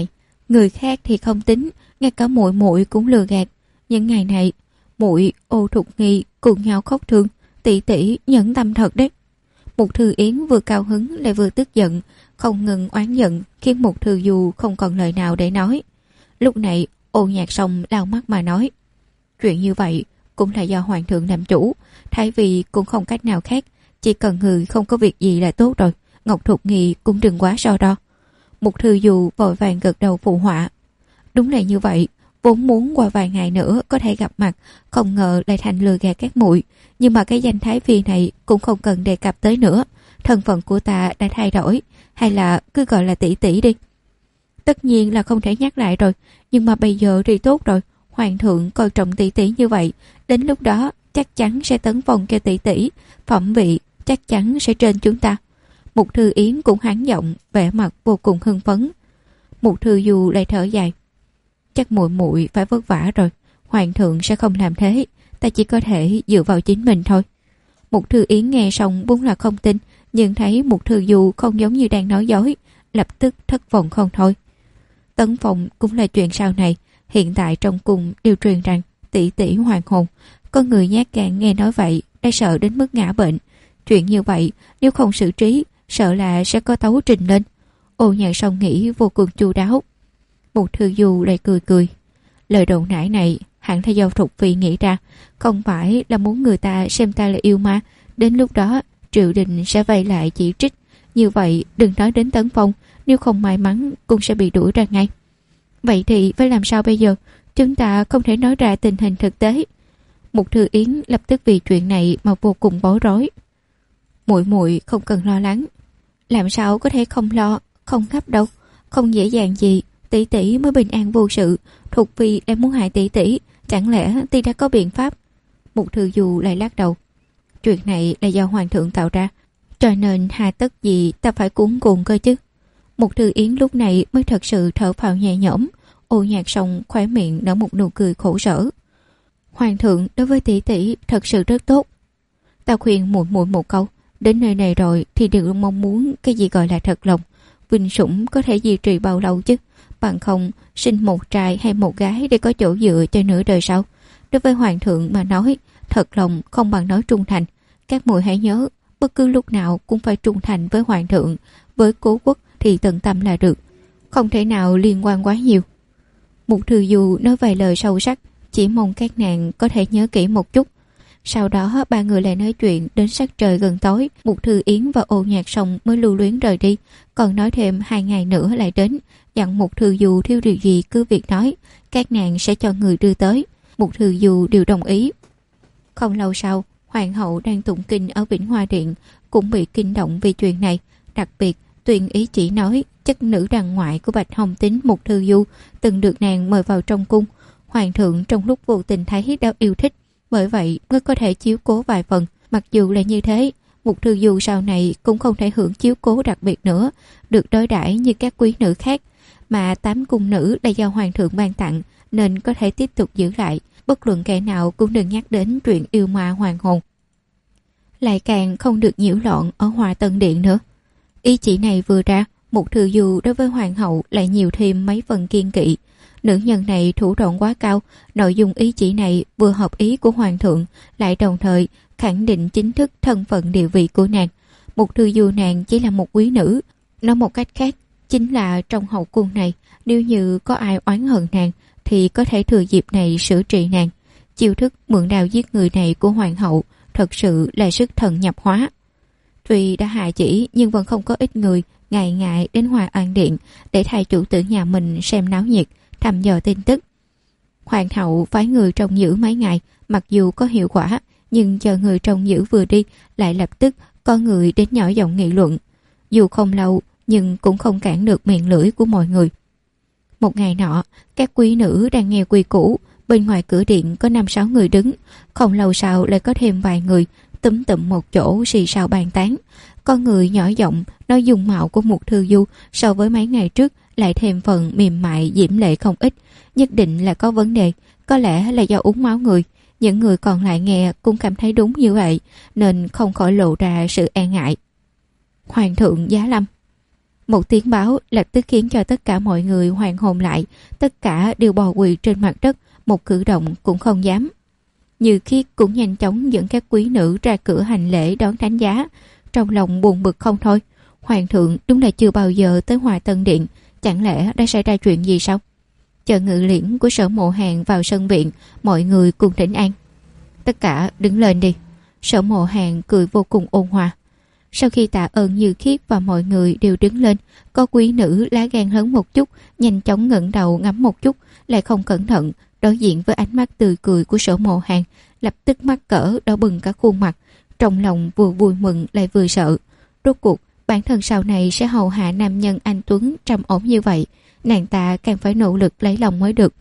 Người khác thì không tính, ngay cả muội muội cũng lừa gạt. Những ngày này, muội Ô Thục Nghi cùng nhau khóc thương, tỷ tỷ nhẫn tâm thật đấy. Mục Thư Yến vừa cao hứng lại vừa tức giận, không ngừng oán giận, khiến Mục Thư Du không còn lời nào để nói. Lúc này, Ô Nhạc Sông lau mắt mà nói, chuyện như vậy cũng là do hoàng thượng làm chủ, thay vì cũng không cách nào khác, chỉ cần người không có việc gì là tốt rồi. Ngọc Thục Nghi cũng đừng quá so đo. Mục Thư Du vội vàng gật đầu phụ họa. Đúng là như vậy, vốn muốn qua vài ngày nữa có thể gặp mặt, không ngờ lại thành lừa gạt các muội. Nhưng mà cái danh thái phi này cũng không cần đề cập tới nữa. Thân phận của ta đã thay đổi, hay là cứ gọi là tỷ tỷ đi. Tất nhiên là không thể nhắc lại rồi, nhưng mà bây giờ thì tốt rồi. Hoàng thượng coi trọng tỷ tỷ như vậy, đến lúc đó chắc chắn sẽ tấn phong cho tỷ tỷ, phẩm vị chắc chắn sẽ trên chúng ta. Mục Thư Yến cũng hắn giọng, vẻ mặt vô cùng hưng phấn. Mục Thư Du lại thở dài. Chắc muội muội phải vất vả rồi, hoàng thượng sẽ không làm thế, ta chỉ có thể dựa vào chính mình thôi. Mục Thư Yến nghe xong vốn là không tin, nhưng thấy Mục Thư Du không giống như đang nói dối, lập tức thất vọng không thôi. Tấn phong cũng là chuyện sau này, hiện tại trong cung đều truyền rằng tỷ tỷ hoàng hồn, có người nhát gan nghe nói vậy đã sợ đến mức ngã bệnh. Chuyện như vậy nếu không xử trí, sợ là sẽ có tấu trình lên. Ô Nhạc Sông nghĩ vô cùng chu đáo. Mục Thư Du lại cười cười. Lời đồn nãy này hẳn là do Thục Phi nghĩ ra, không phải là muốn người ta xem ta là yêu ma. Đến lúc đó triều đình sẽ vây lại chỉ trích. Như vậy đừng nói đến tấn phong, nếu không may mắn cũng sẽ bị đuổi ra ngay. Vậy thì phải làm sao bây giờ? Chúng ta không thể nói ra tình hình thực tế. Mục Thư Yến lập tức vì chuyện này mà vô cùng bối rối. Muội muội không cần lo lắng. Làm sao có thể không lo, không gấp đâu, không dễ dàng gì. Tỷ tỷ mới bình an vô sự, Thục Phi đang muốn hại tỷ tỷ, chẳng lẽ tỷ đã có biện pháp? Mục Thư Du lại lắc đầu. Chuyện này là do hoàng thượng tạo ra, cho nên hà tất gì ta phải cuống cuồng cơ chứ. Mục Thư Yến lúc này mới thật sự thở phào nhẹ nhõm. Ô Nhạc Sông khóe miệng nở một nụ cười khổ sở. Hoàng thượng đối với tỷ tỷ thật sự rất tốt. Ta khuyên muội muội một câu, đến nơi này rồi thì đừng mong muốn cái gì gọi là thật lòng. Vinh sủng có thể duy trì bao lâu chứ, bằng không sinh một trai hay một gái để có chỗ dựa cho nửa đời sau. Đối với hoàng thượng mà nói, thật lòng không bằng nói trung thành. Các muội hãy nhớ, bất cứ lúc nào cũng phải trung thành với hoàng thượng, với cố quốc thì tận tâm là được, không thể nào liên quan quá nhiều. Mục Thư Du nói vài lời sâu sắc, chỉ mong các nàng có thể nhớ kỹ một chút. Sau đó ba người lại nói chuyện đến sắc trời gần tối. Mục Thư Yến và Ô Nhạc Sông mới lưu luyến rời đi, còn nói thêm 2 ngày nữa lại đến, dặn Mục Thư Du thiếu điều gì cứ việc nói, các nàng sẽ cho người đưa tới. Mục Thư Du đều đồng ý. Không lâu sau, hoàng hậu đang tụng kinh ở Vĩnh Hoa Điện cũng bị kinh động vì chuyện này. Đặc biệt Tuyền Ý chỉ nói chất nữ đàn ngoại của Bạch Hồng Tín Mục Thư Du từng được nàng mời vào trong cung. Hoàng thượng trong lúc vô tình thấy đã yêu thích, bởi vậy mới có thể chiếu cố vài phần. Mặc dù là như thế, Mục Thư Du sau này cũng không thể hưởng chiếu cố đặc biệt nữa, được đối đãi như các quý nữ khác. Mà 8 cung nữ là do hoàng thượng ban tặng nên có thể tiếp tục giữ lại, bất luận kẻ nào cũng đừng nhắc đến chuyện yêu ma hoàng hồn. Lại càng không được nhiễu loạn ở Hòa Tân Điện nữa. Ý chỉ này vừa ra, Mục Thư Du đối với hoàng hậu lại nhiều thêm mấy phần kiên kỵ. Nữ nhân này thủ đoạn quá cao, nội dung ý chỉ này vừa hợp ý của hoàng thượng, lại đồng thời khẳng định chính thức thân phận địa vị của nàng. Mục Thư Du nàng chỉ là một quý nữ, nói một cách khác chính là trong hậu cung này, nếu như có ai oán hận nàng thì có thể thừa dịp này sửa trị nàng. Chiêu thức mượn đao giết người này của hoàng hậu thật sự là sức thần nhập hóa. Tuy đã hạ chỉ nhưng vẫn không có ít người ngại ngại đến Hòa An Điện để thay chủ tử nhà mình xem náo nhiệt, thăm dò tin tức. Hoàng hậu phái người trông giữ mấy ngày, mặc dù có hiệu quả, nhưng chờ người trông giữ vừa đi, lại lập tức có người đến nhỏ giọng nghị luận. Dù không lâu, nhưng cũng không cản được miệng lưỡi của mọi người. Một ngày nọ, các quý nữ đang nghe quy củ, bên ngoài cửa điện có 5-6 người đứng, không lâu sau lại có thêm vài người túm tụm một chỗ xì xào bàn tán. Có người nhỏ giọng nói dung mạo của Mục Thư Du so với mấy ngày trước lại thêm phần mềm mại diễm lệ không ít, nhất định là có vấn đề, có lẽ là do uống máu người. Những người còn lại nghe cũng cảm thấy đúng như vậy, nên không khỏi lộ ra sự e ngại. Hoàng thượng giá lâm. Một tiếng báo lập tức khiến cho tất cả mọi người hoàn hồn lại, tất cả đều bò quỳ trên mặt đất, một cử động cũng không dám. Như Khiết cũng nhanh chóng dẫn các quý nữ ra cửa hành lễ đón đánh giá, trong lòng buồn bực không thôi. Hoàng thượng đúng là chưa bao giờ tới Hòa Tân Điện, chẳng lẽ đã xảy ra chuyện gì sao? Chờ ngự liễn của Sở Mộ Hàn vào sân viện, mọi người cùng thỉnh an. Tất cả đứng lên đi. Sở Mộ Hàn cười vô cùng ôn hòa. Sau khi tạ ơn Như Khiết và mọi người đều đứng lên, có quý nữ lá gan lớn một chút, nhanh chóng ngẩng đầu ngắm một chút, lại không cẩn thận đối diện với ánh mắt tươi cười của Sở Mộ Hàn, lập tức mắc cỡ đỏ bừng cả khuôn mặt, trong lòng vừa vui mừng lại vừa sợ. Rốt cuộc bản thân sau này sẽ hầu hạ nam nhân anh tuấn trầm ổn như vậy, nàng ta càng phải nỗ lực lấy lòng mới được.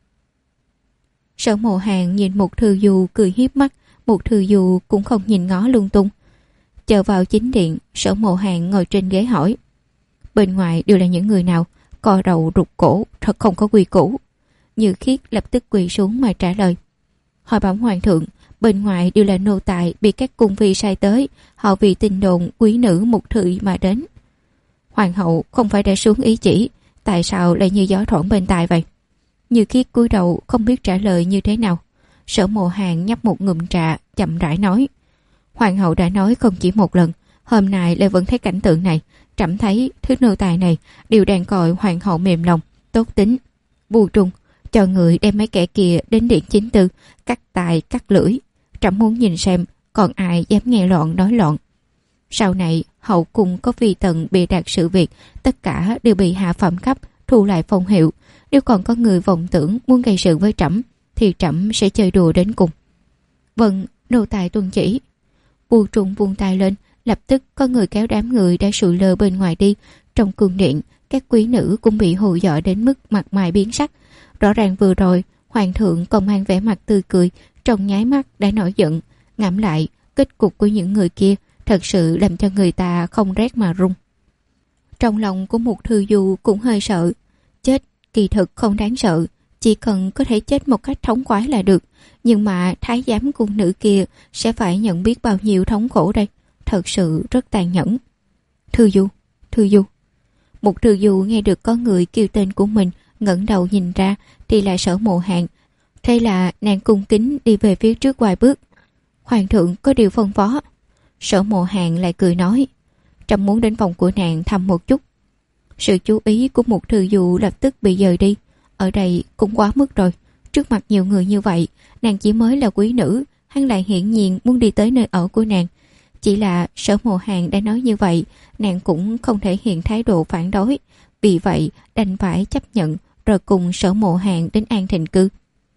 Sở Mộ Hàn nhìn Mục Thư Du cười hiếp mắt, Mục Thư Du cũng không nhìn ngó lung tung. Chờ vào chính điện, Sở Mộ Hàn ngồi trên ghế hỏi: bên ngoài đều là những người nào? Co đầu rụt cổ, thật không có quy củ. Như Khiết lập tức quỳ xuống mà trả lời: hỏi bẩm hoàng thượng, bên ngoài đều là nô tài bị các cung phi sai tới, họ vì tin đồn quý nữ Mục Thư mà đến. Hoàng hậu không phải đã xuống ý chỉ, tại sao lại như gió thoảng bên tai vậy? Như Khiết cúi đầu không biết trả lời như thế nào. Sở Mộ Hàn nhấp một ngụm trà, chậm rãi nói: hoàng hậu đã nói không chỉ một lần, hôm nay lại vẫn thấy cảnh tượng này. Trẫm thấy thứ nô tài này đều đang coi hoàng hậu mềm lòng, tốt tính. Bù Trung, cho người đem mấy kẻ kia đến điện chính tư, cắt tai cắt lưỡi. Trẫm muốn nhìn xem còn ai dám nghe loạn nói loạn. Sau này hậu cung có phi tần bịa đặt sự việc, tất cả đều bị hạ phẩm cấp, thu lại phong hiệu. Nếu còn có người vọng tưởng muốn gây sự với trẫm, thì trẫm sẽ chơi đùa đến cùng. Vâng, nô tài tuân chỉ. Bù Trung vung tay lên, lập tức có người kéo đám người đã sụi lơ bên ngoài đi. Trong cung điện, các quý nữ cũng bị hù dọa đến mức mặt mày biến sắc. Rõ ràng vừa rồi hoàng thượng còn mang vẻ mặt tươi cười, trong nháy mắt đã nổi giận. Ngẫm lại kết cục của những người kia, thật sự làm cho người ta không rét mà run. Trong lòng của Mục Thư Du cũng hơi sợ. Chết kỳ thực không đáng sợ, chỉ cần có thể chết một cách thống khoái là được. Nhưng mà thái giám cung nữ kia sẽ phải nhận biết bao nhiêu thống khổ đây. Thật sự rất tàn nhẫn. Thư Du, Thư Du. Mục Thư Du nghe được có người kêu tên của mình, ngẩng đầu nhìn ra thì là Sở Mộ Hàn. Thế là nàng cung kính đi về phía trước vài bước. Hoàng thượng có điều phân phó. Sở Mộ Hàn lại cười nói: trẫm muốn đến phòng của nàng thăm một chút. Sự chú ý của Mục Thư Du lập tức bị dời đi. Ở đây cũng quá mức rồi. Trước mặt nhiều người như vậy, nàng chỉ mới là quý nữ, hắn lại hiển nhiên muốn đi tới nơi ở của nàng. Chỉ là Sở Mộ Hàn đã nói như vậy, nàng cũng không thể hiện thái độ phản đối. Vì vậy đành phải chấp nhận, rồi cùng Sở Mộ Hàn đến An Thịnh Cư.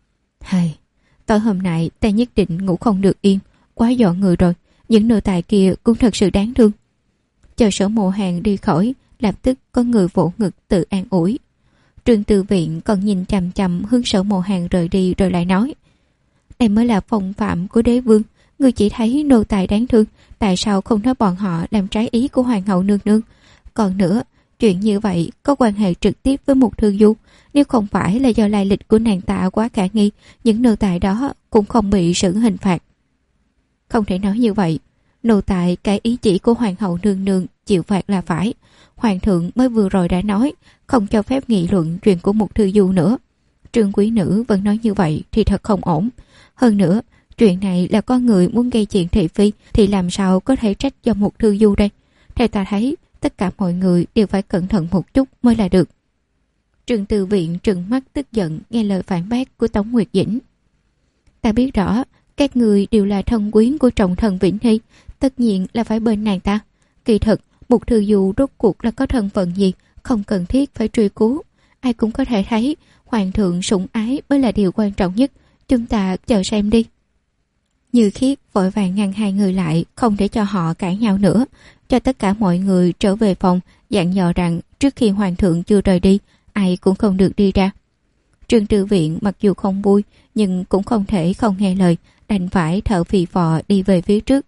Hay, tối hôm nay ta nhất định ngủ không được yên, quá dọn người rồi. Những nô tài kia cũng thật sự đáng thương. Chờ Sở Mộ Hàn đi khỏi, lập tức có người vỗ ngực tự an ủi. Trương Tư Viện còn nhìn chằm chằm hướng Sở Mộ Hàn rời đi, rồi lại nói: đây mới là phong phạm của đế vương. Người chỉ thấy nô tài đáng thương, tại sao không nói bọn họ làm trái ý của hoàng hậu nương nương? Còn nữa, chuyện như vậy có quan hệ trực tiếp với Mục Thư Du. Nếu không phải là do lai lịch của nàng ta quá khả nghi, những nô tài đó cũng không bị xử hình phạt. Không thể nói như vậy. Nô tài cái ý chỉ của hoàng hậu nương nương chịu phạt là phải. Hoàng thượng mới vừa rồi đã nói không cho phép nghị luận chuyện của Mục Thư Du nữa. Trương quý nữ vẫn nói như vậy thì thật không ổn. Hơn nữa, chuyện này là có người muốn gây chuyện thị phi, thì làm sao có thể trách do Mục Thư Du đây? Theo ta thấy, tất cả mọi người đều phải cẩn thận một chút mới là được. Trương Tư Viện trừng mắt tức giận nghe lời phản bác của Tống Nguyệt Dĩnh. Ta biết rõ các người đều là thân quyến của trọng thần Vĩnh Hy, tất nhiên là phải bên nàng ta. Kỳ thực Mục Thư Du rốt cuộc là có thân phận gì, không cần thiết phải truy cứu. Ai cũng có thể thấy hoàng thượng sủng ái mới là điều quan trọng nhất. Chúng ta chờ xem đi. Như Khiết vội vàng ngăn hai người lại, không để cho họ cãi nhau nữa, cho tất cả mọi người trở về phòng, dặn dò rằng trước khi hoàng thượng chưa rời đi, ai cũng không được đi ra. Trương Tư Viện mặc dù không vui, nhưng cũng không thể không nghe lời, đành phải thở phì phò đi về phía trước.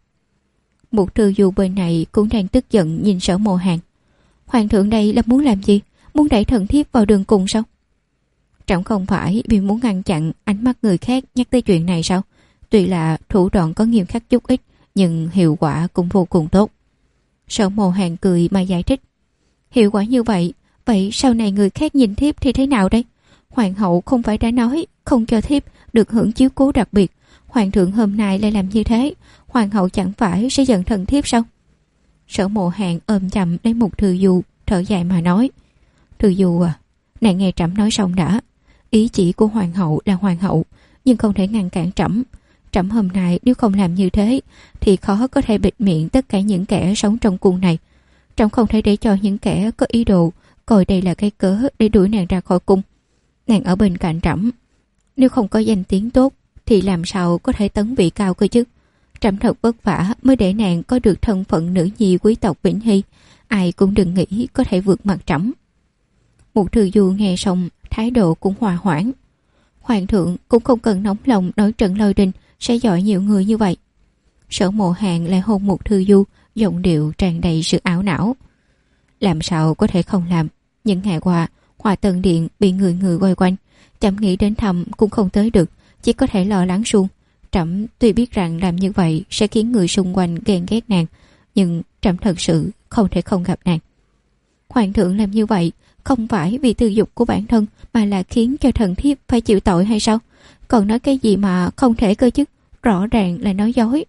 Mục Thư Du bên này cũng đang tức giận nhìn Sở Mộ Hàn. Hoàng thượng đây là muốn làm gì? Muốn đẩy thần thiếp vào đường cùng sao? Trẫm không phải vì muốn ngăn chặn ánh mắt người khác nhắc tới chuyện này sao? Tuy là thủ đoạn có nghiêm khắc chút ít, nhưng hiệu quả cũng vô cùng tốt. Sở Mộ Hàn cười mà giải thích. Hiệu quả như vậy, vậy sau này người khác nhìn thiếp thì thế nào đây? Hoàng hậu không phải đã nói không cho thiếp được hưởng chiếu cố đặc biệt, hoàng thượng hôm nay lại làm như thế, hoàng hậu chẳng phải sẽ giận thần thiếp sao? Sở Mộ Hàn ôm chầm lấy Mục Thư Du, thở dài mà nói: Thư Du à, nàng nghe trẫm nói xong đã. Ý chỉ của hoàng hậu là hoàng hậu, nhưng không thể ngăn cản trẫm. Trẫm hôm nay nếu không làm như thế thì khó có thể bịt miệng tất cả những kẻ sống trong cung này. Trẫm không thể để cho những kẻ có ý đồ coi đây là cái cớ để đuổi nàng ra khỏi cung. Nàng ở bên cạnh trẫm, nếu không có danh tiếng tốt thì làm sao có thể tấn vị cao cơ chứ? Trẫm thật vất vả mới để nàng có được thân phận nữ nhi quý tộc Vĩnh Hy, ai cũng đừng nghĩ có thể vượt mặt trẫm. Mục Thư Du nghe xong, thái độ cũng hòa hoãn. Hoàng thượng cũng không cần nóng lòng nói trận lôi đình sẽ dọi nhiều người như vậy. Sở Mộ Hàn lại hôn Mục Thư Du, giọng điệu tràn đầy sự ảo não. Làm sao có thể không làm? Những ngày qua, Hòa Tân Điện bị người người quay quanh, chậm nghĩ đến thăm cũng không tới được, chỉ có thể lo lắng suông. Trẫm tuy biết rằng làm như vậy sẽ khiến người xung quanh ghen ghét nàng, nhưng trẫm thật sự không thể không gặp nàng. Hoàng thượng làm như vậy không phải vì tư dục của bản thân, mà là khiến cho thần thiếp phải chịu tội hay sao? Còn nói cái gì mà không thể cơ chứ? Rõ ràng là nói dối.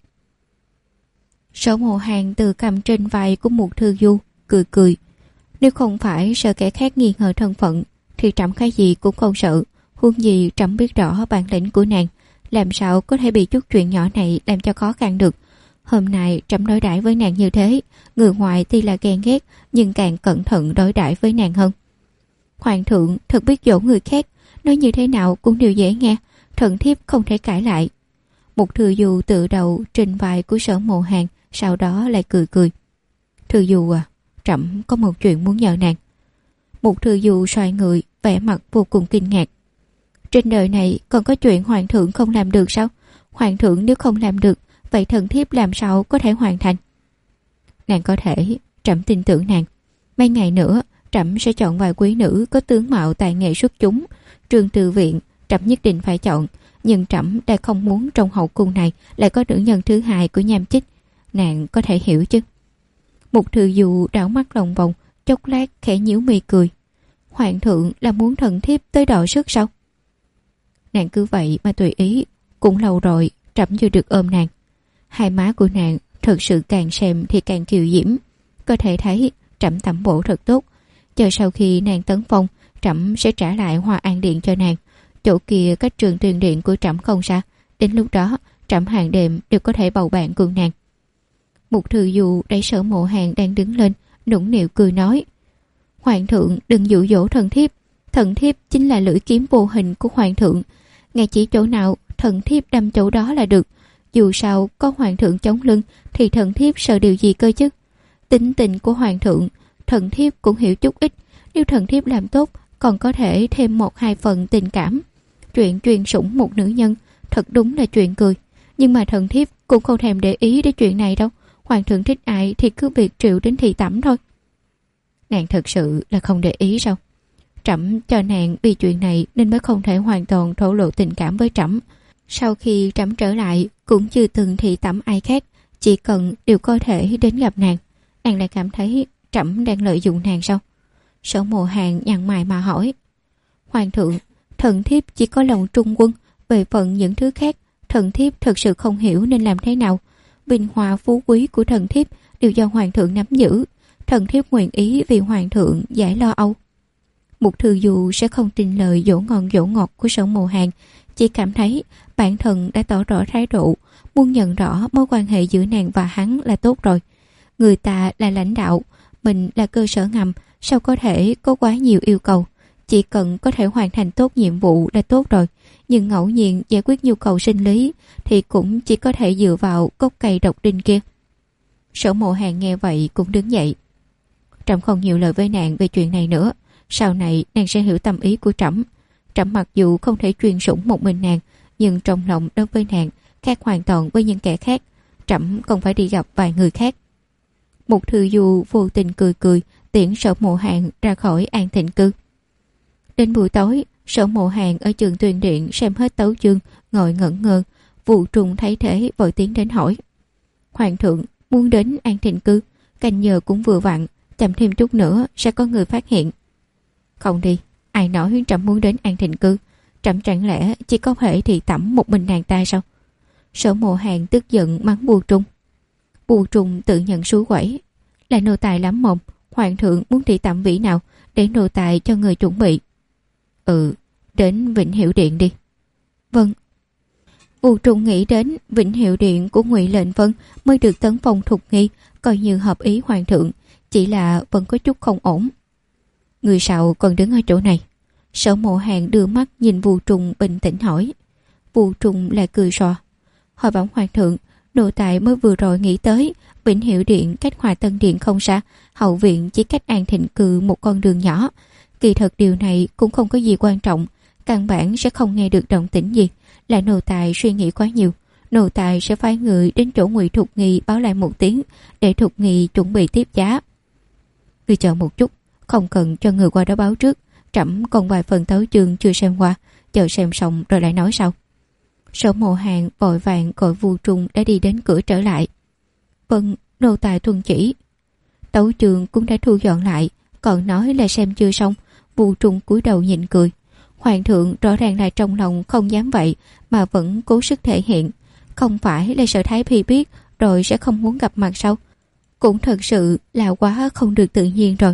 Sở Mộ Hàn từ cầm trên vai của Mục Thư Du, cười cười. Nếu không phải sợ kẻ khác nghi ngờ thân phận thì trẫm cái gì cũng không sợ. Huống gì trẫm biết rõ bản lĩnh của nàng, làm sao có thể bị chút chuyện nhỏ này làm cho khó khăn được. Hôm nay trẫm đối đãi với nàng như thế, người ngoài tuy là ghen ghét nhưng càng cẩn thận đối đãi với nàng hơn. Hoàng thượng thật biết dỗ người khác, nói như thế nào cũng đều dễ nghe, thần thiếp không thể cãi lại. Mục Thư Du tự đầu trên vai của Sở Mộ Hàn, sau đó lại cười cười. Thư Du à, trẫm có một chuyện muốn nhờ nàng. Mục Thư Du xoay người, vẻ mặt vô cùng kinh ngạc. Trên đời này còn có chuyện hoàng thượng không làm được sao? Hoàng thượng nếu không làm được, vậy thần thiếp làm sao có thể hoàn thành? Nàng có thể, trẫm tin tưởng nàng. Mấy ngày nữa trẫm sẽ chọn vài quý nữ có tướng mạo tài nghệ xuất chúng. Trường Từ Viện trẫm nhất định phải chọn, nhưng trẫm đã không muốn trong hậu cung này lại có nữ nhân thứ hai của Nham Chích. Nàng có thể hiểu chứ? Mục Thư Du đảo mắt lòng vòng, chốc lát khẽ nhíu mi cười. Hoàng thượng là muốn thần thiếp tới đọ sức sao? Nàng cứ vậy mà tùy ý, cũng lâu rồi trẫm chưa được ôm nàng. Hai má của nàng thật sự càng xem thì càng kiều diễm, có thể thấy trẫm tẩm bổ thật tốt. Chờ sau khi nàng tấn phong, trẫm sẽ trả lại Hoa An Điện cho nàng. Chỗ kia cách Trường Tuyền Điện của trẫm không xa, đến lúc đó trẫm hàng đêm đều có thể bầu bạn cùng nàng. Mục Thư Du đẩy Sở Mộ Hàn đang đứng lên, nũng nịu cười nói: Hoàng thượng đừng dụ dỗ thần thiếp chính là lưỡi kiếm vô hình của hoàng thượng, ngay chỉ chỗ nào thần thiếp đâm chỗ đó là được. Dù sao có hoàng thượng chống lưng thì thần thiếp sợ điều gì cơ chứ? Tính tình của hoàng thượng thần thiếp cũng hiểu chút ít, nếu thần thiếp làm tốt còn có thể thêm 1-2 phần tình cảm. Chuyện truyền sủng một nữ nhân thật đúng là chuyện cười, nhưng mà thần thiếp cũng không thèm để ý đến chuyện này đâu. Hoàng thượng thích ai thì cứ việc triệu đến thị tẩm thôi. Nàng thật sự là không để ý sao? Trẫm cho nàng vì chuyện này nên mới không thể hoàn toàn thổ lộ tình cảm với trẫm. Sau khi trẫm trở lại cũng chưa từng thị tẩm ai khác, chỉ cần đều có thể đến gặp nàng. Nàng lại cảm thấy trẫm đang lợi dụng nàng sao? Sở Mộ Hàn nhăn mày mà hỏi. Hoàng thượng, thần thiếp chỉ có lòng trung quân, về phần những thứ khác thần thiếp thật sự không hiểu nên làm thế nào. Vinh hoa phú quý của thần thiếp đều do hoàng thượng nắm giữ, thần thiếp nguyện ý vì hoàng thượng giải lo âu. Mục Thư Du sẽ không tin lời dỗ ngon dỗ ngọt của Sở Mộ Hàn, chỉ cảm thấy bản thân đã tỏ rõ thái độ, muốn nhận rõ mối quan hệ giữa nàng và hắn là tốt rồi. Người ta là lãnh đạo, mình là cơ sở ngầm, sao có thể có quá nhiều yêu cầu? Chỉ cần có thể hoàn thành tốt nhiệm vụ là tốt rồi, nhưng ngẫu nhiên giải quyết nhu cầu sinh lý thì cũng chỉ có thể dựa vào cốc cây độc đinh kia. Sở Mộ Hàn nghe vậy cũng đứng dậy. Trẫm không nhiều lời với nàng về chuyện này nữa, sau này nàng sẽ hiểu tâm ý của trẫm. Trẫm mặc dù không thể truyền sủng một mình nàng, nhưng trong lòng đối với nàng khác hoàn toàn với những kẻ khác. Trẫm không phải đi gặp vài người khác. Mục Thư Du vô tình cười cười, tiễn Sở Mộ Hàn ra khỏi An Thịnh Cư. Đến buổi tối, Sở Mộ Hàn ở Trường Tuyền Điện xem hết tấu chương, ngồi ngẩn ngơ. Vụ Trùng thấy thế vội tiến đến hỏi: Hoàng thượng muốn đến An Thịnh Cư, canh giờ cũng vừa vặn, chậm thêm chút nữa sẽ có người phát hiện. Không đi, ai nói trẫm muốn đến An Thịnh Cư? Trẫm chẳng lẽ chỉ có thể thị tẩm một mình nàng ta sao? Sở Mộ Hàn tức giận mắng Bù Trung. Bù Trung tự nhận xúi quẩy, là nô tài lắm mộng. Hoàng thượng muốn thị tẩm vị nào để nô tài cho người chuẩn bị. Đến Vĩnh Hiệu Điện đi. Vâng. Bù Trung nghĩ đến Vĩnh Hiệu Điện của Ngụy Lệnh Vân mới được tấn phong thục nghi, coi như hợp ý hoàng thượng, chỉ là vẫn có chút không ổn. Người sao còn đứng ở chỗ này? Sở Mộ Hàn đưa mắt nhìn Bù Trung bình tĩnh hỏi. Bù Trung lại cười xòa. Hỏi bẩm hoàng thượng, nô tài mới vừa rồi nghĩ tới Vĩnh Hiệu Điện cách Hòa Tân Điện không xa, hậu viện chỉ cách An Thịnh Cư một con đường nhỏ. Kỳ thật điều này cũng không có gì quan trọng, căn bản sẽ không nghe được động tĩnh gì. Là nô tài suy nghĩ quá nhiều, nô tài sẽ phái người đến chỗ Ngụy Thục Nghi báo lại một tiếng để Thục Nghi chuẩn bị tiếp giá. Ngươi chờ một chút, không cần cho người qua đó báo trước, trẫm còn vài phần tấu chương chưa xem qua, chờ xem xong rồi lại nói sau. Sở Mộ Hàn vội vàng gọi Vu Trung đã đi đến cửa trở lại. Vâng, nô tài tuân chỉ. Tấu chương cũng đã thu dọn lại, còn nói là xem chưa xong. Vu Trung cúi đầu nhịn cười. Hoàng thượng rõ ràng là trong lòng không dám vậy mà vẫn cố sức thể hiện. Không phải là sợ Thái Phi biết rồi sẽ không muốn gặp mặt sao? Cũng thật sự là quá không được tự nhiên rồi.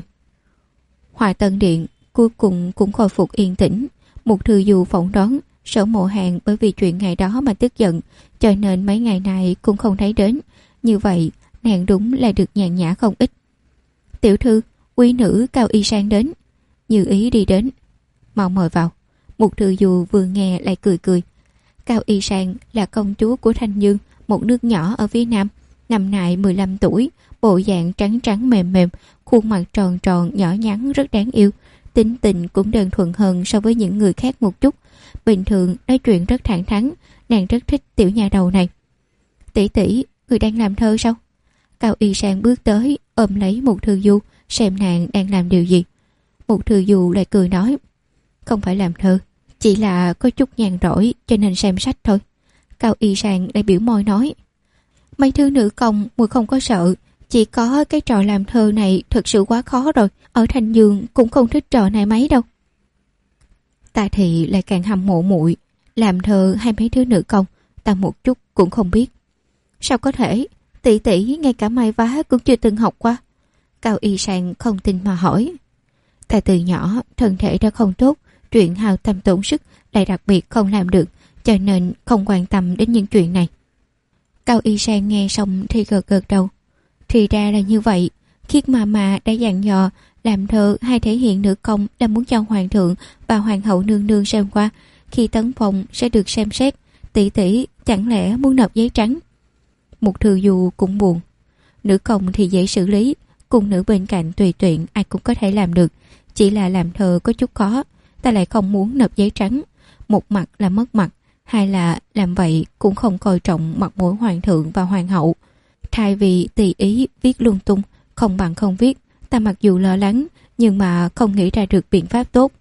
Hòa Tân Điện cuối cùng cũng khôi phục yên tĩnh. Một thư du phỏng đoán Sở Mộ Hàn bởi vì chuyện ngày đó mà tức giận, cho nên mấy ngày này cũng không thấy đến. Như vậy nàng đúng là được nhàn nhã không ít. Tiểu thư, quý nữ Cao Y Sang đến. Như ý đi đến. Mau mời vào. Một thư du vừa nghe lại cười cười. Cao Y Sang là công chúa của Thanh Dương, một nước nhỏ ở phía nam. Năm nay 15 tuổi, bộ dạng trắng trắng mềm mềm, khuôn mặt tròn tròn nhỏ nhắn rất đáng yêu. Tính tình cũng đơn thuần hơn so với những người khác một chút. Bình thường nói chuyện rất thẳng thắn, nàng rất thích tiểu nhà đầu này. Tỷ tỷ, người đang làm thơ sao? Cao Y Sang bước tới, ôm lấy Một Thư Du, xem nàng đang làm điều gì. Một Thư Du lại cười nói, không phải làm thơ, chỉ là có chút nhàn rỗi cho nên xem sách thôi. Cao Y Sang lại biểu môi nói, mấy thứ nữ công muội không có sợ, chỉ có cái trò làm thơ này thật sự quá khó rồi, ở Thanh Dương cũng không thích trò này mấy đâu. Ta thì lại càng hâm mộ muội, làm thơ hay mấy thứ nữ công, ta một chút cũng không biết. Sao có thể, tỷ tỷ ngay cả may vá cũng chưa từng học qua. Cao Y Sang không tin mà hỏi. Ta từ nhỏ thân thể đã không tốt, chuyện hao tâm tổn sức lại đặc biệt không làm được, cho nên không quan tâm đến những chuyện này. Cao Y Sang nghe xong thì gật gật đầu. Thì ra là như vậy, Khiết mà đã dặn dò làm thơ hay thể hiện nữ công là muốn cho hoàng thượng và hoàng hậu nương nương xem qua, khi tấn phong sẽ được xem xét. Tỷ tỷ chẳng lẽ muốn nộp giấy trắng? Một Thư Du cũng buồn. Nữ công thì dễ xử lý, cùng nữ bên cạnh tùy tiện ai cũng có thể làm được, chỉ là làm thơ có chút khó. Ta lại không muốn nộp giấy trắng, một mặt là mất mặt, hai là làm vậy cũng không coi trọng mặt mũi hoàng thượng và hoàng hậu. Thay vì tùy ý viết lung tung, không bằng không viết. Ta mặc dù lo lắng nhưng mà không nghĩ ra được biện pháp tốt.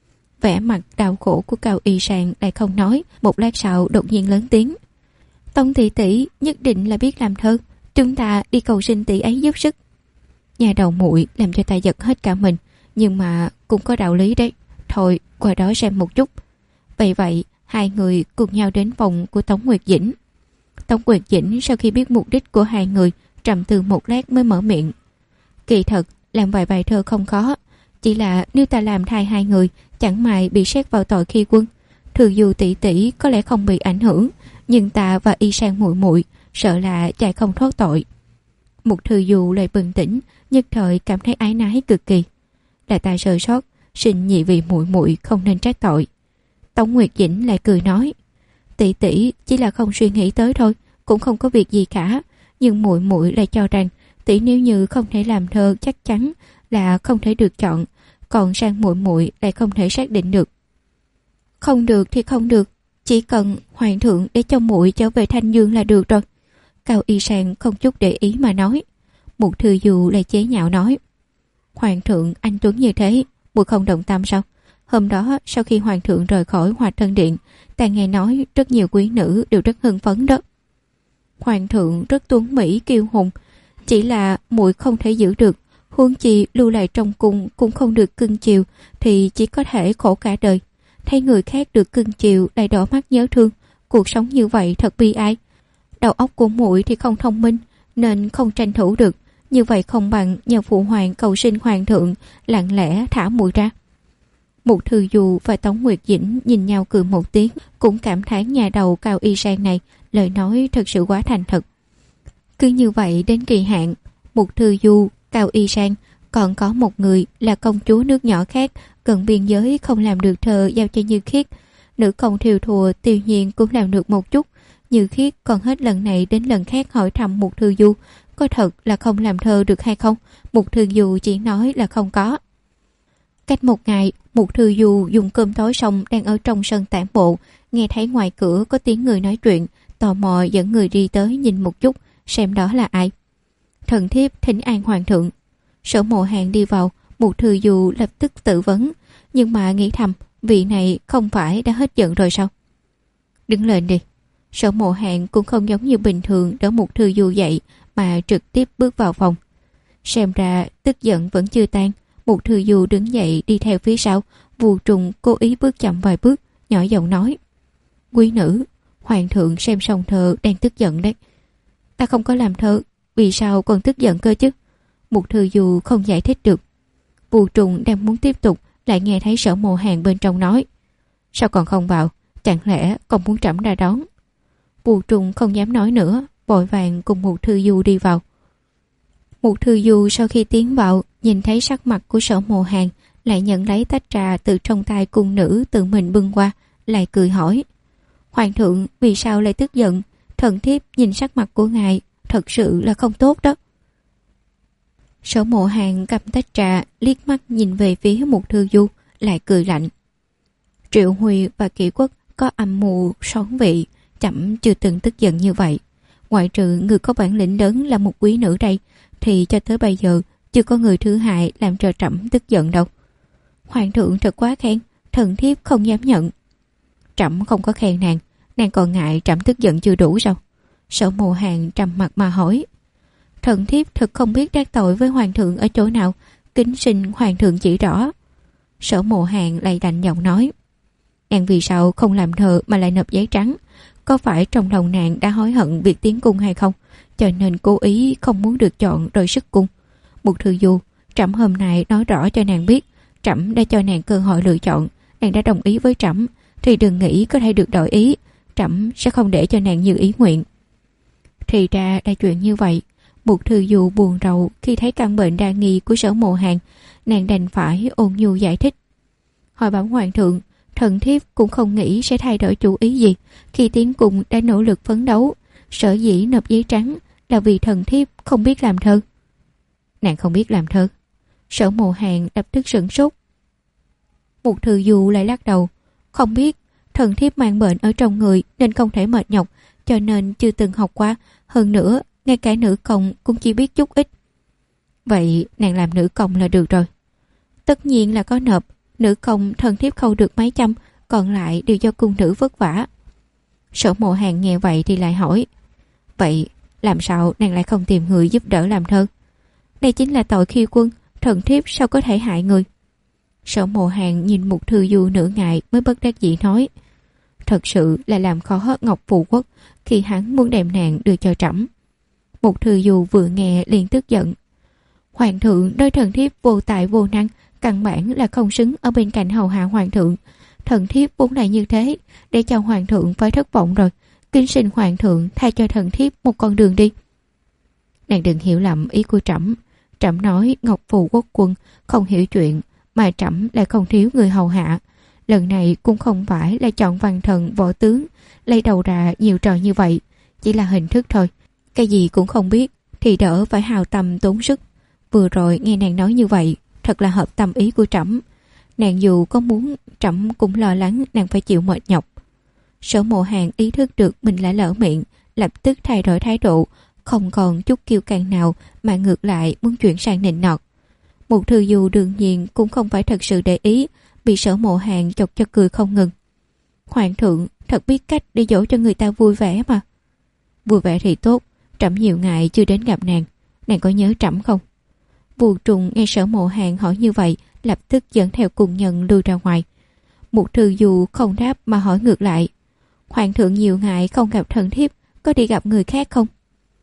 Vẻ mặt đau khổ của Cao Y Sang lại không nói, một lát sau đột nhiên lớn tiếng. Tông tỷ tỷ nhất định là biết làm thơ, chúng ta đi cầu xin tỷ ấy giúp sức. Nhà đầu muội làm cho ta giật hết cả mình, nhưng mà cũng có đạo lý đấy. Thôi qua đó xem một chút. Vậy hai người cùng nhau đến phòng của Tống Nguyệt Dĩnh. Tống Nguyệt Dĩnh sau khi biết mục đích của hai người, trầm tư một lát mới mở miệng. Kỳ thật làm vài bài thơ không khó, chỉ là nếu ta làm thay hai người, chẳng may bị xét vào tội khi quân. Thường dù tỷ tỷ có lẽ không bị ảnh hưởng, nhưng ta và Y Sang muội muội sợ là chạy không thoát tội. Một Thư Du lại bình tĩnh, nhất thời cảm thấy ái nái cực kỳ. Là ta sơ sót, xin nhị vị muội muội không nên trách tội. Tống Nguyệt Dĩnh lại cười nói, tỷ tỷ chỉ là không suy nghĩ tới thôi, cũng không có việc gì cả. Nhưng muội muội lại cho rằng tỷ nếu như không thể làm thơ chắc chắn là không thể được chọn, còn Sang muội muội lại không thể xác định được. Không được thì không được, chỉ cần hoàng thượng để cho muội trở về Thanh Dương là được rồi. Cao Y Sang không chút để ý mà nói. Một Thư Du lại chế nhạo nói, hoàng thượng anh tuấn như thế, muội không động tâm sao? Hôm đó sau khi hoàng thượng rời khỏi Hòa Tân Điện, ta nghe nói rất nhiều quý nữ đều rất hưng phấn đó. Hoàng thượng rất tuấn mỹ kiêu hùng, chỉ là muội không thể giữ được, Huống chi lưu lại trong cung cũng không được cưng chiều thì chỉ có thể khổ cả đời. Thấy người khác được cưng chiều lại đỏ mắt nhớ thương, cuộc sống như vậy thật bi ai. Đầu óc của muội thì không thông minh nên không tranh thủ được, như vậy không bằng nhờ phụ hoàng cầu xin hoàng thượng lặng lẽ thả muội ra. Mục Thư Du và Tống Nguyệt Dĩnh nhìn nhau cười một tiếng, cũng cảm thán nhà đầu Cao Y Sang này lời nói thật sự quá thành thật. Cứ như vậy đến kỳ hạn, Mục Thư Du, Cao Y Sang, còn có một người là công chúa nước nhỏ khác gần biên giới không làm được thơ giao cho Như Khiết. Nữ công thiều thùa Tiêu Nhiên cũng làm được một chút. Như Khiết còn hết lần này đến lần khác hỏi thăm Mục Thư Du có thật là không làm thơ được hay không. Mục Thư Du chỉ nói là không có. Cách một ngày, Mục Thư Du dùng cơm tối xong đang ở trong sân tản bộ, nghe thấy ngoài cửa có tiếng người nói chuyện, tò mò dẫn người đi tới nhìn một chút, xem đó là ai. Thần thiếp thỉnh an hoàng thượng. Sở Mộ Hàn đi vào, Mục Thư Du lập tức tự vấn, nhưng mà nghĩ thầm, vị này không phải đã hết giận rồi sao? Đứng lên đi. Sở Mộ Hàn cũng không giống như bình thường đỡ Mục Thư Du dậy mà trực tiếp bước vào phòng. Xem ra tức giận vẫn chưa tan. Mục Thư Du đứng dậy đi theo phía sau. Vu Trùng cố ý bước chậm vài bước, nhỏ giọng nói: Quý nữ, hoàng thượng xem xong thơ đang tức giận đấy. Ta không có làm thơ, vì sao còn tức giận cơ chứ? Mục Thư Du không giải thích được. Vu Trùng đang muốn tiếp tục, lại nghe thấy Sở Mộ Hàn bên trong nói: Sao còn không vào? Chẳng lẽ còn muốn trẫm ra đón? Vu Trùng không dám nói nữa, vội vàng cùng Mục Thư Du đi vào. Mục Thư Du sau khi tiến vào, nhìn thấy sắc mặt của Sở Mộ Hàn, lại nhận lấy tách trà từ trong tay cung nữ tự mình bưng qua, lại cười hỏi: Hoàng thượng vì sao lại tức giận? Thần thiếp nhìn sắc mặt của ngài thật sự là không tốt đó. Sở Mộ Hàn cầm tách trà, liếc mắt nhìn về phía Mục Thư Du, lại cười lạnh: Triệu Huy và Kỷ Quốc có âm mưu xón vị, chậm chưa từng tức giận như vậy. Ngoại trừ người có bản lĩnh lớn là một quý nữ đây, thì cho tới bây giờ chưa có người thứ hai làm cho trẫm tức giận đâu. Hoàng thượng thật quá khen, thần thiếp không dám nhận. Trẫm không có khen nàng, nàng còn ngại trẫm tức giận chưa đủ sao? Sở Mộ Hàn trầm mặt mà hỏi. Thần thiếp thật không biết đắc tội với hoàng thượng ở chỗ nào, kính xin hoàng thượng chỉ rõ. Sở Mộ Hàn lại lạnh giọng nói: Nàng vì sao không làm thơ mà lại nộp giấy trắng? Có phải trong lòng nàng đã hối hận việc tiến cung hay không, cho nên cố ý không muốn được chọn rồi sức cung? Mục Thư Du, trẫm hôm nay nói rõ cho nàng biết, trẫm đã cho nàng cơ hội lựa chọn, nàng đã đồng ý với trẫm thì đừng nghĩ có thể được đổi ý, trẫm sẽ không để cho nàng như ý nguyện. Thì ra là chuyện như vậy. Mục Thư Du buồn rầu khi thấy căn bệnh đa nghi của Sở Mộ Hàn, nàng đành phải ôn nhu giải thích. Hỏi bảo hoàng thượng, thần thiếp cũng không nghĩ sẽ thay đổi chủ ý gì, khi tiến cung đã nỗ lực phấn đấu, sở dĩ nộp giấy trắng là vì thần thiếp không biết làm thơ. Nàng không biết làm thơ? Sở Mộ Hàn lập tức sửng sốt. Mục Thư Du lại lắc đầu. Không biết, thần thiếp mang bệnh ở trong người nên không thể mệt nhọc, cho nên chưa từng học qua, hơn nữa ngay cả nữ công cũng chỉ biết chút ít. Vậy nàng làm nữ công là được rồi. Tất nhiên là có nộp, nữ công thần thiếp khâu được mấy trăm, còn lại đều do cung nữ vất vả. Sở Mộ Hàn nghe vậy thì lại hỏi: Vậy làm sao nàng lại không tìm người giúp đỡ làm thơ? Đây chính là tội khi quân, thần thiếp sao có thể hại người? Sở Mộ Hàn nhìn Mục Thư Du nửa ngày mới bất đắc dĩ nói: Thật sự là làm khó Ngọc Phù Quốc khi hắn muốn đem nàng đưa cho trẫm. Mục Thư Du vừa nghe liền tức giận. Hoàng thượng đối thần thiếp vô tài vô năng, căn bản là không xứng ở bên cạnh hầu hạ hoàng thượng. Thần thiếp vốn là như thế, để cho hoàng thượng phải thất vọng rồi. Kính xin hoàng thượng tha cho thần thiếp một con đường đi. Nàng đừng hiểu lầm ý của trẫm. Trẫm nói Ngọc Phù Quốc quân không hiểu chuyện, mà trẫm lại không thiếu người hầu hạ. Lần này cũng không phải là chọn văn thần võ tướng lấy đầu ra nhiều trò như vậy, chỉ là hình thức thôi. Cái gì cũng không biết thì đỡ phải hào tâm tốn sức. Vừa rồi nghe nàng nói như vậy, thật là hợp tâm ý của trẫm. Nàng dù có muốn, trẫm cũng lo lắng nàng phải chịu mệt nhọc. Sở Mộ Hàn ý thức được mình đã lỡ miệng, lập tức thay đổi thái độ, không còn chút kiêu căng nào mà ngược lại muốn chuyển sang nịnh nọt. Mục Thư Du đương nhiên cũng không phải thật sự để ý, bị Sở Mộ Hàn chọc cho cười không ngừng. Hoàng thượng thật biết cách để dỗ cho người ta vui vẻ mà. Vui vẻ thì tốt, trẫm nhiều ngày chưa đến gặp nàng, nàng có nhớ trẫm không? Vù Trùng nghe Sở Mộ Hàn hỏi như vậy, lập tức dẫn theo cùng nhân lui ra ngoài. Mục Thư Du không đáp mà hỏi ngược lại: Hoàng thượng nhiều ngại không gặp thần thiếp, có đi gặp người khác không?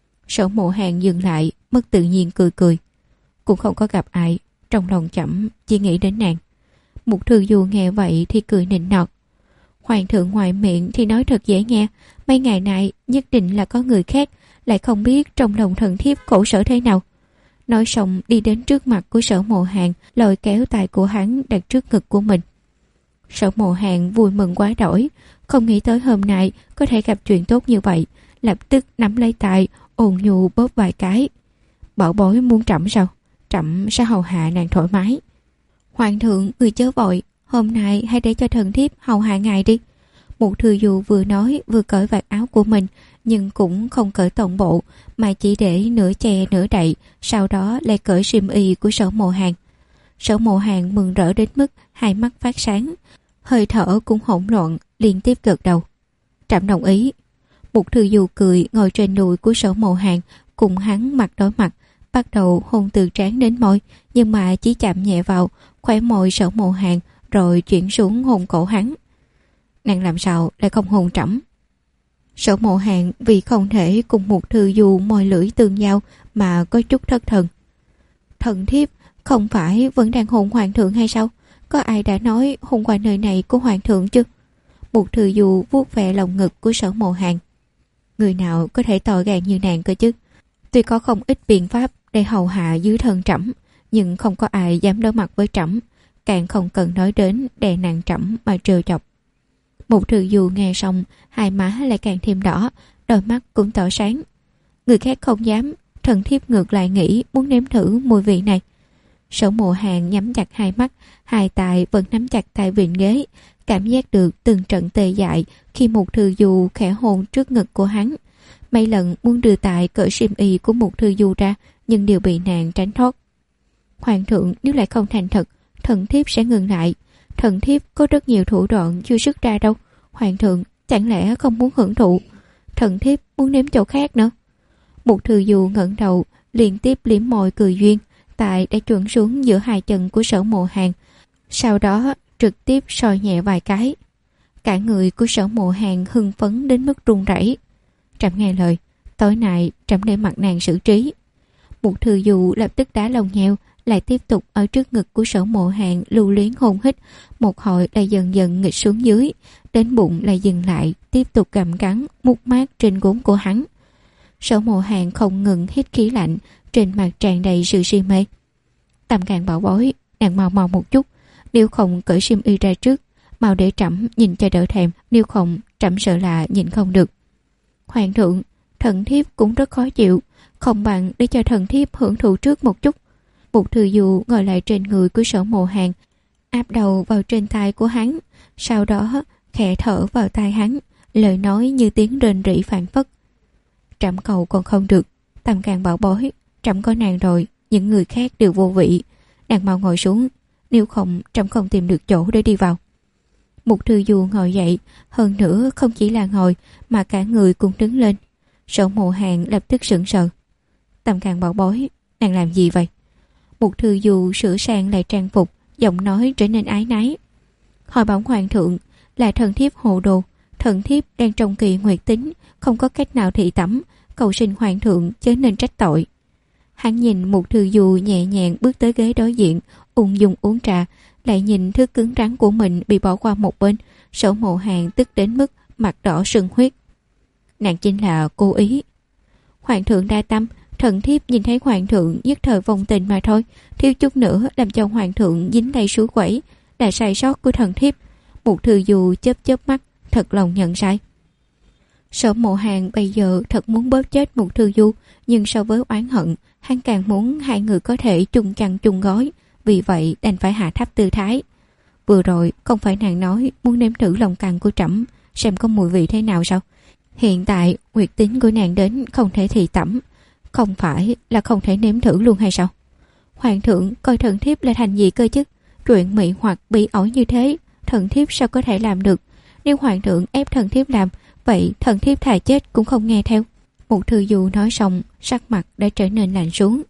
Sở Mộ Hàn dừng lại, mất tự nhiên cười cười. Cũng không có gặp ai, trong lòng chậm chỉ nghĩ đến nàng. Mục Thư Du nghe vậy thì cười nịnh nọt. Hoàng thượng ngoài miệng thì nói thật dễ nghe, mấy ngày nay nhất định là có người khác, lại không biết trong lòng thần thiếp khổ sở thế nào. Nói xong đi đến trước mặt của Sở Mộ Hàn, lôi kéo tay của hắn đặt trước ngực của mình. Sở Mộ Hàn vui mừng quá đỗi, không nghĩ tới hôm nay có thể gặp chuyện tốt như vậy, lập tức nắm lấy tay, ôn nhu bóp vài cái. Bảo bối muốn trẫm sao? Trẫm sẽ hầu hạ nàng thoải mái. Hoàng thượng, người chớ vội, hôm nay hãy để cho thần thiếp hầu hạ ngài đi. Mục Thư Du vừa nói vừa cởi vạt áo của mình, nhưng cũng không cởi toàn bộ, mà chỉ để nửa che nửa đậy, sau đó lại cởi xiêm y của Sở Mộ Hàn. Sở Mộ Hàn mừng rỡ đến mức hai mắt phát sáng, hơi thở cũng hỗn loạn, liên tiếp gật đầu. Trẫm đồng ý. Mục Thư Du cười ngồi trên đùi của Sở Mộ Hàn, cùng hắn mặt đối mặt, bắt đầu hôn từ trán đến môi, nhưng mà chỉ chạm nhẹ vào khóe môi Sở Mộ Hàn, rồi chuyển xuống hôn cổ hắn. Nàng làm sao lại không hôn trẫm? Sở Mộ Hàn vì không thể cùng Mục Thư Du môi lưỡi tương giao mà có chút thất thần. Thần thiếp không phải vẫn đang hôn hoàng thượng hay sao? Có ai đã nói hôn qua nơi này của hoàng thượng chứ? Mục Thư Du vuốt ve lòng ngực của Sở Mộ Hàn. Người nào có thể to gan như nàng cơ chứ? Tuy có không ít biện pháp để hầu hạ dưới thân trẫm, nhưng không có ai dám đối mặt với trẫm, càng không cần nói đến đè nàng trẫm mà trêu chọc. Mục Thư Du nghe xong, hai má lại càng thêm đỏ, đôi mắt cũng tỏ sáng. Người khác không dám, thần thiếp ngược lại nghĩ muốn nếm thử mùi vị này. Sở Mộ Hàn nhắm chặt hai mắt, hai tay vẫn nắm chặt tay vịn ghế, cảm giác được từng trận tê dại khi Mục Thư Du khẽ hôn trước ngực của hắn. Mấy lần muốn đưa tay cởi xiêm y của Mục Thư Du ra, nhưng đều bị nàng tránh thoát. Hoàng thượng nếu lại không thành thật, thần thiếp sẽ ngừng lại. Thần thiếp có rất nhiều thủ đoạn chưa sức ra đâu. Hoàng thượng chẳng lẽ không muốn hưởng thụ? Thần thiếp muốn nếm chỗ khác nữa. Mục Thư Du ngẩng đầu, liên tiếp liếm môi cười duyên, tay đã chuẩn xuống giữa hai chân của Sở Mộ Hàn, sau đó trực tiếp soi nhẹ vài cái. Cả người của Sở Mộ Hàn hưng phấn đến mức run rẩy. Trẫm nghe lời, tối nay trẫm để mặt nàng xử trí. Mục Thư Du lập tức đá lông nheo, lại tiếp tục ở trước ngực của Sở Mộ Hàn lưu luyến hôn hít, một hồi lại dần dần nghịch xuống dưới, đến bụng lại dừng lại, tiếp tục gặm cắn mút mát trên gốm của hắn. Sở Mộ Hàn không ngừng hít khí lạnh, trên mặt tràn đầy sự si mê. Tâm Can bảo bối, nàng mau mau một chút, nếu không cởi xiêm y ra trước, mau để trẫm nhìn cho đỡ thèm, nếu không trẫm sợ là nhìn không được. Hoàng thượng, thần thiếp cũng rất khó chịu, không bằng để cho thần thiếp hưởng thụ trước một chút. Mục Thư Du ngồi lại trên người của Sở Mộ Hàn, áp đầu vào trên tai của hắn, sau đó khẽ thở vào tai hắn, lời nói như tiếng rên rỉ phảng phất. Trẫm cầu còn không được, Tâm Can bảo bối, trẫm có nàng rồi, những người khác đều vô vị. Nàng mau ngồi xuống, nếu không trẫm không tìm được chỗ để đi vào. Mục Thư Du ngồi dậy, hơn nữa không chỉ là ngồi mà cả người cũng đứng lên. Sở Mộ Hàn lập tức sững sờ. Tâm Can bảo bối, nàng làm gì vậy? Mục Thư Du sửa sang lại trang phục, giọng nói trở nên ái náy. Hỏi bẩm hoàng thượng, là thần thiếp hồ đồ, thần thiếp đang trong kỳ nguyệt tính, không có cách nào thị tẩm, cầu xin hoàng thượng chớ nên trách tội. Hắn nhìn Mục Thư Du nhẹ nhàng bước tới ghế đối diện, ung dung uống trà, lại nhìn thứ cứng rắn của mình bị bỏ qua một bên. Sở Mộ Hàn tức đến mức mặt đỏ sưng huyết. Nàng chính là cố ý. Hoàng thượng đa tâm, thần thiếp nhìn thấy hoàng thượng nhất thời vong tình mà thôi, thiếu chút nữa làm cho hoàng thượng dính tay suối quẩy, là sai sót của thần thiếp. Mục Thư Du chớp chớp mắt, thật lòng nhận sai. Sở Mộ Hàn bây giờ thật muốn bóp chết Mục Thư Du, nhưng so với oán hận, hắn càng muốn hai người có thể chung chăn chung gói, vì vậy đành phải hạ thấp tư thái. Vừa rồi không phải nàng nói muốn nếm thử lòng cằn của trẫm xem có mùi vị thế nào sao? Hiện tại nguyệt tính của nàng đến không thể thị tẩm, không phải là không thể nếm thử luôn hay sao? Hoàng thượng coi thần thiếp là thành gì cơ chứ? Chuyện mị hoặc bị ổi như thế, thần thiếp sao có thể làm được? Nếu hoàng thượng ép thần thiếp làm, vậy thần thiếp thà chết cũng không nghe theo. Mục Thư Du nói xong, sắc mặt đã trở nên lạnh xuống.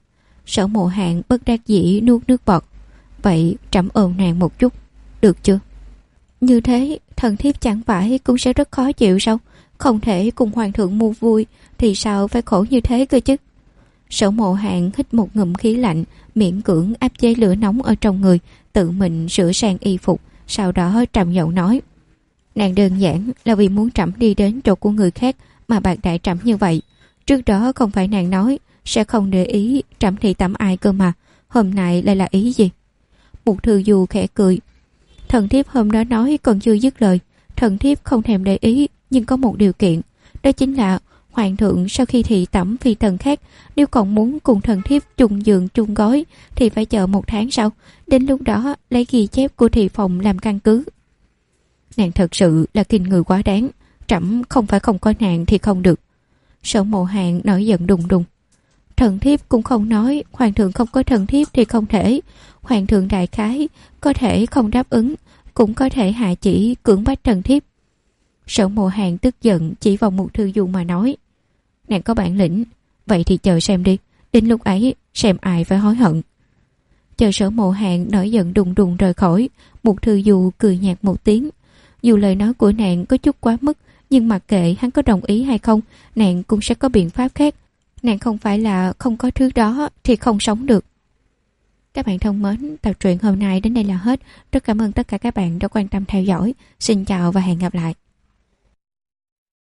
Sở Mộ Hàn bất đắc dĩ nuốt nước bọt. Vậy trẫm ôm nàng một chút, được chưa? Như thế thần thiếp chẳng phải cũng sẽ rất khó chịu sao? Không thể cùng hoàng thượng mua vui thì sao phải khổ như thế cơ chứ? Sở Mộ Hàn hít một ngụm khí lạnh, miễn cưỡng áp chế lửa nóng ở trong người, tự mình sửa sang y phục, sau đó trầm giọng nói: nàng đơn giản là vì muốn trẫm đi đến chỗ của người khác mà bạc đại trẫm như vậy. Trước đó không phải nàng nói sẽ không để ý trẫm thị tẩm ai cơ mà, hôm nay lại là ý gì? Mục Thư Du khẽ cười: thần thiếp hôm đó nói còn chưa dứt lời, thần thiếp không thèm để ý, nhưng có một điều kiện, đó chính là hoàng thượng sau khi thị tẩm phi tần khác, nếu còn muốn cùng thần thiếp chung giường chung gói thì phải chờ 1 tháng sau, đến lúc đó lấy ghi chép của thị phòng làm căn cứ. Nàng thật sự là kinh người quá đáng, trẫm không phải không có nàng thì không được. Sở Mộ Hàn nổi giận đùng đùng: thần thiếp cũng không nói hoàng thượng không có thần thiếp thì không thể, hoàng thượng đại khái có thể không đáp ứng, cũng có thể hạ chỉ cưỡng bách thần thiếp. Sở Mộ Hàn tức giận chỉ vào Mục Thư Du mà nói: nàng có bản lĩnh, vậy thì chờ xem đi, đến lúc ấy xem ai phải hối hận. Chờ Sở Mộ Hàn nổi giận đùng đùng rời khỏi, Mục Thư Du cười nhạt một tiếng. Dù lời nói của nàng có chút quá mức, nhưng mặc kệ hắn có đồng ý hay không, nàng cũng sẽ có biện pháp khác. Nàng không phải là không có thứ đó thì không sống được. Các bạn thân mến, tập truyện hôm nay đến đây là hết. Rất cảm ơn tất cả các bạn đã quan tâm theo dõi. Xin chào và hẹn gặp lại.